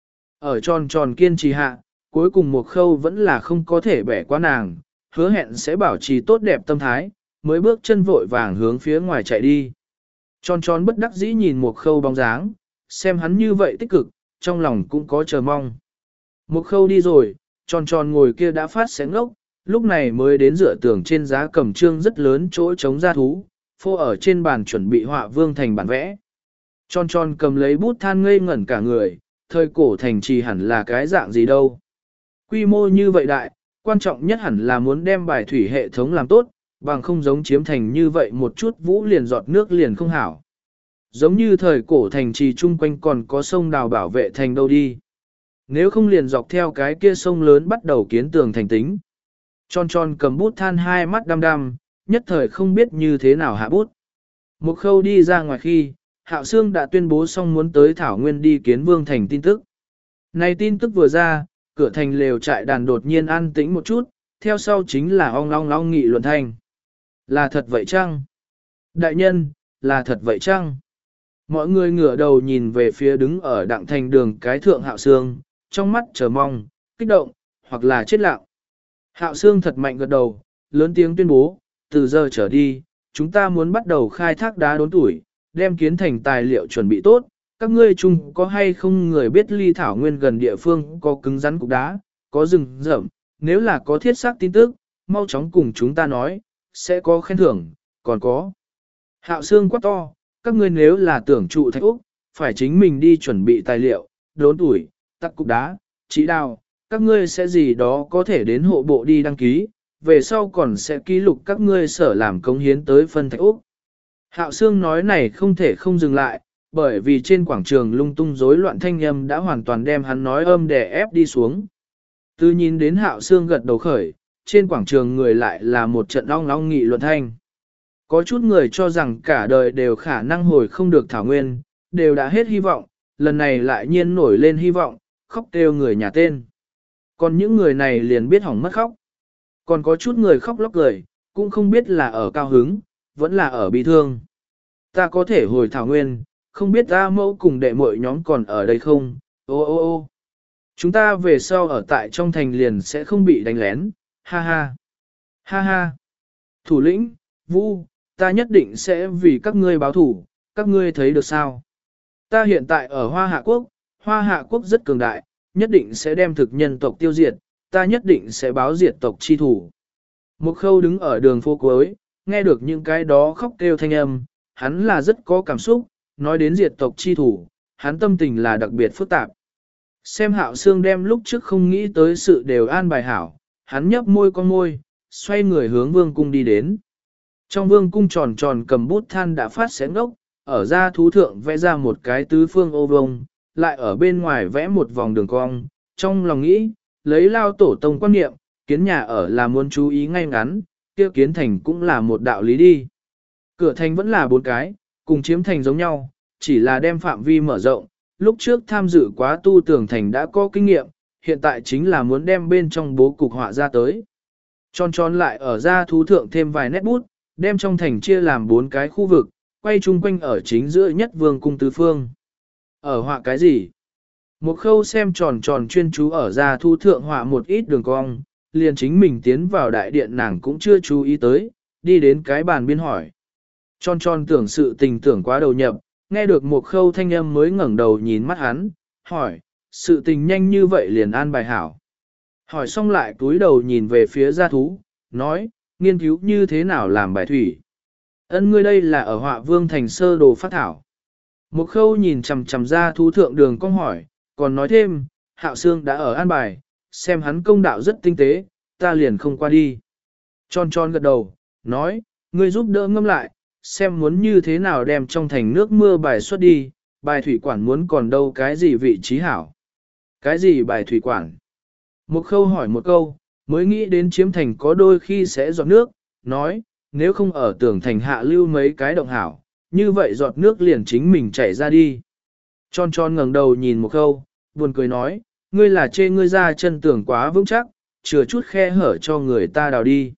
Ở tròn tròn kiên trì hạ, cuối cùng một khâu vẫn là không có thể bẻ qua nàng, hứa hẹn sẽ bảo trì tốt đẹp tâm thái, mới bước chân vội vàng hướng phía ngoài chạy đi. Tròn tròn bất đắc dĩ nhìn một khâu bóng dáng, xem hắn như vậy tích cực, trong lòng cũng có chờ mong. Một khâu đi rồi, tròn tròn ngồi kia đã phát sáng ngốc, lúc này mới đến dựa tường trên giá cầm trương rất lớn chỗ chống ra thú, phô ở trên bàn chuẩn bị họa vương thành bản vẽ. Tròn tròn cầm lấy bút than ngây ngẩn cả người, thời cổ thành trì hẳn là cái dạng gì đâu. Quy mô như vậy đại, quan trọng nhất hẳn là muốn đem bài thủy hệ thống làm tốt, bằng không giống chiếm thành như vậy một chút vũ liền giọt nước liền không hảo. Giống như thời cổ thành trì chung quanh còn có sông đào bảo vệ thành đâu đi. Nếu không liền dọc theo cái kia sông lớn bắt đầu kiến tường thành tính. Tròn tròn cầm bút than hai mắt đăm đăm, nhất thời không biết như thế nào hạ bút. Một khâu đi ra ngoài khi, Hạo Sương đã tuyên bố xong muốn tới Thảo Nguyên đi kiến vương thành tin tức. Này tin tức vừa ra, cửa thành lều trại đàn đột nhiên an tĩnh một chút, theo sau chính là ong long long nghị luận thành. Là thật vậy chăng? Đại nhân, là thật vậy chăng? Mọi người ngửa đầu nhìn về phía đứng ở đặng thành đường cái thượng Hạo Sương, trong mắt chờ mong, kích động, hoặc là chết lặng. Hạo Sương thật mạnh gật đầu, lớn tiếng tuyên bố, từ giờ trở đi, chúng ta muốn bắt đầu khai thác đá đốn tuổi, đem kiến thành tài liệu chuẩn bị tốt. Các ngươi chung có hay không người biết ly thảo nguyên gần địa phương có cứng rắn cục đá, có rừng rậm, nếu là có thiết xác tin tức, mau chóng cùng chúng ta nói, sẽ có khen thưởng, còn có. Hạo Sương quát to, các ngươi nếu là tưởng trụ Thạch Úc, phải chính mình đi chuẩn bị tài liệu, đốn tuổi, tắc cục đá, chỉ đào, các ngươi sẽ gì đó có thể đến hộ bộ đi đăng ký, về sau còn sẽ ký lục các ngươi sở làm cống hiến tới phân Thạch Úc. Hạo Sương nói này không thể không dừng lại, bởi vì trên quảng trường lung tung rối loạn thanh âm đã hoàn toàn đem hắn nói âm đè ép đi xuống. Từ nhìn đến Hạo Sương gật đầu khởi, trên quảng trường người lại là một trận ong ong nghị luận thanh. Có chút người cho rằng cả đời đều khả năng hồi không được Thảo Nguyên, đều đã hết hy vọng, lần này lại nhiên nổi lên hy vọng, khóc kêu người nhà tên. Còn những người này liền biết hỏng mất khóc. Còn có chút người khóc lóc cười, cũng không biết là ở cao hứng, vẫn là ở bi thương. Ta có thể hồi Thảo Nguyên, không biết ta mẫu cùng đệ muội nhóm còn ở đây không, ô ô ô. Chúng ta về sau ở tại trong thành liền sẽ không bị đánh lén, ha ha. Ha ha. Thủ lĩnh, Vu, ta nhất định sẽ vì các ngươi báo thủ, các ngươi thấy được sao? Ta hiện tại ở Hoa Hạ Quốc, Hoa Hạ Quốc rất cường đại, nhất định sẽ đem thực nhân tộc tiêu diệt, ta nhất định sẽ báo diệt tộc chi thủ. Một khâu đứng ở đường phố cuối, nghe được những cái đó khóc kêu thanh âm, hắn là rất có cảm xúc, nói đến diệt tộc chi thủ, hắn tâm tình là đặc biệt phức tạp. Xem Hạo Sương đem lúc trước không nghĩ tới sự đều an bài hảo, hắn nhấp môi con môi, xoay người hướng vương cung đi đến. Trong vương cung tròn tròn cầm bút than đã phát xé ngốc, ở ra thú thượng vẽ ra một cái tứ phương ô vông, lại ở bên ngoài vẽ một vòng đường cong, trong lòng nghĩ, lấy lao tổ tông quan niệm, kiến nhà ở là muốn chú ý ngay ngắn, kia kiến thành cũng là một đạo lý đi. Cửa thành vẫn là bốn cái, cùng chiếm thành giống nhau, chỉ là đem phạm vi mở rộng, lúc trước tham dự quá tu tường thành đã có kinh nghiệm, hiện tại chính là muốn đem bên trong bố cục họa ra tới. Tròn tròn lại ở ra thú thượng thêm vài nét bút, đem trong thành chia làm bốn cái khu vực, quay chung quanh ở chính giữa nhất vương cung tứ phương. Ở họa cái gì? Một khâu xem tròn tròn chuyên chú ở ra thú thượng họa một ít đường cong, liền chính mình tiến vào đại điện nàng cũng chưa chú ý tới, đi đến cái bàn biên hỏi. Tròn tròn tưởng sự tình tưởng quá đầu nhập, nghe được một khâu thanh âm mới ngẩng đầu nhìn mắt hắn, hỏi, sự tình nhanh như vậy liền an bài hảo. Hỏi xong lại túi đầu nhìn về phía gia thú, nói, nghiên cứu như thế nào làm bài thủy. Ân ngươi đây là ở họa vương thành sơ đồ phát thảo. Một khâu nhìn chằm chằm gia thú thượng đường cong hỏi, còn nói thêm, Hạo Sương đã ở an bài, xem hắn công đạo rất tinh tế, ta liền không qua đi. Tròn tròn gật đầu, nói, ngươi giúp đỡ ngâm lại, xem muốn như thế nào đem trong thành nước mưa bài xuất đi, bài thủy quản muốn còn đâu cái gì vị trí hảo. Cái gì bài thủy quản? Một khâu hỏi một câu, mới nghĩ đến chiếm thành có đôi khi sẽ giọt nước, nói, nếu không ở tường thành hạ lưu mấy cái động hảo, như vậy giọt nước liền chính mình chảy ra đi. Tròn tròn ngẩng đầu nhìn một khâu, buồn cười nói, ngươi là chê ngươi ra chân tường quá vững chắc, chừa chút khe hở cho người ta đào đi.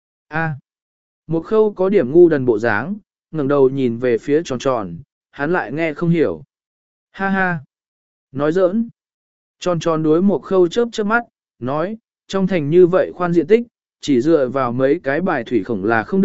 A. Một khâu có điểm ngu đần bộ dáng, ngẩng đầu nhìn về phía tròn tròn, hắn lại nghe không hiểu. Ha ha. Nói giỡn. Tròn tròn đối một khâu chớp chớp mắt, nói, trong thành như vậy khoan diện tích, chỉ dựa vào mấy cái bài thủy khổng là không được,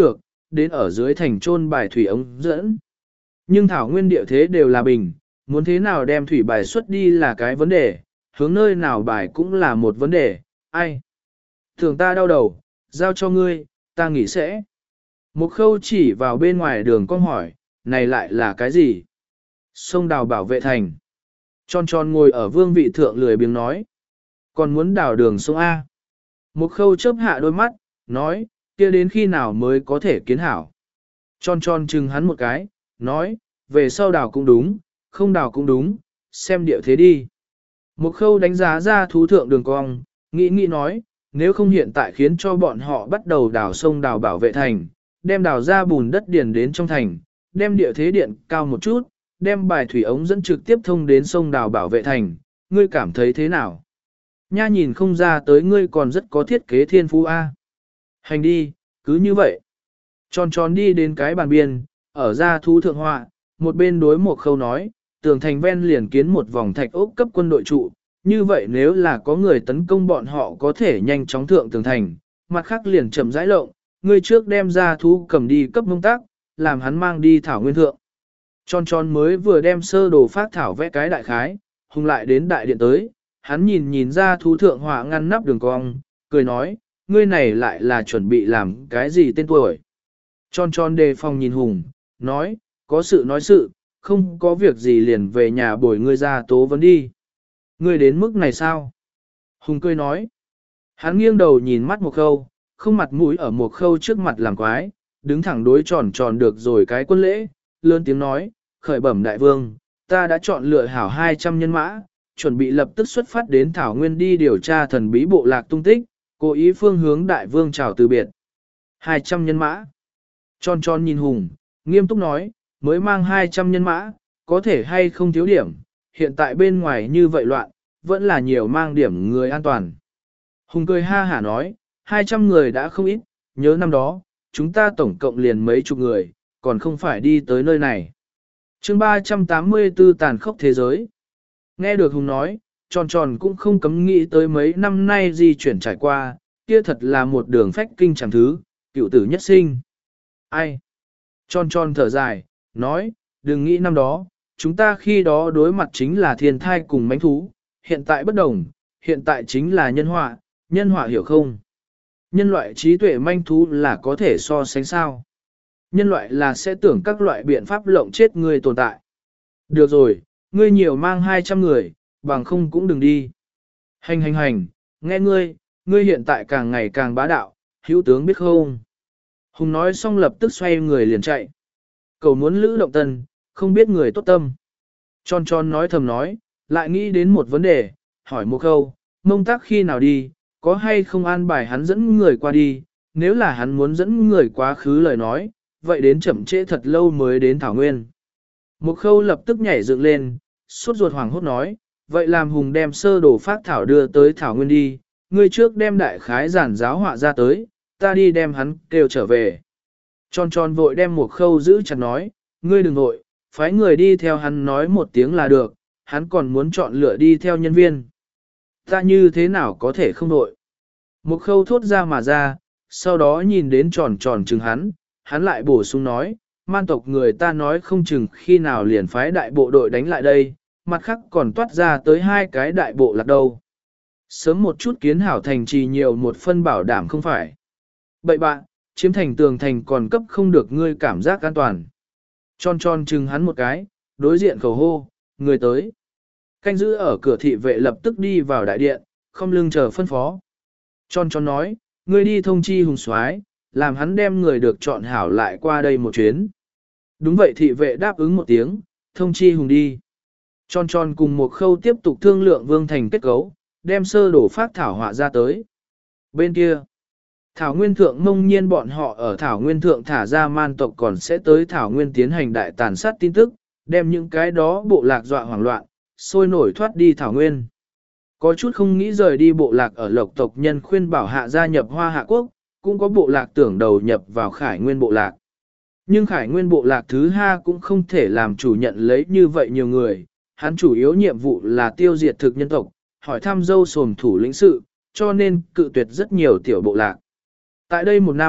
đến ở dưới thành trôn bài thủy ống dẫn. Nhưng thảo nguyên địa thế đều là bình, muốn thế nào đem thủy bài xuất đi là cái vấn đề, hướng nơi nào bài cũng là một vấn đề, ai. Thường ta đau đầu, giao cho ngươi, ta nghĩ sẽ. Một khâu chỉ vào bên ngoài đường con hỏi, này lại là cái gì? Sông đào bảo vệ thành. Tròn tròn ngồi ở vương vị thượng lười biếng nói. Còn muốn đào đường sông A. Một khâu chớp hạ đôi mắt, nói, kia đến khi nào mới có thể kiến hảo. Tròn tròn chừng hắn một cái, nói, về sau đào cũng đúng, không đào cũng đúng, xem địa thế đi. Một khâu đánh giá ra thú thượng đường cong, nghĩ nghĩ nói, nếu không hiện tại khiến cho bọn họ bắt đầu đào sông đào bảo vệ thành, đem đào ra bùn đất điền đến trong thành, đem địa thế điện cao một chút, đem bài thủy ống dẫn trực tiếp thông đến sông đào bảo vệ thành, ngươi cảm thấy thế nào? Nha nhìn không ra tới ngươi còn rất có thiết kế thiên phú A. Hành đi, cứ như vậy. Tròn tròn đi đến cái bàn biên, ở ra thú thượng họa, một bên đối một khâu nói, tường thành ven liền kiến một vòng thạch ốc cấp quân đội trụ, như vậy nếu là có người tấn công bọn họ có thể nhanh chóng thượng tường thành, mặt khác liền chậm rãi lộng, ngươi trước đem ra thú cầm đi cấp mông tác, làm hắn mang đi thảo nguyên thượng. Tròn tròn mới vừa đem sơ đồ phát thảo vẽ cái đại khái, hùng lại đến đại điện tới, hắn nhìn nhìn ra thú thượng họa ngăn nắp đường cong, cười nói, ngươi này lại là chuẩn bị làm cái gì tên tuổi. Tròn tròn đề phòng nhìn hùng, nói, có sự nói sự, không có việc gì liền về nhà bồi ngươi ra tố vấn đi. Ngươi đến mức này sao? Hùng cười nói, hắn nghiêng đầu nhìn mắt một khâu, không mặt mũi ở một khâu trước mặt làm quái, đứng thẳng đối tròn tròn được rồi cái quân lễ, lớn tiếng nói, khởi bẩm đại vương, ta đã chọn lựa hảo hai trăm nhân mã, chuẩn bị lập tức xuất phát đến Thảo Nguyên đi điều tra thần bí bộ lạc tung tích, cố ý phương hướng đại vương chào từ biệt. hai trăm nhân mã. Tròn tròn nhìn hùng, nghiêm túc nói, mới mang hai trăm nhân mã, có thể hay không thiếu điểm, hiện tại bên ngoài như vậy loạn, vẫn là nhiều mang điểm người an toàn. Hùng cười ha hả nói, hai trăm người đã không ít, nhớ năm đó, chúng ta tổng cộng liền mấy chục người, còn không phải đi tới nơi này. chương ba trăm tám mươi tư tàn khốc thế giới. Nghe được Hùng nói, tròn tròn cũng không cấm nghĩ tới mấy năm nay di chuyển trải qua, kia thật là một đường phách kinh chẳng thứ, cựu tử nhất sinh. Ai? Tròn tròn thở dài, nói, đừng nghĩ năm đó, chúng ta khi đó đối mặt chính là thiên thai cùng mãnh thú, hiện tại bất đồng, hiện tại chính là nhân họa, nhân họa hiểu không? Nhân loại trí tuệ manh thú là có thể so sánh sao? Nhân loại là sẽ tưởng các loại biện pháp lộng chết người tồn tại. Được rồi, ngươi nhiều mang hai trăm người, bằng không cũng đừng đi. Hành hành hành, nghe ngươi, ngươi hiện tại càng ngày càng bá đạo, hữu tướng biết không? Hùng nói xong lập tức xoay người liền chạy. Cầu muốn lữ động tân, không biết người tốt tâm. Tròn tròn nói thầm nói, lại nghĩ đến một vấn đề, hỏi một câu, mông tác khi nào đi, có hay không an bài hắn dẫn người qua đi, nếu là hắn muốn dẫn người quá khứ lời nói, vậy đến chậm trễ thật lâu mới đến Thảo Nguyên. Một khâu lập tức nhảy dựng lên, suốt ruột hoàng hốt nói, vậy làm Hùng đem sơ đồ phát thảo đưa tới Thảo Nguyên đi, ngươi trước đem đại khái giản giáo họa ra tới, ta đi đem hắn kêu trở về. Tròn tròn vội đem một khâu giữ chặt nói, ngươi đừng vội, phái người đi theo hắn nói một tiếng là được, hắn còn muốn chọn lựa đi theo nhân viên. Ta như thế nào có thể không vội. Một khâu thốt ra mà ra, sau đó nhìn đến tròn tròn chừng hắn, hắn lại bổ sung nói, man tộc người ta nói không chừng khi nào liền phái đại bộ đội đánh lại đây, mặt khác còn toát ra tới hai cái đại bộ lạc đâu. Sớm một chút kiến hảo thành trì nhiều một phân bảo đảm không phải. Bậy bạn, chiếm thành tường thành còn cấp không được ngươi cảm giác an toàn. Tròn tròn chừng hắn một cái, đối diện khẩu hô, người tới. Canh giữ ở cửa thị vệ lập tức đi vào đại điện, không lưng chờ phân phó. Tròn tròn nói, ngươi đi thông chi Hùng soái, làm hắn đem người được chọn hảo lại qua đây một chuyến. Đúng vậy thị vệ đáp ứng một tiếng, thông chi Hùng đi. Tròn tròn cùng một khâu tiếp tục thương lượng vương thành kết cấu, đem sơ đổ phát thảo họa ra tới. Bên kia, Thảo Nguyên Thượng mông nhiên bọn họ ở Thảo Nguyên Thượng thả ra man tộc còn sẽ tới Thảo Nguyên tiến hành đại tàn sát tin tức, đem những cái đó bộ lạc dọa hoảng loạn, sôi nổi thoát đi Thảo Nguyên. Có chút không nghĩ rời đi bộ lạc ở lộc tộc nhân khuyên bảo hạ gia nhập Hoa Hạ Quốc, cũng có bộ lạc tưởng đầu nhập vào Khải Nguyên bộ lạc. Nhưng Khải Nguyên bộ lạc thứ hai cũng không thể làm chủ nhận lấy như vậy nhiều người, hắn chủ yếu nhiệm vụ là tiêu diệt thực nhân tộc, hỏi thăm dâu sồm thủ lĩnh sự, cho nên cự tuyệt rất nhiều tiểu bộ lạc. Tại đây một năm,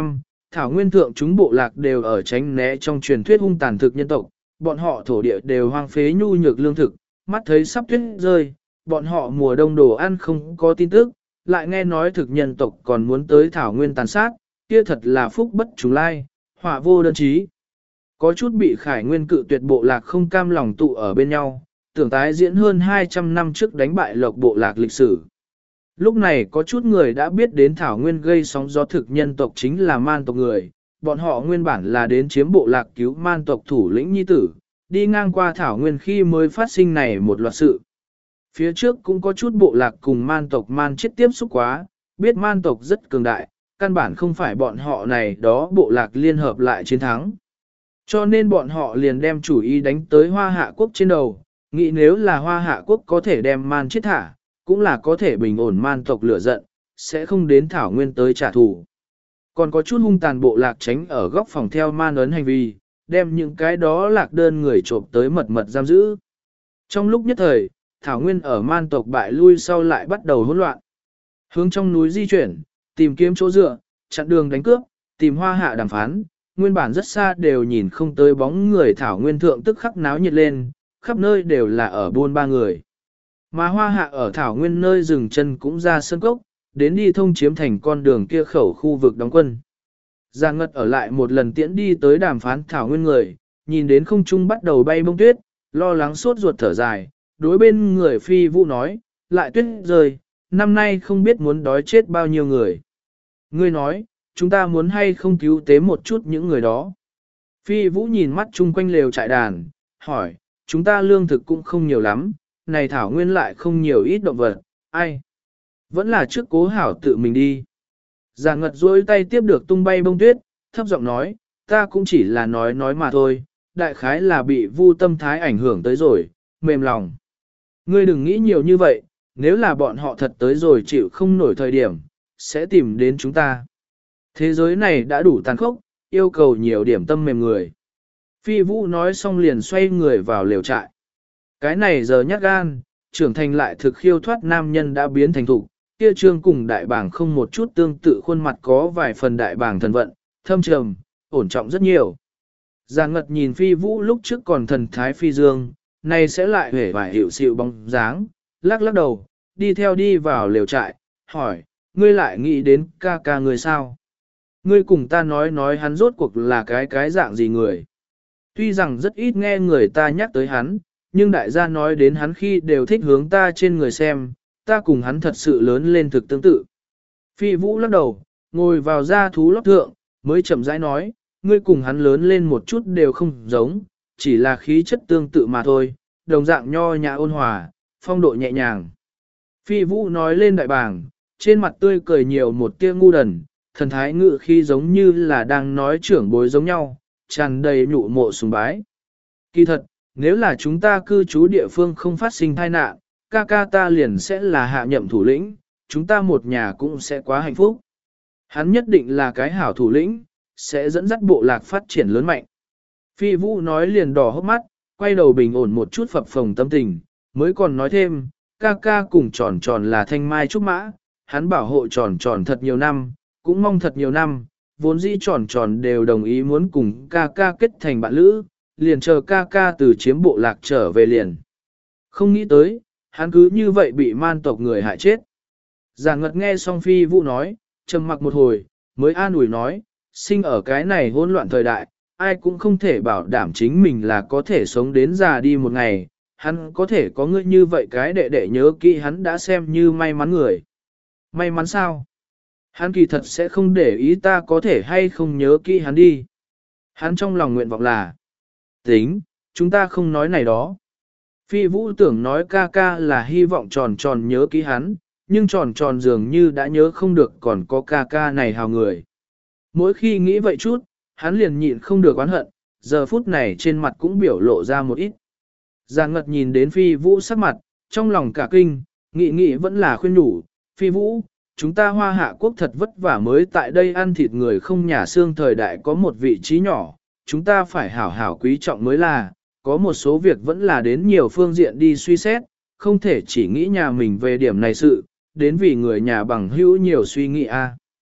thảo nguyên thượng chúng bộ lạc đều ở tránh né trong truyền thuyết hung tàn thực nhân tộc, bọn họ thổ địa đều hoang phế nhu nhược lương thực, mắt thấy sắp tuyết rơi, bọn họ mùa đông đồ ăn không có tin tức, lại nghe nói thực nhân tộc còn muốn tới thảo nguyên tàn sát, kia thật là phúc bất trùng lai, họa vô đơn chí. Có chút bị khải nguyên cự tuyệt bộ lạc không cam lòng tụ ở bên nhau, tưởng tái diễn hơn hai trăm năm trước đánh bại lộc bộ lạc lịch sử. Lúc này có chút người đã biết đến thảo nguyên gây sóng gió thực nhân tộc chính là man tộc người, bọn họ nguyên bản là đến chiếm bộ lạc cứu man tộc thủ lĩnh nhi tử, đi ngang qua thảo nguyên khi mới phát sinh này một loạt sự. Phía trước cũng có chút bộ lạc cùng man tộc man chết tiếp xúc quá, biết man tộc rất cường đại, căn bản không phải bọn họ này đó bộ lạc liên hợp lại chiến thắng. Cho nên bọn họ liền đem chủ ý đánh tới hoa hạ quốc trên đầu, nghĩ nếu là hoa hạ quốc có thể đem man chết thả, cũng là có thể bình ổn man tộc lửa giận, sẽ không đến thảo nguyên tới trả thù. Còn có chút hung tàn bộ lạc tránh ở góc phòng theo man ấn hành vi, đem những cái đó lạc đơn người trộm tới mật mật giam giữ. Trong lúc nhất thời, thảo nguyên ở man tộc bại lui sau lại bắt đầu hỗn loạn. Hướng trong núi di chuyển, tìm kiếm chỗ dựa, chặn đường đánh cướp, tìm hoa hạ đàm phán, nguyên bản rất xa đều nhìn không tới bóng người thảo nguyên thượng tức khắc náo nhiệt lên, khắp nơi đều là ở buôn ba người. Mà hoa hạ ở thảo nguyên nơi dừng chân cũng ra sân cốc, đến đi thông chiếm thành con đường kia khẩu khu vực đóng quân. Giang Ngật ở lại một lần tiễn đi tới đàm phán thảo nguyên người, nhìn đến không trung bắt đầu bay bông tuyết, lo lắng sốt ruột thở dài, đối bên người phi vũ nói, lại tuyết rơi, năm nay không biết muốn đói chết bao nhiêu người. Ngươi nói, chúng ta muốn hay không cứu tế một chút những người đó. Phi vũ nhìn mắt chung quanh lều trại đàn, hỏi, chúng ta lương thực cũng không nhiều lắm, này thảo nguyên lại không nhiều ít động vật, ai? Vẫn là trước cố hảo tự mình đi. Giang Ngật duỗi tay tiếp được tung bay bông tuyết, thấp giọng nói, ta cũng chỉ là nói nói mà thôi, đại khái là bị vu tâm thái ảnh hưởng tới rồi, mềm lòng. Ngươi đừng nghĩ nhiều như vậy, nếu là bọn họ thật tới rồi chịu không nổi thời điểm, sẽ tìm đến chúng ta. Thế giới này đã đủ tàn khốc, yêu cầu nhiều điểm tâm mềm người. Phi Vũ nói xong liền xoay người vào lều trại. Cái này giờ nhát gan, trưởng thành lại thực khiêu thoát nam nhân đã biến thành thục, kia trương cùng đại bàng không một chút tương tự khuôn mặt có vài phần đại bàng thần vận, thâm trầm, ổn trọng rất nhiều. Giang Ngật nhìn Phi Vũ lúc trước còn thần thái phi dương, nay sẽ lại hể vài hiệu xịu bóng dáng, lắc lắc đầu, đi theo đi vào lều trại, hỏi, ngươi lại nghĩ đến ca ca người sao? Ngươi cùng ta nói nói hắn rốt cuộc là cái cái dạng gì người? Tuy rằng rất ít nghe người ta nhắc tới hắn, nhưng đại gia nói đến hắn khi đều thích hướng ta trên người xem, ta cùng hắn thật sự lớn lên thực tương tự. Phi Vũ lắc đầu, ngồi vào da thú lót thượng, mới chậm rãi nói, ngươi cùng hắn lớn lên một chút đều không giống, chỉ là khí chất tương tự mà thôi, đồng dạng nho nhã ôn hòa, phong độ nhẹ nhàng. Phi Vũ nói lên đại bàng, trên mặt tươi cười nhiều một tia ngu đần, thần thái ngự khi giống như là đang nói trưởng bối giống nhau, tràn đầy nhụ mộ sùng bái. Kỳ thật, nếu là chúng ta cư trú địa phương không phát sinh tai nạn, ca ca ta liền sẽ là hạ nhậm thủ lĩnh, chúng ta một nhà cũng sẽ quá hạnh phúc. Hắn nhất định là cái hảo thủ lĩnh, sẽ dẫn dắt bộ lạc phát triển lớn mạnh. Phi Vũ nói liền đỏ hốc mắt, quay đầu bình ổn một chút phập phồng tâm tình, mới còn nói thêm, ca ca cùng tròn tròn là thanh mai trúc mã, hắn bảo hộ tròn tròn thật nhiều năm, cũng mong thật nhiều năm, vốn dĩ tròn tròn đều đồng ý muốn cùng ca ca kết thành bạn lữ, liền chờ ca ca từ chiếm bộ lạc trở về liền. Không nghĩ tới, hắn cứ như vậy bị man tộc người hại chết. Giang Ngật nghe xong Phi Vũ nói, trầm mặc một hồi, mới an ủi nói, sinh ở cái này hỗn loạn thời đại, ai cũng không thể bảo đảm chính mình là có thể sống đến già đi một ngày, hắn có thể có ngươi như vậy cái đệ đệ nhớ kỹ hắn đã xem như may mắn người. May mắn sao? Hắn kỳ thật sẽ không để ý ta có thể hay không nhớ kỹ hắn đi. Hắn trong lòng nguyện vọng là, tính, chúng ta không nói này đó. Phi Vũ tưởng nói ca ca là hy vọng tròn tròn nhớ kỹ hắn, nhưng tròn tròn dường như đã nhớ không được còn có ca ca này hào người. Mỗi khi nghĩ vậy chút, hắn liền nhịn không được oán hận, giờ phút này trên mặt cũng biểu lộ ra một ít. Giang Ngật nhìn đến Phi Vũ sắc mặt, trong lòng cả kinh, nghĩ nghĩ vẫn là khuyên nhủ, Phi Vũ, chúng ta hoa hạ quốc thật vất vả mới tại đây ăn thịt người không nhà xương thời đại có một vị trí nhỏ, chúng ta phải hảo hảo quý trọng mới là, có một số việc vẫn là đến nhiều phương diện đi suy xét, không thể chỉ nghĩ nhà mình về điểm này sự, đến vì người nhà bằng hữu nhiều suy nghĩ a.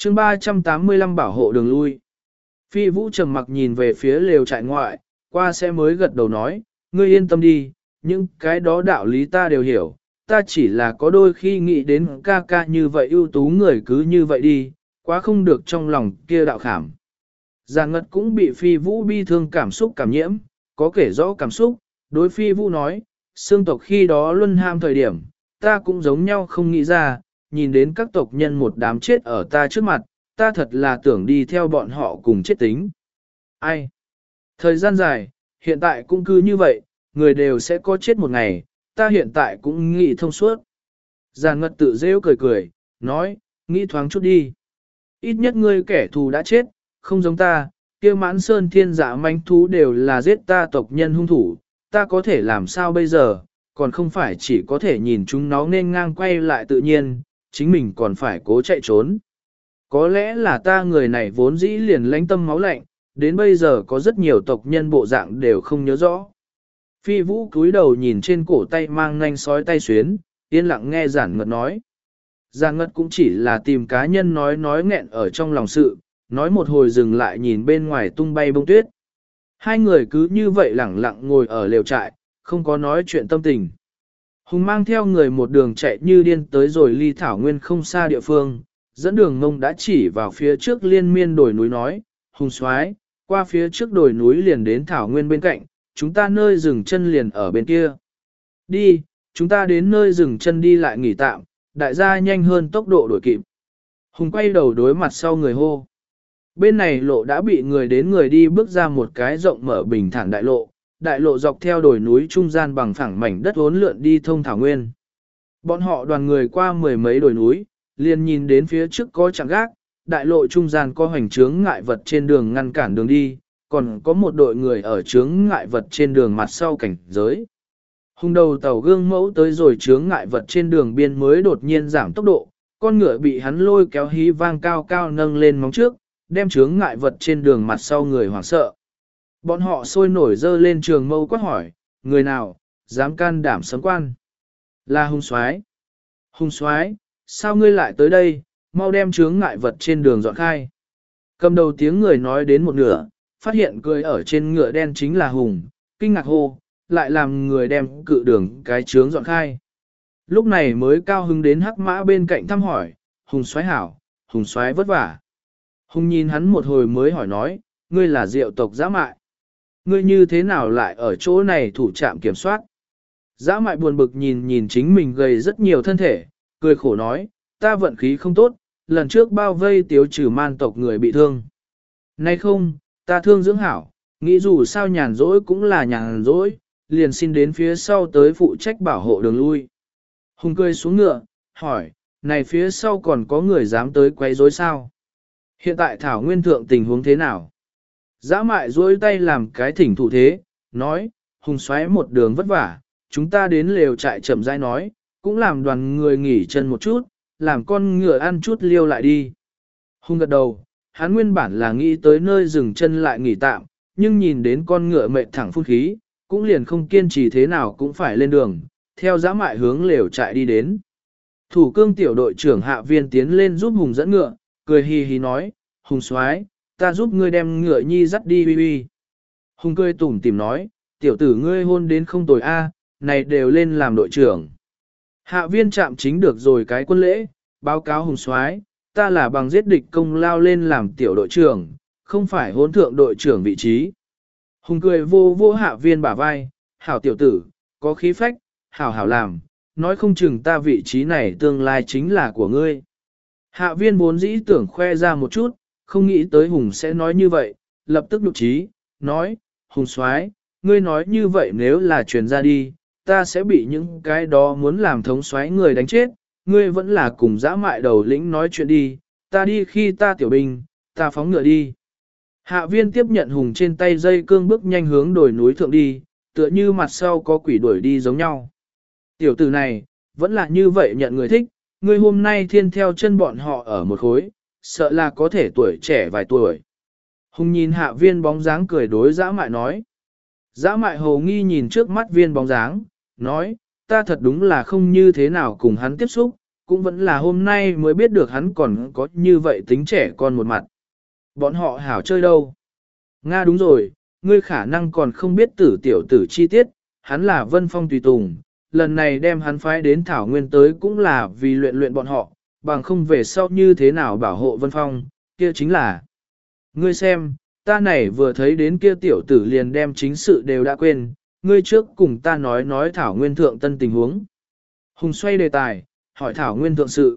chương ba trăm tám mươi lăm bảo hộ đường lui. Phi Vũ trầm mặc nhìn về phía lều trại ngoại, qua sẽ mới gật đầu nói, ngươi yên tâm đi, những cái đó đạo lý ta đều hiểu, ta chỉ là có đôi khi nghĩ đến ca ca như vậy ưu tú người cứ như vậy đi, quá không được trong lòng kia đạo khảm. Giàn Ngật cũng bị Phi Vũ bi thương cảm xúc cảm nhiễm, có kể rõ cảm xúc, đối Phi Vũ nói, xương tộc khi đó luân ham thời điểm, ta cũng giống nhau không nghĩ ra, nhìn đến các tộc nhân một đám chết ở ta trước mặt, ta thật là tưởng đi theo bọn họ cùng chết tính. Ai? Thời gian dài, hiện tại cũng cứ như vậy, người đều sẽ có chết một ngày, ta hiện tại cũng nghĩ thông suốt. Giàn Ngật tự rêu cười cười, nói, nghĩ thoáng chút đi. Ít nhất ngươi kẻ thù đã chết, không giống ta, kia mãn sơn thiên giả manh thú đều là giết ta tộc nhân hung thủ, ta có thể làm sao bây giờ, còn không phải chỉ có thể nhìn chúng nó nên ngang quay lại tự nhiên, chính mình còn phải cố chạy trốn. Có lẽ là ta người này vốn dĩ liền lãnh tâm máu lạnh, đến bây giờ có rất nhiều tộc nhân bộ dạng đều không nhớ rõ. Phi Vũ cúi đầu nhìn trên cổ tay mang nanh sói tay xuyến, yên lặng nghe Giản Ngật nói. Giản Ngật cũng chỉ là tìm cá nhân nói nói nghẹn ở trong lòng sự, nói một hồi dừng lại nhìn bên ngoài tung bay bông tuyết. Hai người cứ như vậy lẳng lặng ngồi ở lều trại, không có nói chuyện tâm tình. Hùng mang theo người một đường chạy như điên tới rồi ly thảo nguyên không xa địa phương, dẫn đường mông đã chỉ vào phía trước liên miên đồi núi nói, Hùng soái, qua phía trước đồi núi liền đến thảo nguyên bên cạnh, chúng ta nơi dừng chân liền ở bên kia. Đi, chúng ta đến nơi dừng chân đi lại nghỉ tạm, đại gia nhanh hơn tốc độ đuổi kịp. Hùng quay đầu đối mặt sau người hô. Bên này lộ đã bị người đến người đi bước ra một cái rộng mở bình thản đại lộ, đại lộ dọc theo đồi núi trung gian bằng phẳng mảnh đất uốn lượn đi thông thảo nguyên. Bọn họ đoàn người qua mười mấy đồi núi, liền nhìn đến phía trước có chẳng gác, đại lộ trung gian có hoành chướng ngại vật trên đường ngăn cản đường đi, còn có một đội người ở chướng ngại vật trên đường mặt sau cảnh giới. Hùng đầu tàu gương mẫu tới rồi chướng ngại vật trên đường biên mới đột nhiên giảm tốc độ, con ngựa bị hắn lôi kéo hí vang cao cao nâng lên móng trước, đem chướng ngại vật trên đường mặt sau người hoảng sợ. Bọn họ sôi nổi dơ lên trường mâu quát hỏi, người nào, dám can đảm sấm quan? Là Hùng soái. Hùng soái, sao ngươi lại tới đây, mau đem chướng ngại vật trên đường dọn khai. Cầm đầu tiếng người nói đến một nửa, phát hiện cười ở trên ngựa đen chính là Hùng, kinh ngạc hô, lại làm người đem cự đường cái chướng dọn khai. Lúc này mới cao hứng đến hắc mã bên cạnh thăm hỏi, Hùng soái hảo, Hùng soái vất vả. Hùng nhìn hắn một hồi mới hỏi nói, ngươi là diệu tộc Dã Mại. Ngươi như thế nào lại ở chỗ này thủ trạm kiểm soát? Dã Mại buồn bực nhìn nhìn chính mình gầy rất nhiều thân thể, cười khổ nói, ta vận khí không tốt, lần trước bao vây tiếu trừ man tộc người bị thương. Nay không, ta thương dưỡng hảo, nghĩ dù sao nhàn rỗi cũng là nhàn rỗi, liền xin đến phía sau tới phụ trách bảo hộ đường lui. Hùng cười xuống ngựa, hỏi, này phía sau còn có người dám tới quấy rối sao? Hiện tại Thảo Nguyên Thượng tình huống thế nào? Dã Mại duỗi tay làm cái thỉnh thủ thế, nói, Hùng soái một đường vất vả, chúng ta đến lều trại chậm rãi nói, cũng làm đoàn người nghỉ chân một chút, làm con ngựa ăn chút liêu lại đi. Hùng gật đầu, hắn nguyên bản là nghĩ tới nơi dừng chân lại nghỉ tạm, nhưng nhìn đến con ngựa mệt thẳng phun khí, cũng liền không kiên trì thế nào cũng phải lên đường, theo Dã Mại hướng lều trại đi đến. Thủ cương tiểu đội trưởng Hạ Viên tiến lên giúp Hùng dẫn ngựa, cười hì hì nói, Hùng soái, ta giúp ngươi đem ngựa nhi dắt đi huy huy. Hùng cười tủm tỉm nói, tiểu tử ngươi hôn đến không tồi a, này đều lên làm đội trưởng. Hạ Viên chạm chính được rồi cái quân lễ, báo cáo Hùng soái, ta là bằng giết địch công lao lên làm tiểu đội trưởng, không phải hôn thượng đội trưởng vị trí. Hùng cười vô vô Hạ Viên bả vai, hảo tiểu tử, có khí phách, hảo hảo làm, nói không chừng ta vị trí này tương lai chính là của ngươi. Hạ Viên vốn dĩ tưởng khoe ra một chút, không nghĩ tới Hùng sẽ nói như vậy, lập tức nhục trí, nói, Hùng soái, ngươi nói như vậy nếu là truyền ra đi, ta sẽ bị những cái đó muốn làm thống soái người đánh chết, ngươi vẫn là cùng Dã Mại đầu lĩnh nói chuyện đi, ta đi khi ta tiểu binh, ta phóng ngựa đi. Hạ Viên tiếp nhận Hùng trên tay dây cương bước nhanh hướng đồi núi thượng đi, tựa như mặt sau có quỷ đuổi đi giống nhau. Tiểu tử này, vẫn là như vậy nhận người thích, ngươi hôm nay thiên theo chân bọn họ ở một khối, sợ là có thể tuổi trẻ vài tuổi. Hùng nhìn Hạ Viên bóng dáng cười đối Dã Mại nói. Dã Mại hồ nghi nhìn trước mắt Viên bóng dáng, nói, ta thật đúng là không như thế nào cùng hắn tiếp xúc, cũng vẫn là hôm nay mới biết được hắn còn có như vậy tính trẻ con một mặt. Bọn họ hảo chơi đâu? Nga đúng rồi, ngươi khả năng còn không biết tử tiểu tử chi tiết, hắn là Vân Phong tùy tùng, lần này đem hắn phái đến Thảo Nguyên tới cũng là vì luyện luyện bọn họ, bằng không về sau như thế nào bảo hộ Vân Phong, kia chính là. Ngươi xem, ta này vừa thấy đến kia tiểu tử liền đem chính sự đều đã quên, ngươi trước cùng ta nói nói Thảo Nguyên thượng tân tình huống. Hùng xoay đề tài, hỏi Thảo Nguyên thượng sự.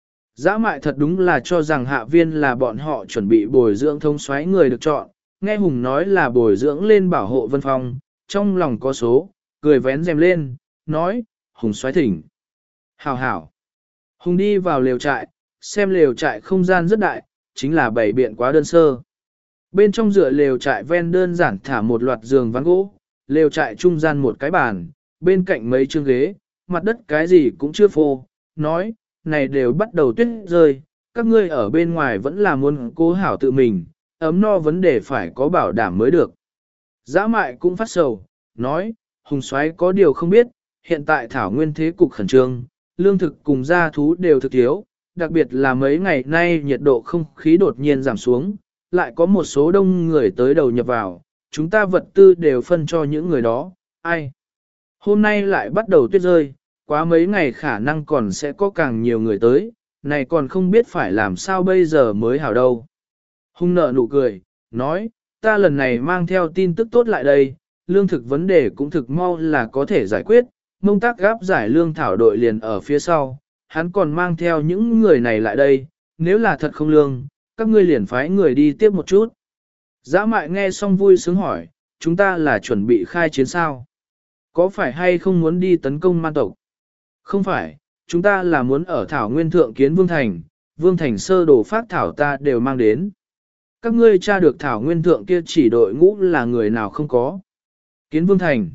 Dã mại thật đúng là cho rằng hạ viên là bọn họ chuẩn bị bồi dưỡng thông soái người được chọn, nghe Hùng nói là bồi dưỡng lên bảo hộ Vân Phong, trong lòng có số, cười vén rèm lên, nói, Hùng soái thỉnh. Hảo hảo. Hùng đi vào lều trại, xem lều trại không gian rất đại, chính là bảy biện quá đơn sơ. Bên trong dựa lều trại ven đơn giản thả một loạt giường ván gỗ, lều trại trung gian một cái bàn, bên cạnh mấy chương ghế, mặt đất cái gì cũng chưa phô, nói, này đều bắt đầu tuyết rơi, các ngươi ở bên ngoài vẫn là muốn cố hảo tự mình, ấm no vấn đề phải có bảo đảm mới được. Dã mại cũng phát sầu, nói, Hùng soái có điều không biết, hiện tại Thảo Nguyên thế cục khẩn trương, lương thực cùng gia thú đều thực thiếu, đặc biệt là mấy ngày nay nhiệt độ không khí đột nhiên giảm xuống, lại có một số đông người tới đầu nhập vào, chúng ta vật tư đều phân cho những người đó, ai. Hôm nay lại bắt đầu tuyết rơi, quá mấy ngày khả năng còn sẽ có càng nhiều người tới, này còn không biết phải làm sao bây giờ mới hảo đâu. Hùng nợ nụ cười, nói, ta lần này mang theo tin tức tốt lại đây, lương thực vấn đề cũng thực mau là có thể giải quyết, mông tác gáp giải lương thảo đội liền ở phía sau, hắn còn mang theo những người này lại đây, nếu là thật không lương, các ngươi liền phái người đi tiếp một chút. Dã mại nghe xong vui sướng hỏi, chúng ta là chuẩn bị khai chiến sao? Có phải hay không muốn đi tấn công man tộc? Không phải, chúng ta là muốn ở Thảo Nguyên thượng kiến Vương Thành, Vương Thành sơ đồ phát thảo ta đều mang đến. Các ngươi tra được Thảo Nguyên thượng kia chỉ đội ngũ là người nào không có. Kiến Vương Thành.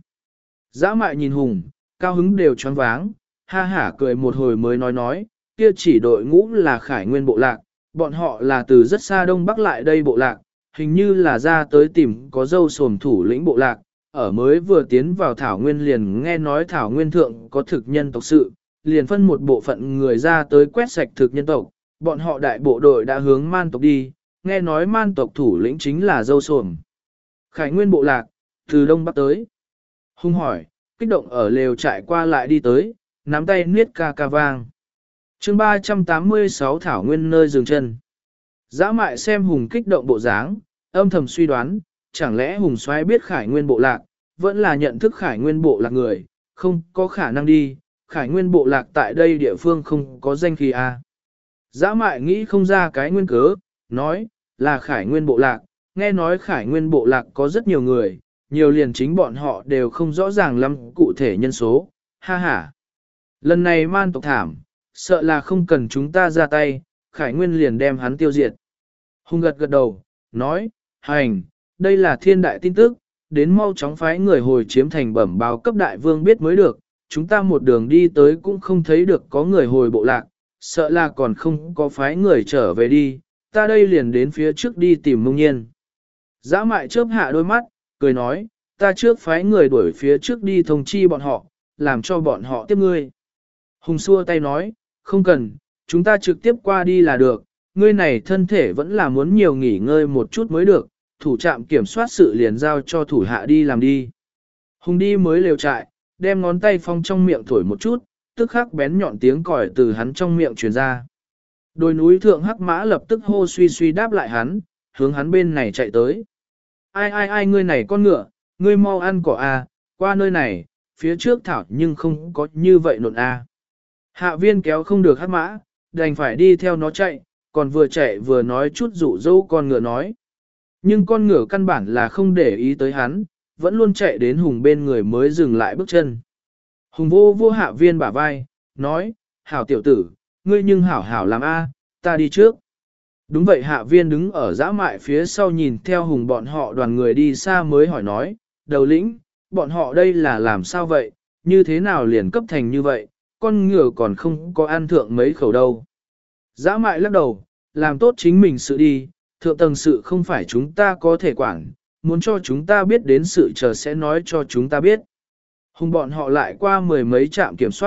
Dã mại nhìn Hùng, cao hứng đều choáng váng, ha hả cười một hồi mới nói nói, kia chỉ đội ngũ là Khải Nguyên bộ lạc, bọn họ là từ rất xa đông bắc lại đây bộ lạc, hình như là ra tới tìm có dâu sồm thủ lĩnh bộ lạc, ở mới vừa tiến vào Thảo Nguyên liền nghe nói Thảo Nguyên thượng có thực nhân tộc sự, liền phân một bộ phận người ra tới quét sạch thực nhân tộc, bọn họ đại bộ đội đã hướng man tộc đi, nghe nói man tộc thủ lĩnh chính là dâu sồm. Khải Nguyên bộ lạc, từ đông bắc tới. Hùng hỏi, kích động ở lều trại qua lại đi tới, nắm tay niết ca ca vang. chương ba trăm tám mươi sáu Thảo Nguyên nơi dừng chân. Dã mại xem Hùng kích động bộ dáng, âm thầm suy đoán, chẳng lẽ Hùng soái biết Khải Nguyên bộ lạc, vẫn là nhận thức Khải Nguyên bộ lạc người, không có khả năng đi, Khải Nguyên bộ lạc tại đây địa phương không có danh khí à. Dã mại nghĩ không ra cái nguyên cớ, nói, là Khải Nguyên bộ lạc, nghe nói Khải Nguyên bộ lạc có rất nhiều người, nhiều liền chính bọn họ đều không rõ ràng lắm cụ thể nhân số, ha ha. Lần này man tộc thảm, sợ là không cần chúng ta ra tay, Khải Nguyên liền đem hắn tiêu diệt. Hùng gật gật đầu, nói, hành, đây là thiên đại tin tức, đến mau chóng phái người hồi chiếm thành bẩm báo cấp đại vương biết mới được, chúng ta một đường đi tới cũng không thấy được có người hồi bộ lạc, sợ là còn không có phái người trở về đi, ta đây liền đến phía trước đi tìm Mông Nhiên. Dã mại chớp hạ đôi mắt, cười nói, ta trước phái người đuổi phía trước đi thông chi bọn họ, làm cho bọn họ tiếp ngươi. Hùng xua tay nói, không cần, chúng ta trực tiếp qua đi là được, ngươi này thân thể vẫn là muốn nhiều nghỉ ngơi một chút mới được, thủ trạm kiểm soát sự liền giao cho thủ hạ đi làm đi. Hùng đi mới lều trại, đem ngón tay phong trong miệng thổi một chút, tức khắc bén nhọn tiếng còi từ hắn trong miệng truyền ra. Đồi núi thượng hắc mã lập tức hô suy suy đáp lại hắn, hướng hắn bên này chạy tới. Ai ai ai ngươi này con ngựa, ngươi mau ăn cỏ a, qua nơi này, phía trước thảo nhưng không có như vậy nộn a. Hạ viên kéo không được hắc mã, đành phải đi theo nó chạy, còn vừa chạy vừa nói chút dụ dỗ con ngựa nói. Nhưng con ngựa căn bản là không để ý tới hắn, vẫn luôn chạy đến Hùng bên người mới dừng lại bước chân. Hùng vô vô hạ viên bả vai, nói, hảo tiểu tử, ngươi nhưng hảo hảo làm a, ta đi trước. Đúng vậy hạ viên đứng ở dã mại phía sau nhìn theo Hùng bọn họ đoàn người đi xa mới hỏi nói, đầu lĩnh, bọn họ đây là làm sao vậy, như thế nào liền cấp thành như vậy, con ngựa còn không có ăn thượng mấy khẩu đâu. Dã mại lắc đầu, làm tốt chính mình sự đi, thượng tầng sự không phải chúng ta có thể quản, muốn cho chúng ta biết đến sự chờ sẽ nói cho chúng ta biết. Hùng bọn họ lại qua mười mấy trạm kiểm soát,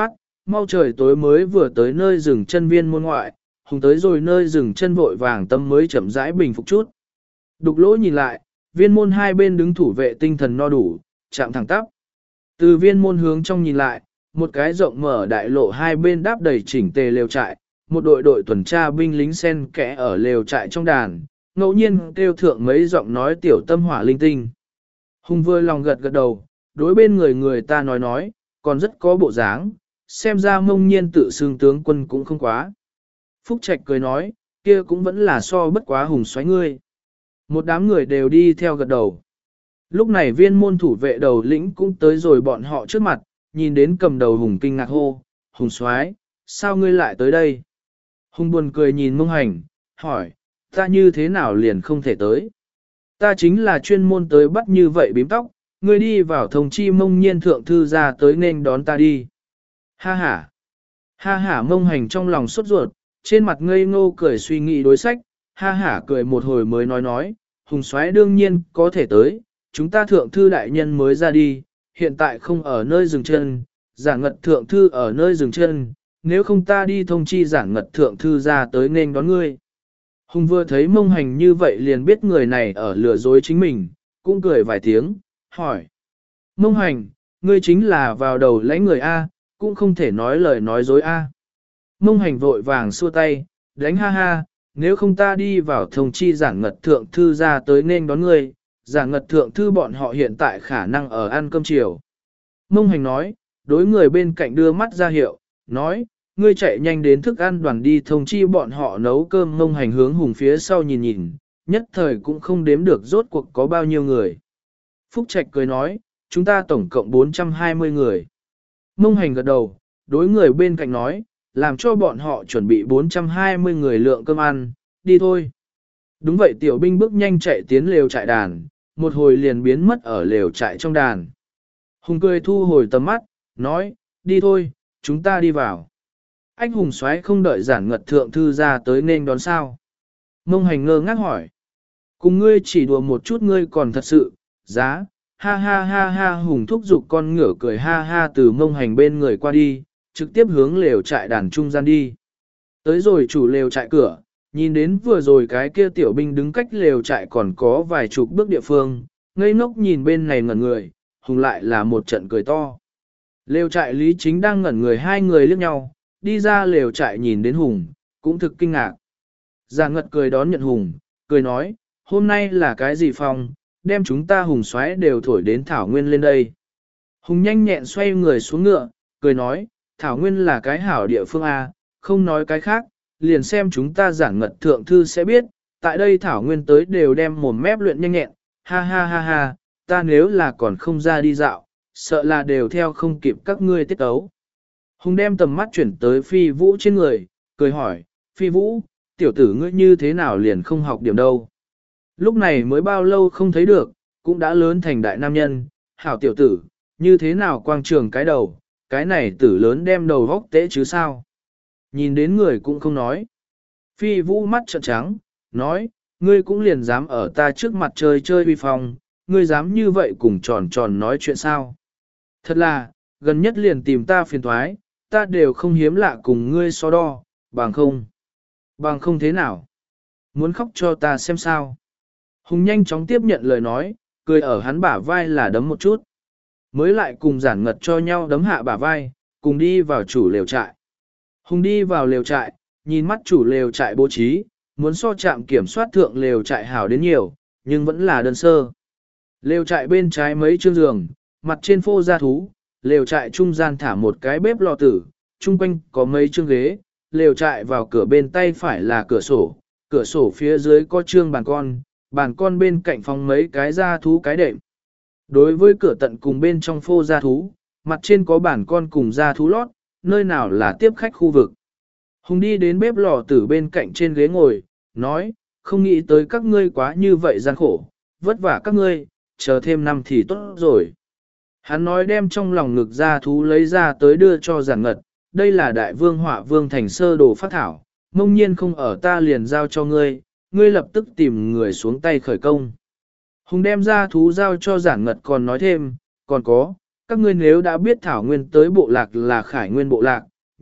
mau trời tối mới vừa tới nơi rừng chân viên môn ngoại, Hùng tới rồi nơi rừng chân vội vàng tâm mới chậm rãi bình phục chút. Đục lỗ nhìn lại, viên môn hai bên đứng thủ vệ tinh thần no đủ, chạm thẳng tắp. Từ viên môn hướng trong nhìn lại, một cái rộng mở đại lộ hai bên đáp đầy chỉnh tề lều trại, một đội đội tuần tra binh lính sen kẽ ở lều trại trong đàn, ngẫu nhiên kêu thượng mấy giọng nói tiểu tâm hỏa linh tinh. Hùng vừa lòng gật gật đầu, đối bên người người ta nói nói, còn rất có bộ dáng, xem ra mông nhiên tự xưng tướng quân cũng không quá. Phúc Trạch cười nói, kia cũng vẫn là so bất quá Hùng xoáy ngươi. Một đám người đều đi theo gật đầu. Lúc này viên môn thủ vệ đầu lĩnh cũng tới rồi bọn họ trước mặt, nhìn đến cầm đầu Hùng kinh ngạc hô, Hùng soái, sao ngươi lại tới đây? Hùng buồn cười nhìn Mông Hành, hỏi, ta như thế nào liền không thể tới? Ta chính là chuyên môn tới bắt như vậy bím tóc, ngươi đi vào thông chi Mông Nhiên thượng thư ra tới nên đón ta đi. Ha ha! Ha ha Mông Hành trong lòng sốt ruột, trên mặt ngây ngô cười suy nghĩ đối sách, ha ha cười một hồi mới nói nói, Hùng soái đương nhiên có thể tới, chúng ta thượng thư đại nhân mới ra đi, hiện tại không ở nơi dừng chân, giả ngật thượng thư ở nơi dừng chân, nếu không ta đi thông chi giả ngật thượng thư ra tới nên đón ngươi. Hùng vừa thấy Mông Hành như vậy liền biết người này ở lừa dối chính mình, cũng cười vài tiếng, hỏi. Mông Hành, ngươi chính là vào đầu lãnh người A, cũng không thể nói lời nói dối A. Mông Hành vội vàng xua tay, đánh ha ha, nếu không ta đi vào thông chi giảng ngật thượng thư ra tới nên đón ngươi, giảng ngật thượng thư bọn họ hiện tại khả năng ở ăn cơm chiều. Mông Hành nói, đối người bên cạnh đưa mắt ra hiệu, nói, ngươi chạy nhanh đến thức ăn đoàn đi thông chi bọn họ nấu cơm. Mông Hành hướng Hùng phía sau nhìn nhìn, nhất thời cũng không đếm được rốt cuộc có bao nhiêu người. Phúc Trạch cười nói, chúng ta tổng cộng bốn trăm hai mươi người. Mông Hành gật đầu, đối người bên cạnh nói, làm cho bọn họ chuẩn bị bốn trăm hai mươi người lượng cơm ăn, đi thôi. Đúng vậy tiểu binh bước nhanh chạy tiến lều trại đàn, một hồi liền biến mất ở lều trại trong đàn. Hùng cười thu hồi tầm mắt, nói, đi thôi, chúng ta đi vào. Anh Hùng soái không đợi giản ngật thượng thư ra tới nên đón sao. Mông Hành ngơ ngác hỏi. Cùng ngươi chỉ đùa một chút ngươi còn thật sự, giá, ha ha ha ha Hùng thúc giục con ngửa cười ha ha từ Mông Hành bên người qua đi, trực tiếp hướng lều trại đàn trung gian đi. Tới rồi chủ lều trại cửa, nhìn đến vừa rồi cái kia tiểu binh đứng cách lều trại còn có vài chục bước địa phương, ngây ngốc nhìn bên này ngẩn người, Hùng lại là một trận cười to. Lều trại Lý Chính đang ngẩn người hai người liếc nhau, đi ra lều trại nhìn đến Hùng, cũng thực kinh ngạc. Già Ngật cười đón nhận Hùng, cười nói, hôm nay là cái gì phong, đem chúng ta Hùng xoáy đều thổi đến Thảo Nguyên lên đây. Hùng nhanh nhẹn xoay người xuống ngựa, cười nói, Thảo Nguyên là cái hảo địa phương A, không nói cái khác, liền xem chúng ta Giản Ngật thượng thư sẽ biết, tại đây Thảo Nguyên tới đều đem mồm mép luyện nhanh nhẹn, ha ha ha ha, ta nếu là còn không ra đi dạo, sợ là đều theo không kịp các ngươi tiết tấu. Hùng đem tầm mắt chuyển tới Phi Vũ trên người, cười hỏi, Phi Vũ, tiểu tử ngươi như thế nào liền không học điểm đâu. Lúc này mới bao lâu không thấy được, cũng đã lớn thành đại nam nhân, hảo tiểu tử, như thế nào quang trường cái đầu, cái này tử lớn đem đầu vóc tế chứ sao. Nhìn đến người cũng không nói. Phi Vũ mắt trợn trắng, nói, ngươi cũng liền dám ở ta trước mặt chơi chơi uy phong, ngươi dám như vậy cùng tròn tròn nói chuyện sao. Thật là, gần nhất liền tìm ta phiền thoái, ta đều không hiếm lạ cùng ngươi so đo, bằng không. Bằng không thế nào? Muốn khóc cho ta xem sao? Hùng nhanh chóng tiếp nhận lời nói, cười ở hắn bả vai là đấm một chút. Mới lại cùng Giản Ngật cho nhau đấm hạ bả vai, cùng đi vào chủ lều trại. Hùng đi vào lều trại, nhìn mắt chủ lều trại bố trí, muốn so chạm kiểm soát thượng lều trại hảo đến nhiều, nhưng vẫn là đơn sơ. Lều trại bên trái mấy chương giường, mặt trên phô gia thú, lều trại trung gian thả một cái bếp lò tử, trung quanh có mấy chương ghế, lều trại vào cửa bên tay phải là cửa sổ, cửa sổ phía dưới có trương bàn con, bàn con bên cạnh phòng mấy cái gia thú cái đệm. Đối với cửa tận cùng bên trong phô gia thú, mặt trên có bàn con cùng gia thú lót, nơi nào là tiếp khách khu vực. Hùng đi đến bếp lò tử bên cạnh trên ghế ngồi, nói, không nghĩ tới các ngươi quá như vậy gian khổ, vất vả các ngươi, chờ thêm năm thì tốt rồi. Hắn nói đem trong lòng ngực gia thú lấy ra tới đưa cho Giản Ngật, đây là đại vương họa vương thành sơ đồ phát thảo, mông nhiên không ở ta liền giao cho ngươi, ngươi lập tức tìm người xuống tay khởi công. Hùng đem gia thú giao cho Giản Ngật còn nói thêm, còn có, các ngươi nếu đã biết thảo nguyên tới bộ lạc là khải nguyên bộ lạc,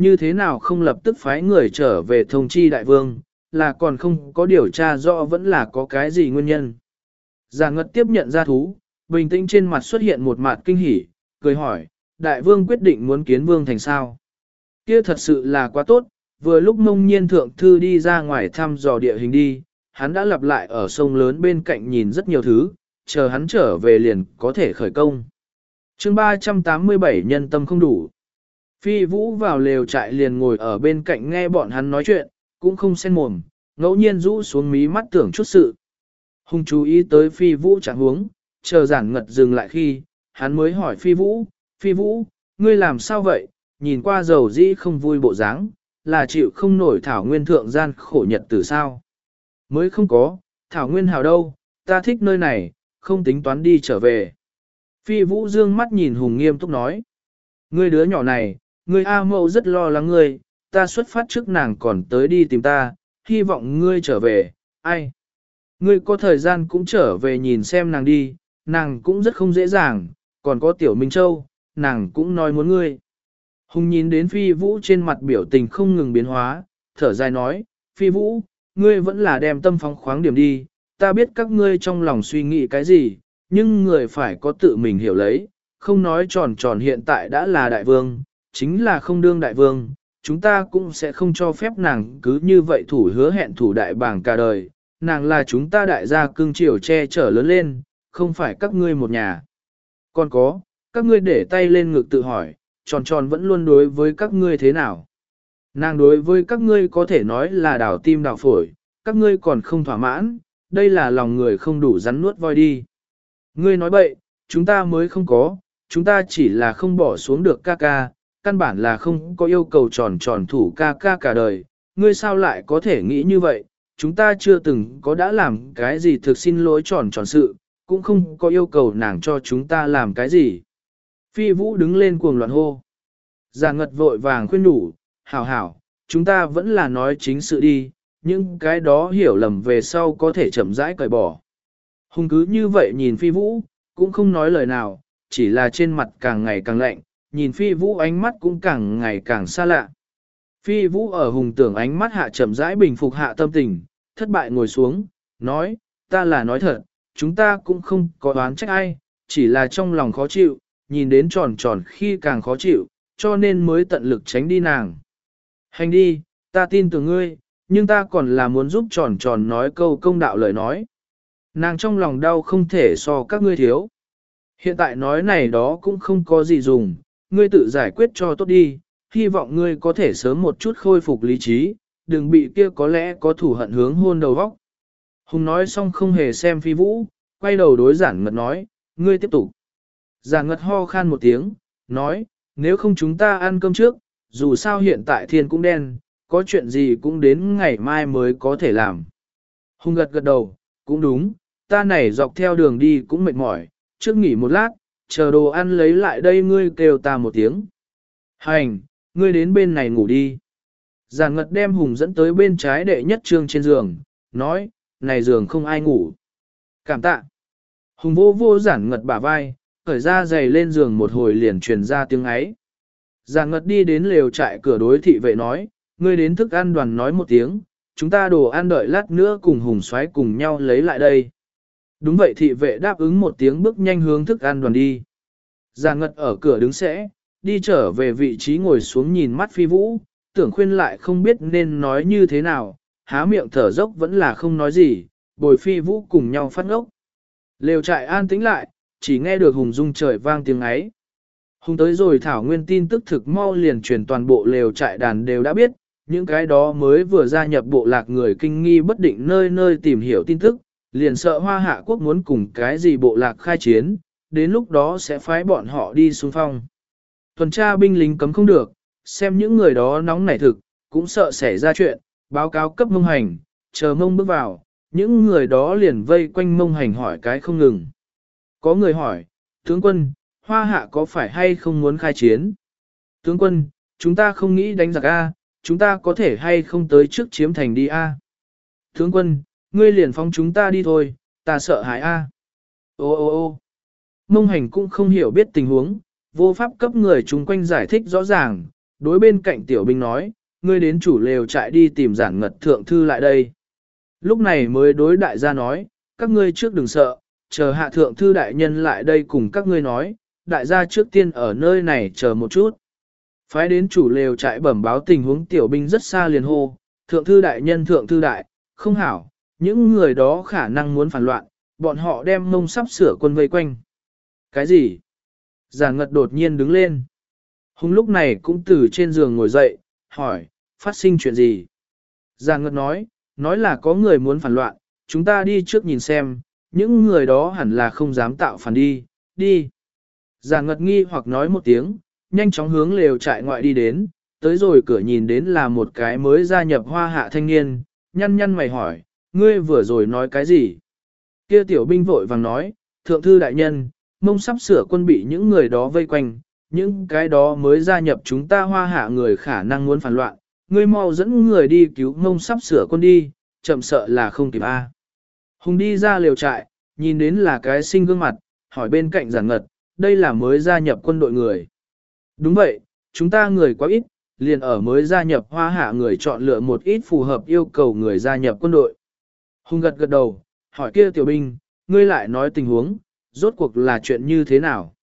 như thế nào không lập tức phái người trở về thông chi đại vương, là còn không có điều tra rõ vẫn là có cái gì nguyên nhân. Giản Ngật tiếp nhận ra thú, bình tĩnh trên mặt xuất hiện một mặt kinh hỉ, cười hỏi, đại vương quyết định muốn kiến vương thành sao? Kia thật sự là quá tốt, vừa lúc Mông Nhiên thượng thư đi ra ngoài thăm dò địa hình đi, hắn đã lặp lại ở sông lớn bên cạnh nhìn rất nhiều thứ, chờ hắn trở về liền có thể khởi công. chương ba trăm tám mươi bảy nhân tâm không đủ. Phi Vũ vào lều trại liền ngồi ở bên cạnh nghe bọn hắn nói chuyện, cũng không xen mồm, ngẫu nhiên rũ xuống mí mắt tưởng chút sự. Hùng chú ý tới Phi Vũ chẳng huống, chờ Giản Ngật dừng lại khi, hắn mới hỏi Phi Vũ, Phi Vũ, ngươi làm sao vậy, nhìn qua dầu dĩ không vui bộ dáng, là chịu không nổi Thảo Nguyên thượng gian khổ nhật từ sao? Mới không có, Thảo Nguyên hào đâu, ta thích nơi này, không tính toán đi trở về. Phi Vũ dương mắt nhìn Hùng nghiêm túc nói, ngươi đứa nhỏ này, ngươi A Mậu rất lo lắng ngươi, ta xuất phát trước nàng còn tới đi tìm ta, hy vọng ngươi trở về, ai? Ngươi có thời gian cũng trở về nhìn xem nàng đi, nàng cũng rất không dễ dàng, còn có Tiểu Minh Châu, nàng cũng nói muốn ngươi. Hùng nhìn đến Phi Vũ trên mặt biểu tình không ngừng biến hóa, thở dài nói, Phi Vũ, ngươi vẫn là đem tâm phóng khoáng điểm đi, ta biết các ngươi trong lòng suy nghĩ cái gì, nhưng người phải có tự mình hiểu lấy, không nói tròn tròn hiện tại đã là đại vương, chính là không đương đại vương, chúng ta cũng sẽ không cho phép nàng cứ như vậy thủ hứa hẹn thủ đại bảng cả đời, nàng là chúng ta đại gia cưng chiều che chở lớn lên, không phải các ngươi một nhà. Còn có, các ngươi để tay lên ngực tự hỏi, tròn tròn vẫn luôn đối với các ngươi thế nào. Nàng đối với các ngươi có thể nói là đảo tim đảo phổi, các ngươi còn không thỏa mãn, đây là lòng người không đủ rắn nuốt voi đi. Ngươi nói bậy, chúng ta mới không có, chúng ta chỉ là không bỏ xuống được ca ca, căn bản là không có yêu cầu tròn tròn thủ ca ca cả đời, ngươi sao lại có thể nghĩ như vậy, chúng ta chưa từng có đã làm cái gì thực xin lỗi tròn tròn sự, cũng không có yêu cầu nàng cho chúng ta làm cái gì. Phi Vũ đứng lên cuồng loạn hô. Giản Ngật vội vàng khuyên nhủ, hảo hảo, chúng ta vẫn là nói chính sự đi, nhưng cái đó hiểu lầm về sau có thể chậm rãi cởi bỏ. Hùng cứ như vậy nhìn Phi Vũ, cũng không nói lời nào, chỉ là trên mặt càng ngày càng lạnh, nhìn Phi Vũ ánh mắt cũng càng ngày càng xa lạ. Phi Vũ ở Hùng tưởng ánh mắt hạ chậm rãi bình phục hạ tâm tình, thất bại ngồi xuống, nói, ta là nói thật, chúng ta cũng không có đoán trách ai, chỉ là trong lòng khó chịu, nhìn đến tròn tròn khi càng khó chịu, cho nên mới tận lực tránh đi nàng. Hành đi, ta tin tưởng ngươi, nhưng ta còn là muốn giúp tròn tròn nói câu công đạo lời nói. Nàng trong lòng đau không thể so các ngươi thiếu. Hiện tại nói này đó cũng không có gì dùng, ngươi tự giải quyết cho tốt đi, hy vọng ngươi có thể sớm một chút khôi phục lý trí, đừng bị kia có lẽ có thủ hận hướng hôn đầu vóc. Hùng nói xong không hề xem Phi Vũ, quay đầu đối Giản Ngật nói, ngươi tiếp tục. Giản Ngật ho khan một tiếng, nói, nếu không chúng ta ăn cơm trước, dù sao hiện tại thiên cũng đen, có chuyện gì cũng đến ngày mai mới có thể làm. Hùng gật gật đầu, cũng đúng, ta này dọc theo đường đi cũng mệt mỏi, trước nghỉ một lát, chờ đồ ăn lấy lại đây ngươi kêu ta một tiếng. Hành, ngươi đến bên này ngủ đi. Giản Ngật đem Hùng dẫn tới bên trái đệ nhất trương trên giường, nói, này giường không ai ngủ. Cảm tạ. Hùng vô vô Giản Ngật bả vai, khởi ra giày lên giường một hồi liền truyền ra tiếng ấy. Giản Ngật đi đến lều trại cửa đối thị vệ nói, ngươi đến thức ăn đoàn nói một tiếng, chúng ta đồ ăn đợi lát nữa cùng Hùng xoáy cùng nhau lấy lại đây. Đúng vậy thị vệ đáp ứng một tiếng bước nhanh hướng thức ăn đoàn đi. Giản Ngật ở cửa đứng sẽ, đi trở về vị trí ngồi xuống nhìn mắt Phi Vũ, tưởng khuyên lại không biết nên nói như thế nào, há miệng thở dốc vẫn là không nói gì, bồi Phi Vũ cùng nhau phát ngốc. Lều trại an tĩnh lại, chỉ nghe được Hùng rung trời vang tiếng ấy. Hùng tới rồi Thảo Nguyên tin tức thực mau liền truyền toàn bộ lều trại đàn đều đã biết, những cái đó mới vừa gia nhập bộ lạc người kinh nghi bất định nơi nơi tìm hiểu tin tức, liền sợ Hoa Hạ Quốc muốn cùng cái gì bộ lạc khai chiến, đến lúc đó sẽ phái bọn họ đi xung phong. Tuần tra binh lính cấm không được, xem những người đó nóng nảy thực, cũng sợ xảy ra chuyện, báo cáo cấp Mông Hành, chờ Mông bước vào, những người đó liền vây quanh Mông Hành hỏi cái không ngừng. Có người hỏi, tướng quân, Hoa Hạ có phải hay không muốn khai chiến? Tướng quân, chúng ta không nghĩ đánh giặc A, chúng ta có thể hay không tới trước chiếm thành đi A. Tướng quân, ngươi liền phóng chúng ta đi thôi, ta sợ hãi A. Ô ô ô Mông Hành cũng không hiểu biết tình huống, vô pháp cấp người chung quanh giải thích rõ ràng, Đối bên cạnh tiểu binh nói, ngươi đến chủ lều trại đi tìm giản ngật thượng thư lại đây. Lúc này mới đối đại gia nói, các ngươi trước đừng sợ, chờ hạ thượng thư đại nhân lại đây cùng các ngươi nói, đại gia trước tiên ở nơi này chờ một chút. Phái đến chủ lều trại bẩm báo tình huống tiểu binh rất xa liền hô, thượng thư đại nhân thượng thư đại, không hảo, những người đó khả năng muốn phản loạn, bọn họ đem mông sắp sửa quân vây quanh. Cái gì? Giản ngật đột nhiên đứng lên. Hùng lúc này cũng từ trên giường ngồi dậy, hỏi, phát sinh chuyện gì? Giản ngật nói, nói là có người muốn phản loạn, chúng ta đi trước nhìn xem, những người đó hẳn là không dám tạo phản đi, đi. Giản ngật nghi hoặc nói một tiếng, nhanh chóng hướng lều trại ngoại đi đến, tới rồi cửa nhìn đến là một cái mới gia nhập hoa hạ thanh niên, nhăn nhăn mày hỏi, ngươi vừa rồi nói cái gì? Kia tiểu binh vội vàng nói, thượng thư đại nhân, mông sắp sửa quân bị những người đó vây quanh, những cái đó mới gia nhập chúng ta hoa hạ người khả năng muốn phản loạn, ngươi mau dẫn người đi cứu mông sắp sửa quân đi, chậm sợ là không kịp a. Hùng đi ra liều trại, nhìn đến là cái sinh gương mặt, hỏi bên cạnh giản ngật, đây là mới gia nhập quân đội người. Đúng vậy, chúng ta người quá ít, liền ở mới gia nhập hoa hạ người chọn lựa một ít phù hợp yêu cầu người gia nhập quân đội. Hùng gật gật đầu, hỏi kia tiểu binh, ngươi lại nói tình huống, rốt cuộc là chuyện như thế nào?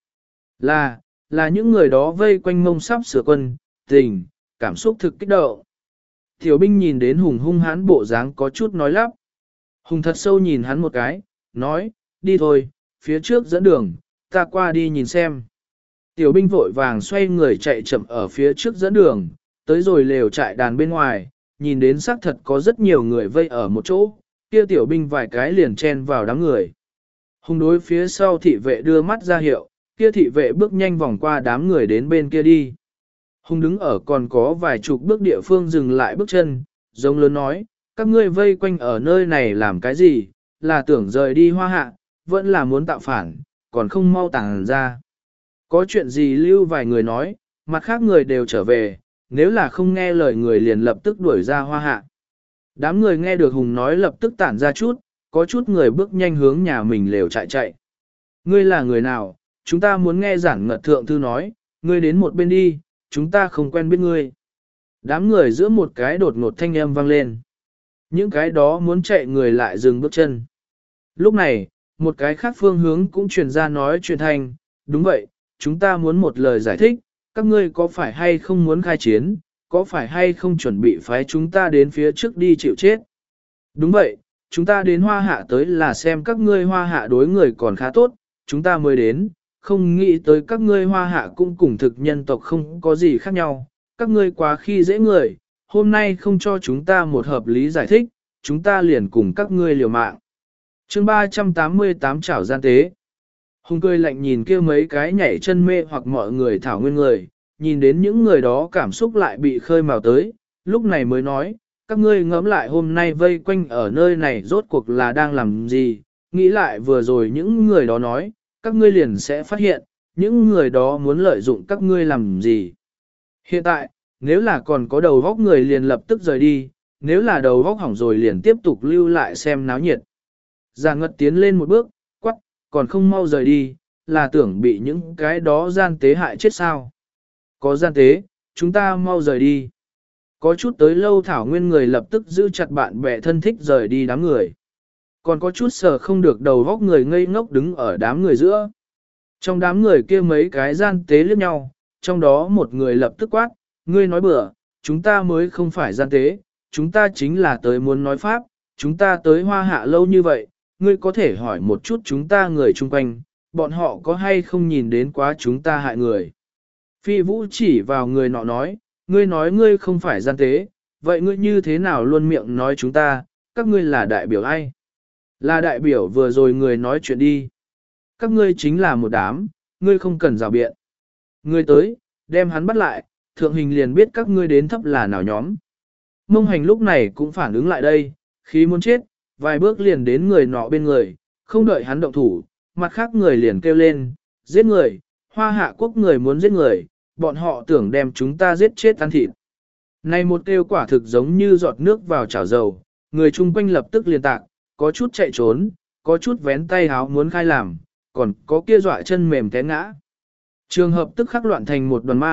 Là, là những người đó vây quanh mông sắp sửa quân, tình, cảm xúc thực kích động. Tiểu binh nhìn đến Hùng hung hãn bộ dáng có chút nói lắp. Hùng thật sâu nhìn hắn một cái, nói, đi thôi, phía trước dẫn đường, ta qua đi nhìn xem. Tiểu binh vội vàng xoay người chạy chậm ở phía trước dẫn đường, tới rồi lều trại đàn bên ngoài, nhìn đến xác thật có rất nhiều người vây ở một chỗ, kia tiểu binh vài cái liền chen vào đám người. Hùng đối phía sau thị vệ đưa mắt ra hiệu, kia thị vệ bước nhanh vòng qua đám người đến bên kia đi. Hùng đứng ở còn có vài chục bước địa phương dừng lại bước chân, giống lớn nói, các ngươi vây quanh ở nơi này làm cái gì, là tưởng rời đi hoa hạ, vẫn là muốn tạo phản, còn không mau tàng ra. Có chuyện gì lưu vài người nói, mặt khác người đều trở về, nếu là không nghe lời người liền lập tức đuổi ra hoa hạ. Đám người nghe được Hùng nói lập tức tản ra chút, có chút người bước nhanh hướng nhà mình lều chạy chạy. Ngươi là người nào, chúng ta muốn nghe giản ngật thượng thư nói, ngươi đến một bên đi, chúng ta không quen biết ngươi. Đám người giữa một cái đột ngột thanh âm vang lên. Những cái đó muốn chạy người lại dừng bước chân. Lúc này, một cái khác phương hướng cũng truyền ra nói truyền thanh, đúng vậy, chúng ta muốn một lời giải thích, các ngươi có phải hay không muốn khai chiến, có phải hay không chuẩn bị phái chúng ta đến phía trước đi chịu chết. Đúng vậy, chúng ta đến hoa hạ tới là xem các ngươi hoa hạ đối người còn khá tốt, chúng ta mới đến, không nghĩ tới các ngươi hoa hạ cũng cùng thực nhân tộc không có gì khác nhau, các ngươi quá khi dễ người, hôm nay không cho chúng ta một hợp lý giải thích, chúng ta liền cùng các ngươi liều mạng. Chương ba trăm tám mươi tám Trảo gian tế. Hùng cười lạnh nhìn kia mấy cái nhảy chân mê hoặc mọi người thảo nguyên người, nhìn đến những người đó cảm xúc lại bị khơi mào tới, lúc này mới nói, các ngươi ngẫm lại hôm nay vây quanh ở nơi này rốt cuộc là đang làm gì, nghĩ lại vừa rồi những người đó nói, các ngươi liền sẽ phát hiện, những người đó muốn lợi dụng các ngươi làm gì. Hiện tại, nếu là còn có đầu vóc người liền lập tức rời đi, nếu là đầu vóc hỏng rồi liền tiếp tục lưu lại xem náo nhiệt. Giản Ngật tiến lên một bước, quắc, còn không mau rời đi, là tưởng bị những cái đó gian tế hại chết sao. Có gian tế, chúng ta mau rời đi. Có chút tới lâu thảo nguyên người lập tức giữ chặt bạn bè thân thích rời đi đám người. Còn có chút sợ không được đầu vóc người ngây ngốc đứng ở đám người giữa. Trong đám người kia mấy cái gian tế liếc nhau, trong đó một người lập tức quát, ngươi nói bừa, chúng ta mới không phải gian tế, chúng ta chính là tới muốn nói pháp, chúng ta tới hoa hạ lâu như vậy, ngươi có thể hỏi một chút chúng ta người chung quanh, bọn họ có hay không nhìn đến quá chúng ta hại người. Phi Vũ chỉ vào người nọ nói, ngươi nói ngươi không phải gian tế, vậy ngươi như thế nào luôn miệng nói chúng ta, các ngươi là đại biểu ai? Là đại biểu vừa rồi người nói chuyện đi. Các ngươi chính là một đám, ngươi không cần rào biện. Ngươi tới, đem hắn bắt lại, thượng hình liền biết các ngươi đến thấp là nào nhóm. Mông Hành lúc này cũng phản ứng lại đây, khí muốn chết, vài bước liền đến người nọ bên người, không đợi hắn động thủ, mặt khác người liền kêu lên, giết người, hoa hạ quốc người muốn giết người, bọn họ tưởng đem chúng ta giết chết ăn thịt. Này một kêu quả thực giống như giọt nước vào chảo dầu, người chung quanh lập tức liền tạc, có chút chạy trốn, có chút vén tay háo muốn khai làm, còn có kia dọa chân mềm té ngã. Trường hợp tức khắc loạn thành một đoàn ma,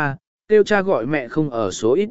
tiêu cha gọi mẹ không ở số ít.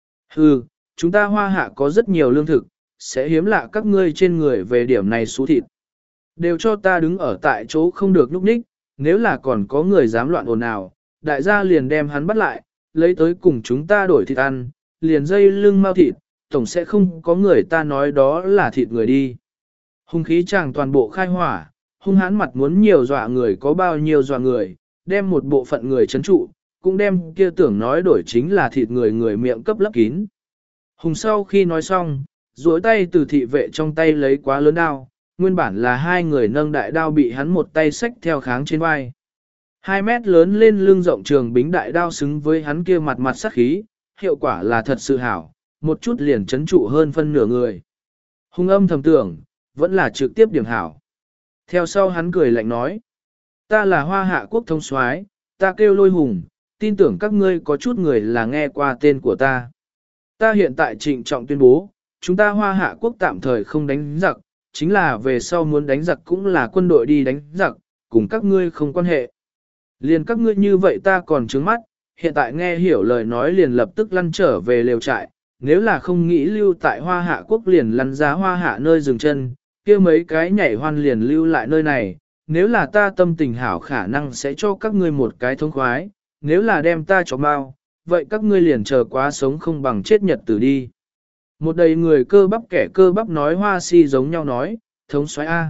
Hừ, chúng ta hoa hạ có rất nhiều lương thực, sẽ hiếm lạ các ngươi trên người về điểm này số thịt. Đều cho ta đứng ở tại chỗ không được núp ních, nếu là còn có người dám loạn ồn ào, đại gia liền đem hắn bắt lại, lấy tới cùng chúng ta đổi thịt ăn, liền dây lưng mau thịt, tổng sẽ không có người ta nói đó là thịt người đi. Hung khí chàng toàn bộ khai hỏa, hung hãn mặt muốn nhiều dọa người có bao nhiêu dọa người, đem một bộ phận người chấn trụ, cũng đem kia tưởng nói đổi chính là thịt người người miệng cấp lấp kín. Hùng sau khi nói xong, duỗi tay từ thị vệ trong tay lấy quá lớn đao, nguyên bản là hai người nâng đại đao bị hắn một tay xách theo kháng trên vai. Hai mét lớn lên lưng rộng trường bính đại đao xứng với hắn kia mặt mặt sắc khí, hiệu quả là thật sự hảo, một chút liền chấn trụ hơn phân nửa người. Hùng âm thầm tưởng, vẫn là trực tiếp điểm hảo. Theo sau hắn cười lạnh nói, ta là hoa hạ quốc thông soái, ta kêu Lôi Hùng, tin tưởng các ngươi có chút người là nghe qua tên của ta. Ta hiện tại trịnh trọng tuyên bố, chúng ta hoa hạ quốc tạm thời không đánh giặc, chính là về sau muốn đánh giặc cũng là quân đội đi đánh giặc, cùng các ngươi không quan hệ. Liền các ngươi như vậy ta còn trướng mắt, hiện tại nghe hiểu lời nói liền lập tức lăn trở về lều trại, nếu là không nghĩ lưu tại hoa hạ quốc liền lăn ra hoa hạ nơi dừng chân, kia mấy cái nhảy hoan liền lưu lại nơi này, nếu là ta tâm tình hảo khả năng sẽ cho các ngươi một cái thông khoái, nếu là đem ta cho bao, vậy các ngươi liền chờ quá sống không bằng chết nhật tử đi. Một đầy người cơ bắp kẻ cơ bắp nói hoa si giống nhau nói, thống soái A.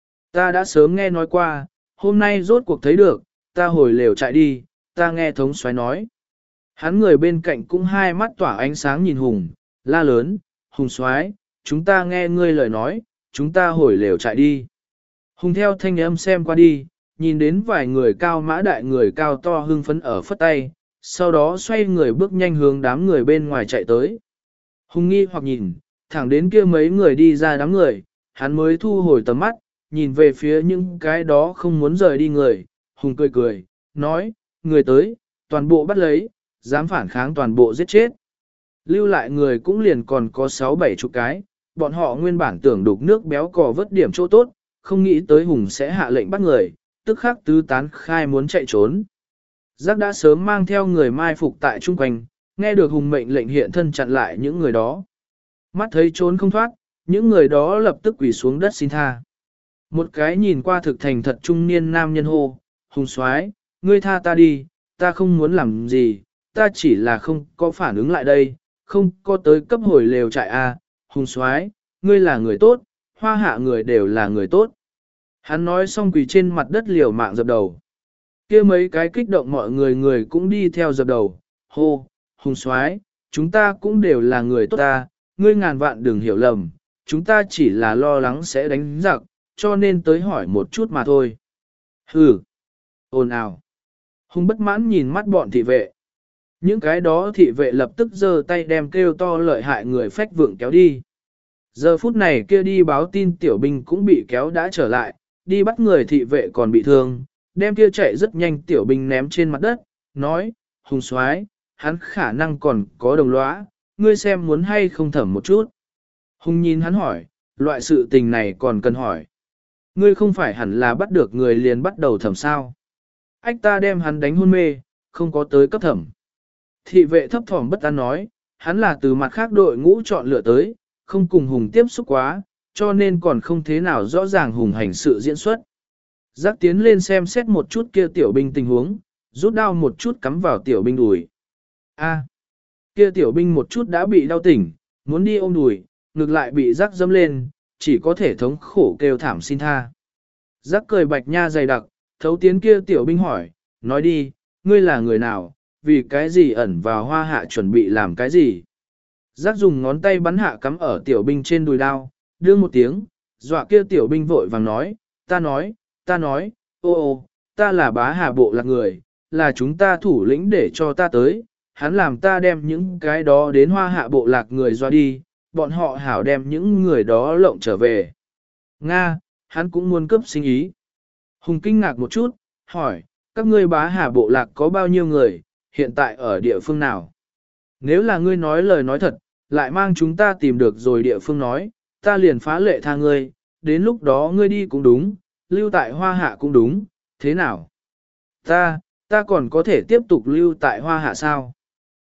Ta đã sớm nghe nói qua, hôm nay rốt cuộc thấy được, ta hồi lều chạy đi, ta nghe thống soái nói. Hắn người bên cạnh cũng hai mắt tỏa ánh sáng nhìn Hùng, la lớn, Hùng soái, chúng ta nghe ngươi lời nói, chúng ta hồi lều chạy đi. Hùng theo thanh âm xem qua đi, nhìn đến vài người cao mã đại người cao to hưng phấn ở phất tay, sau đó xoay người bước nhanh hướng đám người bên ngoài chạy tới. Hùng nghi hoặc nhìn, thẳng đến kia mấy người đi ra đám người, hắn mới thu hồi tầm mắt, nhìn về phía những cái đó không muốn rời đi người. Hùng cười cười, nói, người tới, toàn bộ bắt lấy, dám phản kháng toàn bộ giết chết. Lưu lại người cũng liền còn có sáu bảy chục cái, bọn họ nguyên bản tưởng đục nước béo cò vớt điểm chỗ tốt, không nghĩ tới Hùng sẽ hạ lệnh bắt người, tức khắc tứ tán khai muốn chạy trốn. Giác đã sớm mang theo người mai phục tại chung quanh, nghe được Hùng mệnh lệnh hiện thân chặn lại những người đó. Mắt thấy trốn không thoát, những người đó lập tức quỳ xuống đất xin tha. Một cái nhìn qua thực thành thật trung niên nam nhân hô, Hùng soái, ngươi tha ta đi, ta không muốn làm gì, ta chỉ là không có phản ứng lại đây, không có tới cấp hồi lều trại a. Hùng soái, ngươi là người tốt, hoa hạ người đều là người tốt. Hắn nói xong quỳ trên mặt đất liều mạng dập đầu. Kia mấy cái kích động mọi người người cũng đi theo dập đầu, hô, Hùng soái, chúng ta cũng đều là người tốt ta, ngươi ngàn vạn đừng hiểu lầm, chúng ta chỉ là lo lắng sẽ đánh giặc, cho nên tới hỏi một chút mà thôi. Hừ, ồn ào. Hùng bất mãn nhìn mắt bọn thị vệ. Những cái đó thị vệ lập tức giơ tay đem kêu to lợi hại người phách vượng kéo đi. Giờ phút này kia đi báo tin tiểu binh cũng bị kéo đã trở lại, đi bắt người thị vệ còn bị thương, đem kia chạy rất nhanh tiểu binh ném trên mặt đất, nói, Hùng soái, hắn khả năng còn có đồng lõa, ngươi xem muốn hay không thẩm một chút. Hùng nhìn hắn hỏi, loại sự tình này còn cần hỏi. Ngươi không phải hẳn là bắt được người liền bắt đầu thẩm sao. Ách ta đem hắn đánh hôn mê, không có tới cấp thẩm. Thị vệ thấp thỏm bất an nói, hắn là từ mặt khác đội ngũ chọn lựa tới, không cùng Hùng tiếp xúc quá, cho nên còn không thế nào rõ ràng Hùng hành sự diễn xuất. Giác tiến lên xem xét một chút kia tiểu binh tình huống, rút đao một chút cắm vào tiểu binh đùi. A, kia tiểu binh một chút đã bị đau tỉnh, muốn đi ôm đùi, ngược lại bị giác dâm lên, chỉ có thể thống khổ kêu thảm xin tha. Giác cười bạch nha dày đặc, thấu tiến kia tiểu binh hỏi, nói đi, ngươi là người nào, vì cái gì ẩn vào hoa hạ chuẩn bị làm cái gì. Giác dùng ngón tay bắn hạ cắm ở tiểu binh trên đùi đao, đưa một tiếng, dọa kia tiểu binh vội vàng nói, ta nói, ta nói, ô ô, ta là bá hà bộ lạc người, là chúng ta thủ lĩnh để cho ta tới, hắn làm ta đem những cái đó đến hoa hạ bộ lạc người dọa đi, bọn họ hảo đem những người đó lộng trở về. Nga, hắn cũng muốn cướp sinh ý. Hùng kinh ngạc một chút, hỏi, các ngươi bá hà bộ lạc có bao nhiêu người, hiện tại ở địa phương nào? Nếu là ngươi nói lời nói thật, lại mang chúng ta tìm được rồi địa phương nói, ta liền phá lệ tha ngươi, đến lúc đó ngươi đi cũng đúng, lưu tại hoa hạ cũng đúng, thế nào? Ta, ta còn có thể tiếp tục lưu tại hoa hạ sao?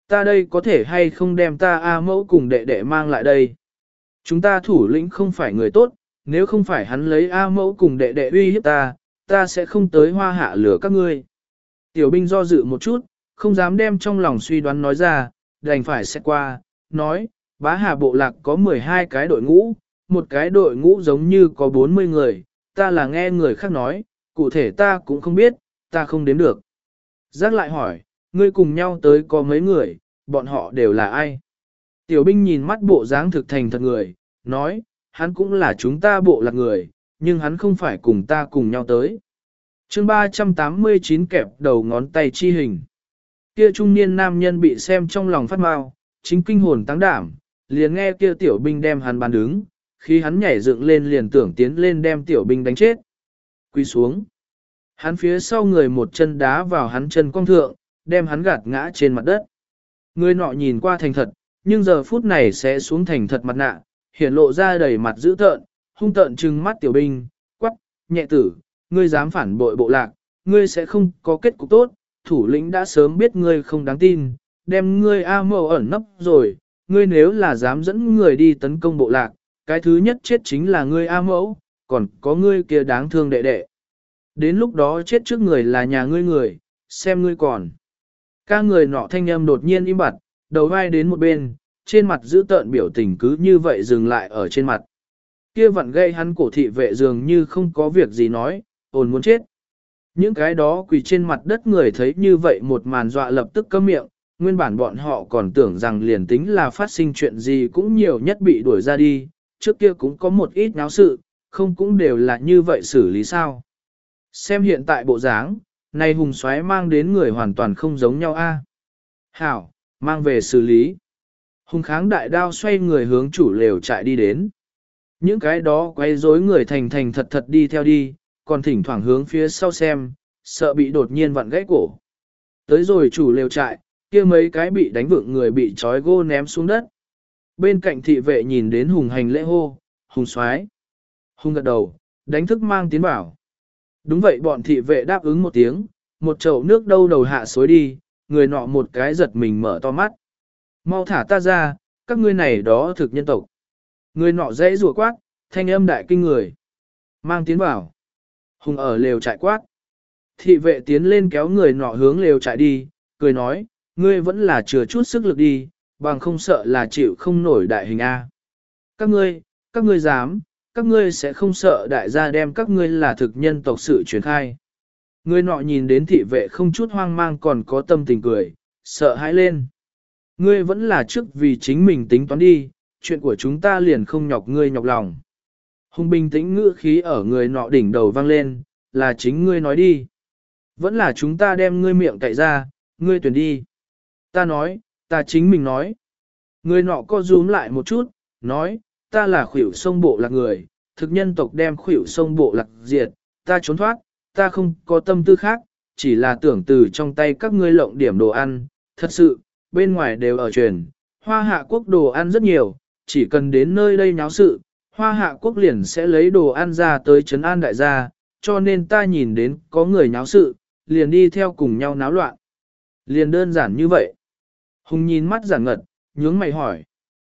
ta đây có thể hay không đem ta A mẫu cùng đệ đệ mang lại đây. Chúng ta thủ lĩnh không phải người tốt, nếu không phải hắn lấy A mẫu cùng đệ đệ uy hiếp ta, ta sẽ không tới hoa hạ lửa các ngươi. Tiểu binh do dự một chút, không dám đem trong lòng suy đoán nói ra, đành phải xét qua, nói, bá hà bộ lạc có mười hai cái đội ngũ, một cái đội ngũ giống như có bốn mươi người, ta là nghe người khác nói, cụ thể ta cũng không biết, ta không đếm được. Giác lại hỏi, ngươi cùng nhau tới có mấy người, bọn họ đều là ai? Tiểu binh nhìn mắt bộ dáng thực thành thật người, nói, hắn cũng là chúng ta bộ lạc người, nhưng hắn không phải cùng ta cùng nhau tới. chương ba trăm tám mươi chín kẹp đầu ngón tay chi hình. Kia trung niên nam nhân bị xem trong lòng phát mau, chính kinh hồn tăng đảm, liền nghe kia tiểu binh đem hắn bàn đứng, khi hắn nhảy dựng lên liền tưởng tiến lên đem tiểu binh đánh chết. Quy xuống. Hắn phía sau người một chân đá vào hắn chân cong thượng, đem hắn gạt ngã trên mặt đất. Người nọ nhìn qua thành thật, nhưng giờ phút này sẽ xuống thành thật mặt nạ, hiển lộ ra đầy mặt dữ tợn, hung tợn trừng mắt tiểu binh, quắc, nhẹ tử, ngươi dám phản bội bộ lạc, ngươi sẽ không có kết cục tốt, thủ lĩnh đã sớm biết ngươi không đáng tin, đem ngươi A mẫu ẩn nấp rồi, ngươi nếu là dám dẫn người đi tấn công bộ lạc, cái thứ nhất chết chính là ngươi A mẫu, còn có ngươi kia đáng thương đệ đệ. Đến lúc đó chết trước người là nhà ngươi người, xem ngươi còn. Ca người nọ thanh âm đột nhiên im bặt, đầu vai đến một bên, trên mặt giữ tợn biểu tình cứ như vậy dừng lại ở trên mặt. Kia vặn gây hắn cổ thị vệ dường như không có việc gì nói, ồn muốn chết. Những cái đó quỳ trên mặt đất người thấy như vậy một màn dọa lập tức câm miệng, nguyên bản bọn họ còn tưởng rằng liền tính là phát sinh chuyện gì cũng nhiều nhất bị đuổi ra đi, trước kia cũng có một ít náo sự, không cũng đều là như vậy xử lý sao. Xem hiện tại bộ dáng, này hùng xoáy mang đến người hoàn toàn không giống nhau a. Hảo, mang về xử lý. Hùng kháng đại đao xoay người hướng chủ lều trại đi đến. Những cái đó quay rối người thành thành thật thật đi theo đi, còn thỉnh thoảng hướng phía sau xem, sợ bị đột nhiên vặn gãy cổ. Tới rồi chủ lều trại, kia mấy cái bị đánh vượng người bị trói gô ném xuống đất. Bên cạnh thị vệ nhìn đến hùng hành lễ hô, hùng xoáy. Hùng gật đầu, đánh thức mang tiến bảo. Đúng vậy bọn thị vệ đáp ứng một tiếng, một chậu nước đâu đầu hạ xối đi, người nọ một cái giật mình mở to mắt. Mau thả ta ra, các ngươi này đó thực nhân tộc. Người nọ dãy rùa quát, thanh âm đại kinh người. Mang tiến bảo. Hùng ở lều trại quát. Thị vệ tiến lên kéo người nọ hướng lều trại đi, cười nói, ngươi vẫn là chừa chút sức lực đi, bằng không sợ là chịu không nổi đại hình A. Các ngươi, các ngươi dám, các ngươi sẽ không sợ đại gia đem các ngươi là thực nhân tộc sự truyền khai. Người nọ nhìn đến thị vệ không chút hoang mang còn có tâm tình cười, sợ hãi lên. Ngươi vẫn là trước vì chính mình tính toán đi, chuyện của chúng ta liền không nhọc ngươi nhọc lòng. Hùng bình tĩnh ngữ khí ở người nọ đỉnh đầu vang lên, là chính ngươi nói đi. Vẫn là chúng ta đem ngươi miệng cậy ra, ngươi tuyển đi. Ta nói, ta chính mình nói. Người nọ co rúm lại một chút, nói, ta là khuỷu sông bộ lạc người, thực nhân tộc đem khuỷu sông bộ lạc diệt, ta trốn thoát, ta không có tâm tư khác, chỉ là tưởng từ trong tay các ngươi lộng điểm đồ ăn, thật sự, bên ngoài đều ở truyền, hoa hạ quốc đồ ăn rất nhiều, chỉ cần đến nơi đây nháo sự, hoa hạ quốc liền sẽ lấy đồ ăn ra tới trấn an đại gia, cho nên ta nhìn đến có người nháo sự, liền đi theo cùng nhau náo loạn. Liền đơn giản như vậy. Hùng nhìn mắt Giản Ngật, nhướng mày hỏi.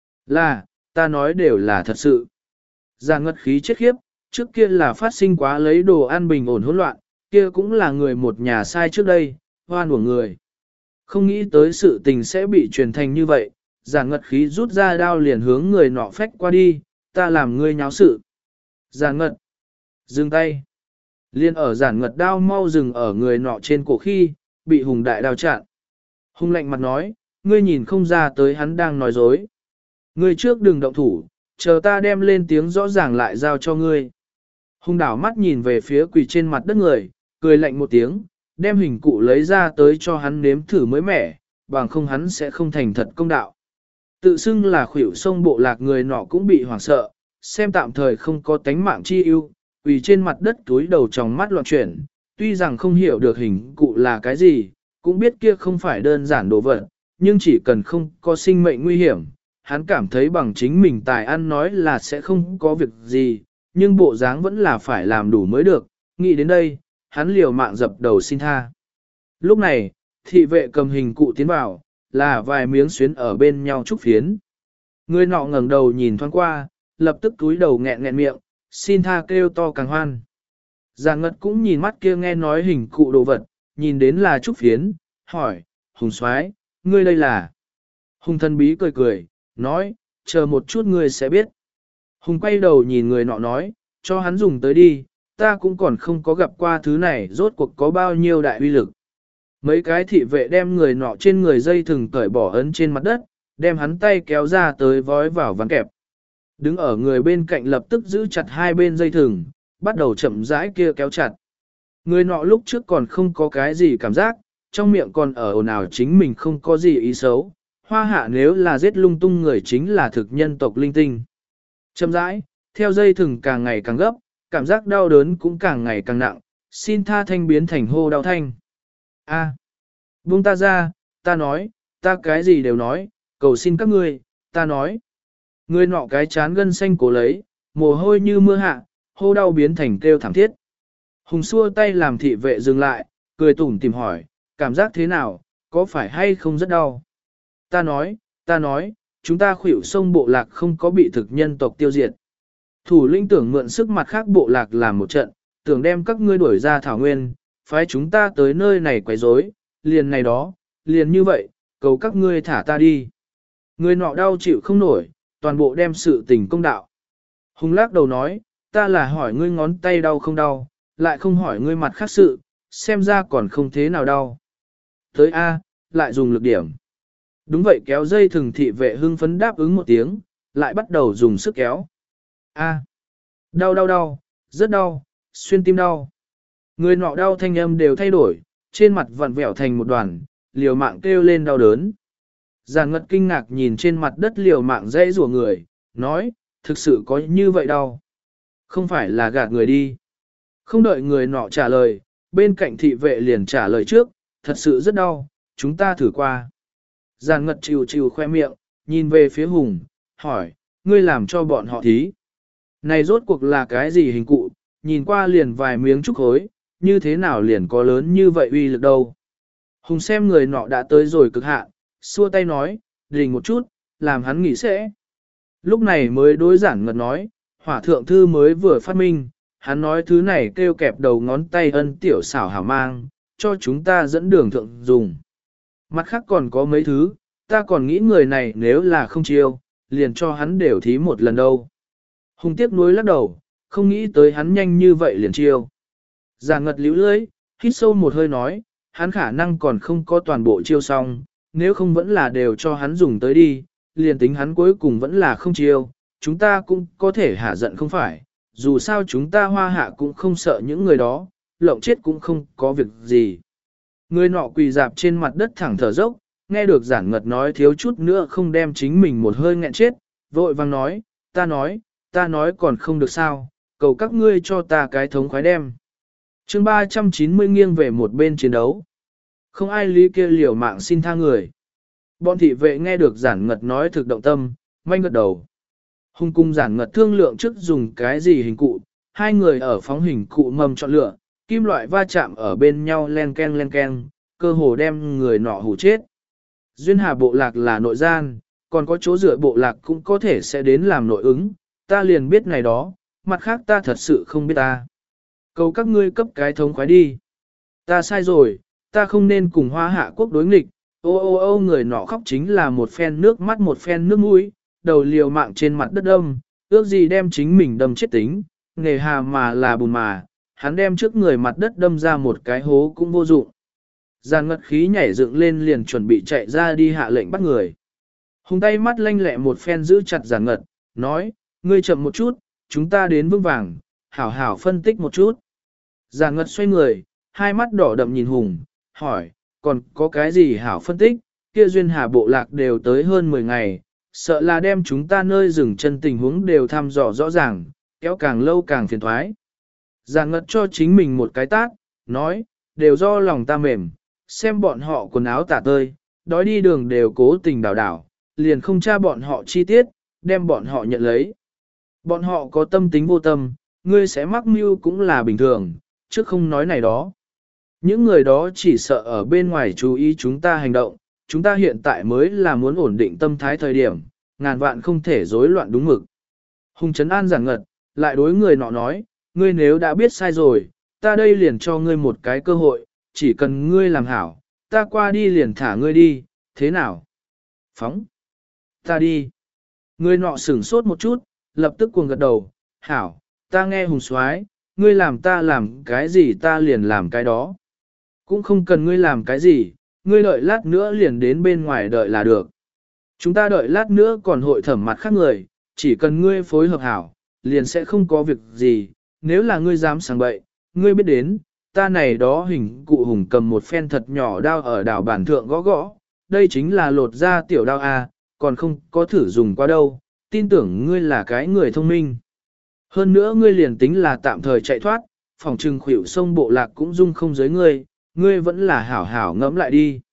Là, ta nói đều là thật sự. Giản Ngật khí chết khiếp, trước kia là phát sinh quá lấy đồ ăn bình ổn hỗn loạn, kia cũng là người một nhà sai trước đây, hoan của người. Không nghĩ tới sự tình sẽ bị truyền thành như vậy, Giản Ngật khí rút ra đao liền hướng người nọ phách qua đi, ta làm ngươi nháo sự. Giản Ngật, dừng tay. Liên ở Giản Ngật đao mau dừng ở người nọ trên cổ khi, bị Hùng đại đao chặn. Hùng lạnh mặt nói, ngươi nhìn không ra tới hắn đang nói dối. Ngươi trước đừng động thủ, chờ ta đem lên tiếng rõ ràng lại giao cho ngươi. Hùng đảo mắt nhìn về phía quỳ trên mặt đất người, cười lạnh một tiếng, đem hình cụ lấy ra tới cho hắn nếm thử mới mẻ, bằng không hắn sẽ không thành thật công đạo. Tự xưng là khuỷu sông bộ lạc người nọ cũng bị hoảng sợ, xem tạm thời không có tánh mạng chi ưu, quỳ trên mặt đất túi đầu tròng mắt loạn chuyển, tuy rằng không hiểu được hình cụ là cái gì, cũng biết kia không phải đơn giản đồ vật, nhưng chỉ cần không có sinh mệnh nguy hiểm, hắn cảm thấy bằng chính mình tài ăn nói là sẽ không có việc gì, nhưng bộ dáng vẫn là phải làm đủ mới được, nghĩ đến đây, hắn liều mạng dập đầu xin tha. Lúc này, thị vệ cầm hình cụ tiến vào, là vài miếng xuyến ở bên nhau trúc phiến. Người nọ ngẩng đầu nhìn thoáng qua, lập tức túi đầu nghẹn nghẹn miệng, xin tha kêu to càng hoan. Giàn Ngật cũng nhìn mắt kia nghe nói hình cụ đồ vật, nhìn đến là trúc phiến, hỏi, Hùng soái, ngươi đây là? Hùng thần bí cười cười, nói, chờ một chút ngươi sẽ biết. Hùng quay đầu nhìn người nọ nói, cho hắn dùng tới đi, ta cũng còn không có gặp qua thứ này rốt cuộc có bao nhiêu đại uy lực. Mấy cái thị vệ đem người nọ trên người dây thừng cởi bỏ ấn trên mặt đất, đem hắn tay kéo ra tới vói vào ván kẹp. Đứng ở người bên cạnh lập tức giữ chặt hai bên dây thừng, bắt đầu chậm rãi kia kéo chặt. Người nọ lúc trước còn không có cái gì cảm giác, trong miệng còn ở ồn ào chính mình không có gì ý xấu. Hoa hạ nếu là giết lung tung người chính là thực nhân tộc linh tinh. Chậm rãi, theo dây thừng càng ngày càng gấp, cảm giác đau đớn cũng càng ngày càng nặng, xin tha thanh biến thành hô đau thanh. A, buông ta ra, ta nói, ta cái gì đều nói, cầu xin các ngươi, ta nói. Người nọ cái chán gân xanh cổ lấy, mồ hôi như mưa hạ, hô đau biến thành kêu thảm thiết. Hùng xua tay làm thị vệ dừng lại, cười tủm tìm hỏi, cảm giác thế nào, có phải hay không rất đau? Ta nói, ta nói, chúng ta khuỷu sông bộ lạc không có bị thực nhân tộc tiêu diệt. Thủ lĩnh tưởng mượn sức mặt khác bộ lạc làm một trận, tưởng đem các ngươi đuổi ra thảo nguyên, phái chúng ta tới nơi này quấy rối, liền này đó, liền như vậy, cầu các ngươi thả ta đi. Người nọ đau chịu không nổi, toàn bộ đem sự tình công đạo. Hùng lắc đầu nói, ta là hỏi ngươi ngón tay đau không đau, lại không hỏi ngươi mặt khác sự, xem ra còn không thế nào đau. Tới A, lại dùng lực điểm. Đúng vậy, kéo dây thừng thị vệ hưng phấn đáp ứng một tiếng, lại bắt đầu dùng sức kéo. A, đau đau đau, rất đau, xuyên tim đau. Người nọ đau thanh âm đều thay đổi, trên mặt vặn vẹo thành một đoàn, liều mạng kêu lên đau đớn. Giàn Ngật kinh ngạc nhìn trên mặt đất liều mạng dãy rủa người, nói, thực sự có như vậy đau. Không phải là gạt người đi. Không đợi người nọ trả lời, bên cạnh thị vệ liền trả lời trước, thật sự rất đau, chúng ta thử qua. Giàn Ngật chịu chịu khoe miệng, nhìn về phía Hùng, hỏi, ngươi làm cho bọn họ thí. Này rốt cuộc là cái gì hình cụ, nhìn qua liền vài miếng trúc khối, như thế nào liền có lớn như vậy uy lực đâu. Hùng xem người nọ đã tới rồi cực hạn, xua tay nói, đình một chút, làm hắn nghỉ sẽ. Lúc này mới đối Giản Ngật nói, hỏa thượng thư mới vừa phát minh, hắn nói thứ này kêu kẹp đầu ngón tay ân tiểu xảo hảo mang, cho chúng ta dẫn đường thượng dùng. Mặt khác còn có mấy thứ, ta còn nghĩ người này nếu là không chiêu, liền cho hắn đều thí một lần đâu. Hùng tiếc nuối lắc đầu, không nghĩ tới hắn nhanh như vậy liền chiêu. Giản Ngật líu lưỡi, hít sâu một hơi nói, hắn khả năng còn không có toàn bộ chiêu xong, nếu không vẫn là đều cho hắn dùng tới đi, liền tính hắn cuối cùng vẫn là không chiêu, chúng ta cũng có thể hả giận không phải, dù sao chúng ta hoa hạ cũng không sợ những người đó, lộng chết cũng không có việc gì. Người nọ quỳ dạp trên mặt đất thẳng thở dốc, nghe được Giản Ngật nói thiếu chút nữa không đem chính mình một hơi nghẹn chết, vội vang nói, ta nói, ta nói còn không được sao, cầu các ngươi cho ta cái thống khoái đem. chương ba trăm chín mươi nghiêng về một bên chiến đấu. Không ai lý kia liều mạng xin tha người. Bọn thị vệ nghe được Giản Ngật nói thực động tâm, manh gật đầu. Hùng cung Giản Ngật thương lượng trước dùng cái gì hình cụ, hai người ở phóng hình cụ mầm chọn lựa, kim loại va chạm ở bên nhau len ken len ken, cơ hồ đem người nọ hù chết. Duyên Hà bộ lạc là nội gian, còn có chỗ dựa bộ lạc cũng có thể sẽ đến làm nội ứng, ta liền biết này đó, mặt khác ta thật sự không biết ta. Cầu các ngươi cấp cái thống khoái đi. Ta sai rồi, ta không nên cùng hoa hạ quốc đối nghịch, ô ô ô người nọ khóc chính là một phen nước mắt một phen nước mũi, đầu liều mạng trên mặt đất đâm, ước gì đem chính mình đâm chết tính, nghề hà mà là bùn mà, hắn đem trước người mặt đất đâm ra một cái hố cũng vô dụng. Giàn Ngật khí nhảy dựng lên liền chuẩn bị chạy ra đi hạ lệnh bắt người. Hùng tay mắt lanh lẹ một phen giữ chặt Giàn Ngật, nói, ngươi chậm một chút, chúng ta đến vững vàng, hảo hảo phân tích một chút. Giàn Ngật xoay người, hai mắt đỏ đậm nhìn Hùng, hỏi, còn có cái gì hảo phân tích, kia Duyên Hà bộ lạc đều tới hơn mười ngày, sợ là đem chúng ta nơi dừng chân tình huống đều thăm dò rõ ràng, kéo càng lâu càng phiền thoái. Giàn Ngật cho chính mình một cái tát, nói, đều do lòng ta mềm, xem bọn họ quần áo tả tơi, đói đi đường đều cố tình đảo đảo, liền không tra bọn họ chi tiết, đem bọn họ nhận lấy. Bọn họ có tâm tính vô tâm, ngươi sẽ mắc mưu cũng là bình thường, chứ không nói này đó. Những người đó chỉ sợ ở bên ngoài chú ý chúng ta hành động, chúng ta hiện tại mới là muốn ổn định tâm thái thời điểm, ngàn vạn không thể rối loạn đúng mực. Hùng Trấn An giảng ngật, lại đối người nọ nói, ngươi nếu đã biết sai rồi, ta đây liền cho ngươi một cái cơ hội, chỉ cần ngươi làm hảo, ta qua đi liền thả ngươi đi, thế nào? Phóng! Ta đi! Người nọ sửng sốt một chút, lập tức cuồng gật đầu, hảo, ta nghe Hùng soái, ngươi làm ta làm cái gì ta liền làm cái đó. Cũng không cần ngươi làm cái gì, ngươi đợi lát nữa liền đến bên ngoài đợi là được. Chúng ta đợi lát nữa còn hội thẩm mặt khác người, chỉ cần ngươi phối hợp hảo, liền sẽ không có việc gì, nếu là ngươi dám sang bậy, ngươi biết đến, ta này đó hình cụ Hùng cầm một phen thật nhỏ đao ở đảo bản thượng gõ gõ, đây chính là lột ra tiểu đao A, còn không có thử dùng qua đâu, tin tưởng ngươi là cái người thông minh. Hơn nữa ngươi liền tính là tạm thời chạy thoát, phòng trừng khuỷu sông bộ lạc cũng dung không giới ngươi, ngươi vẫn là hảo hảo ngẫm lại đi.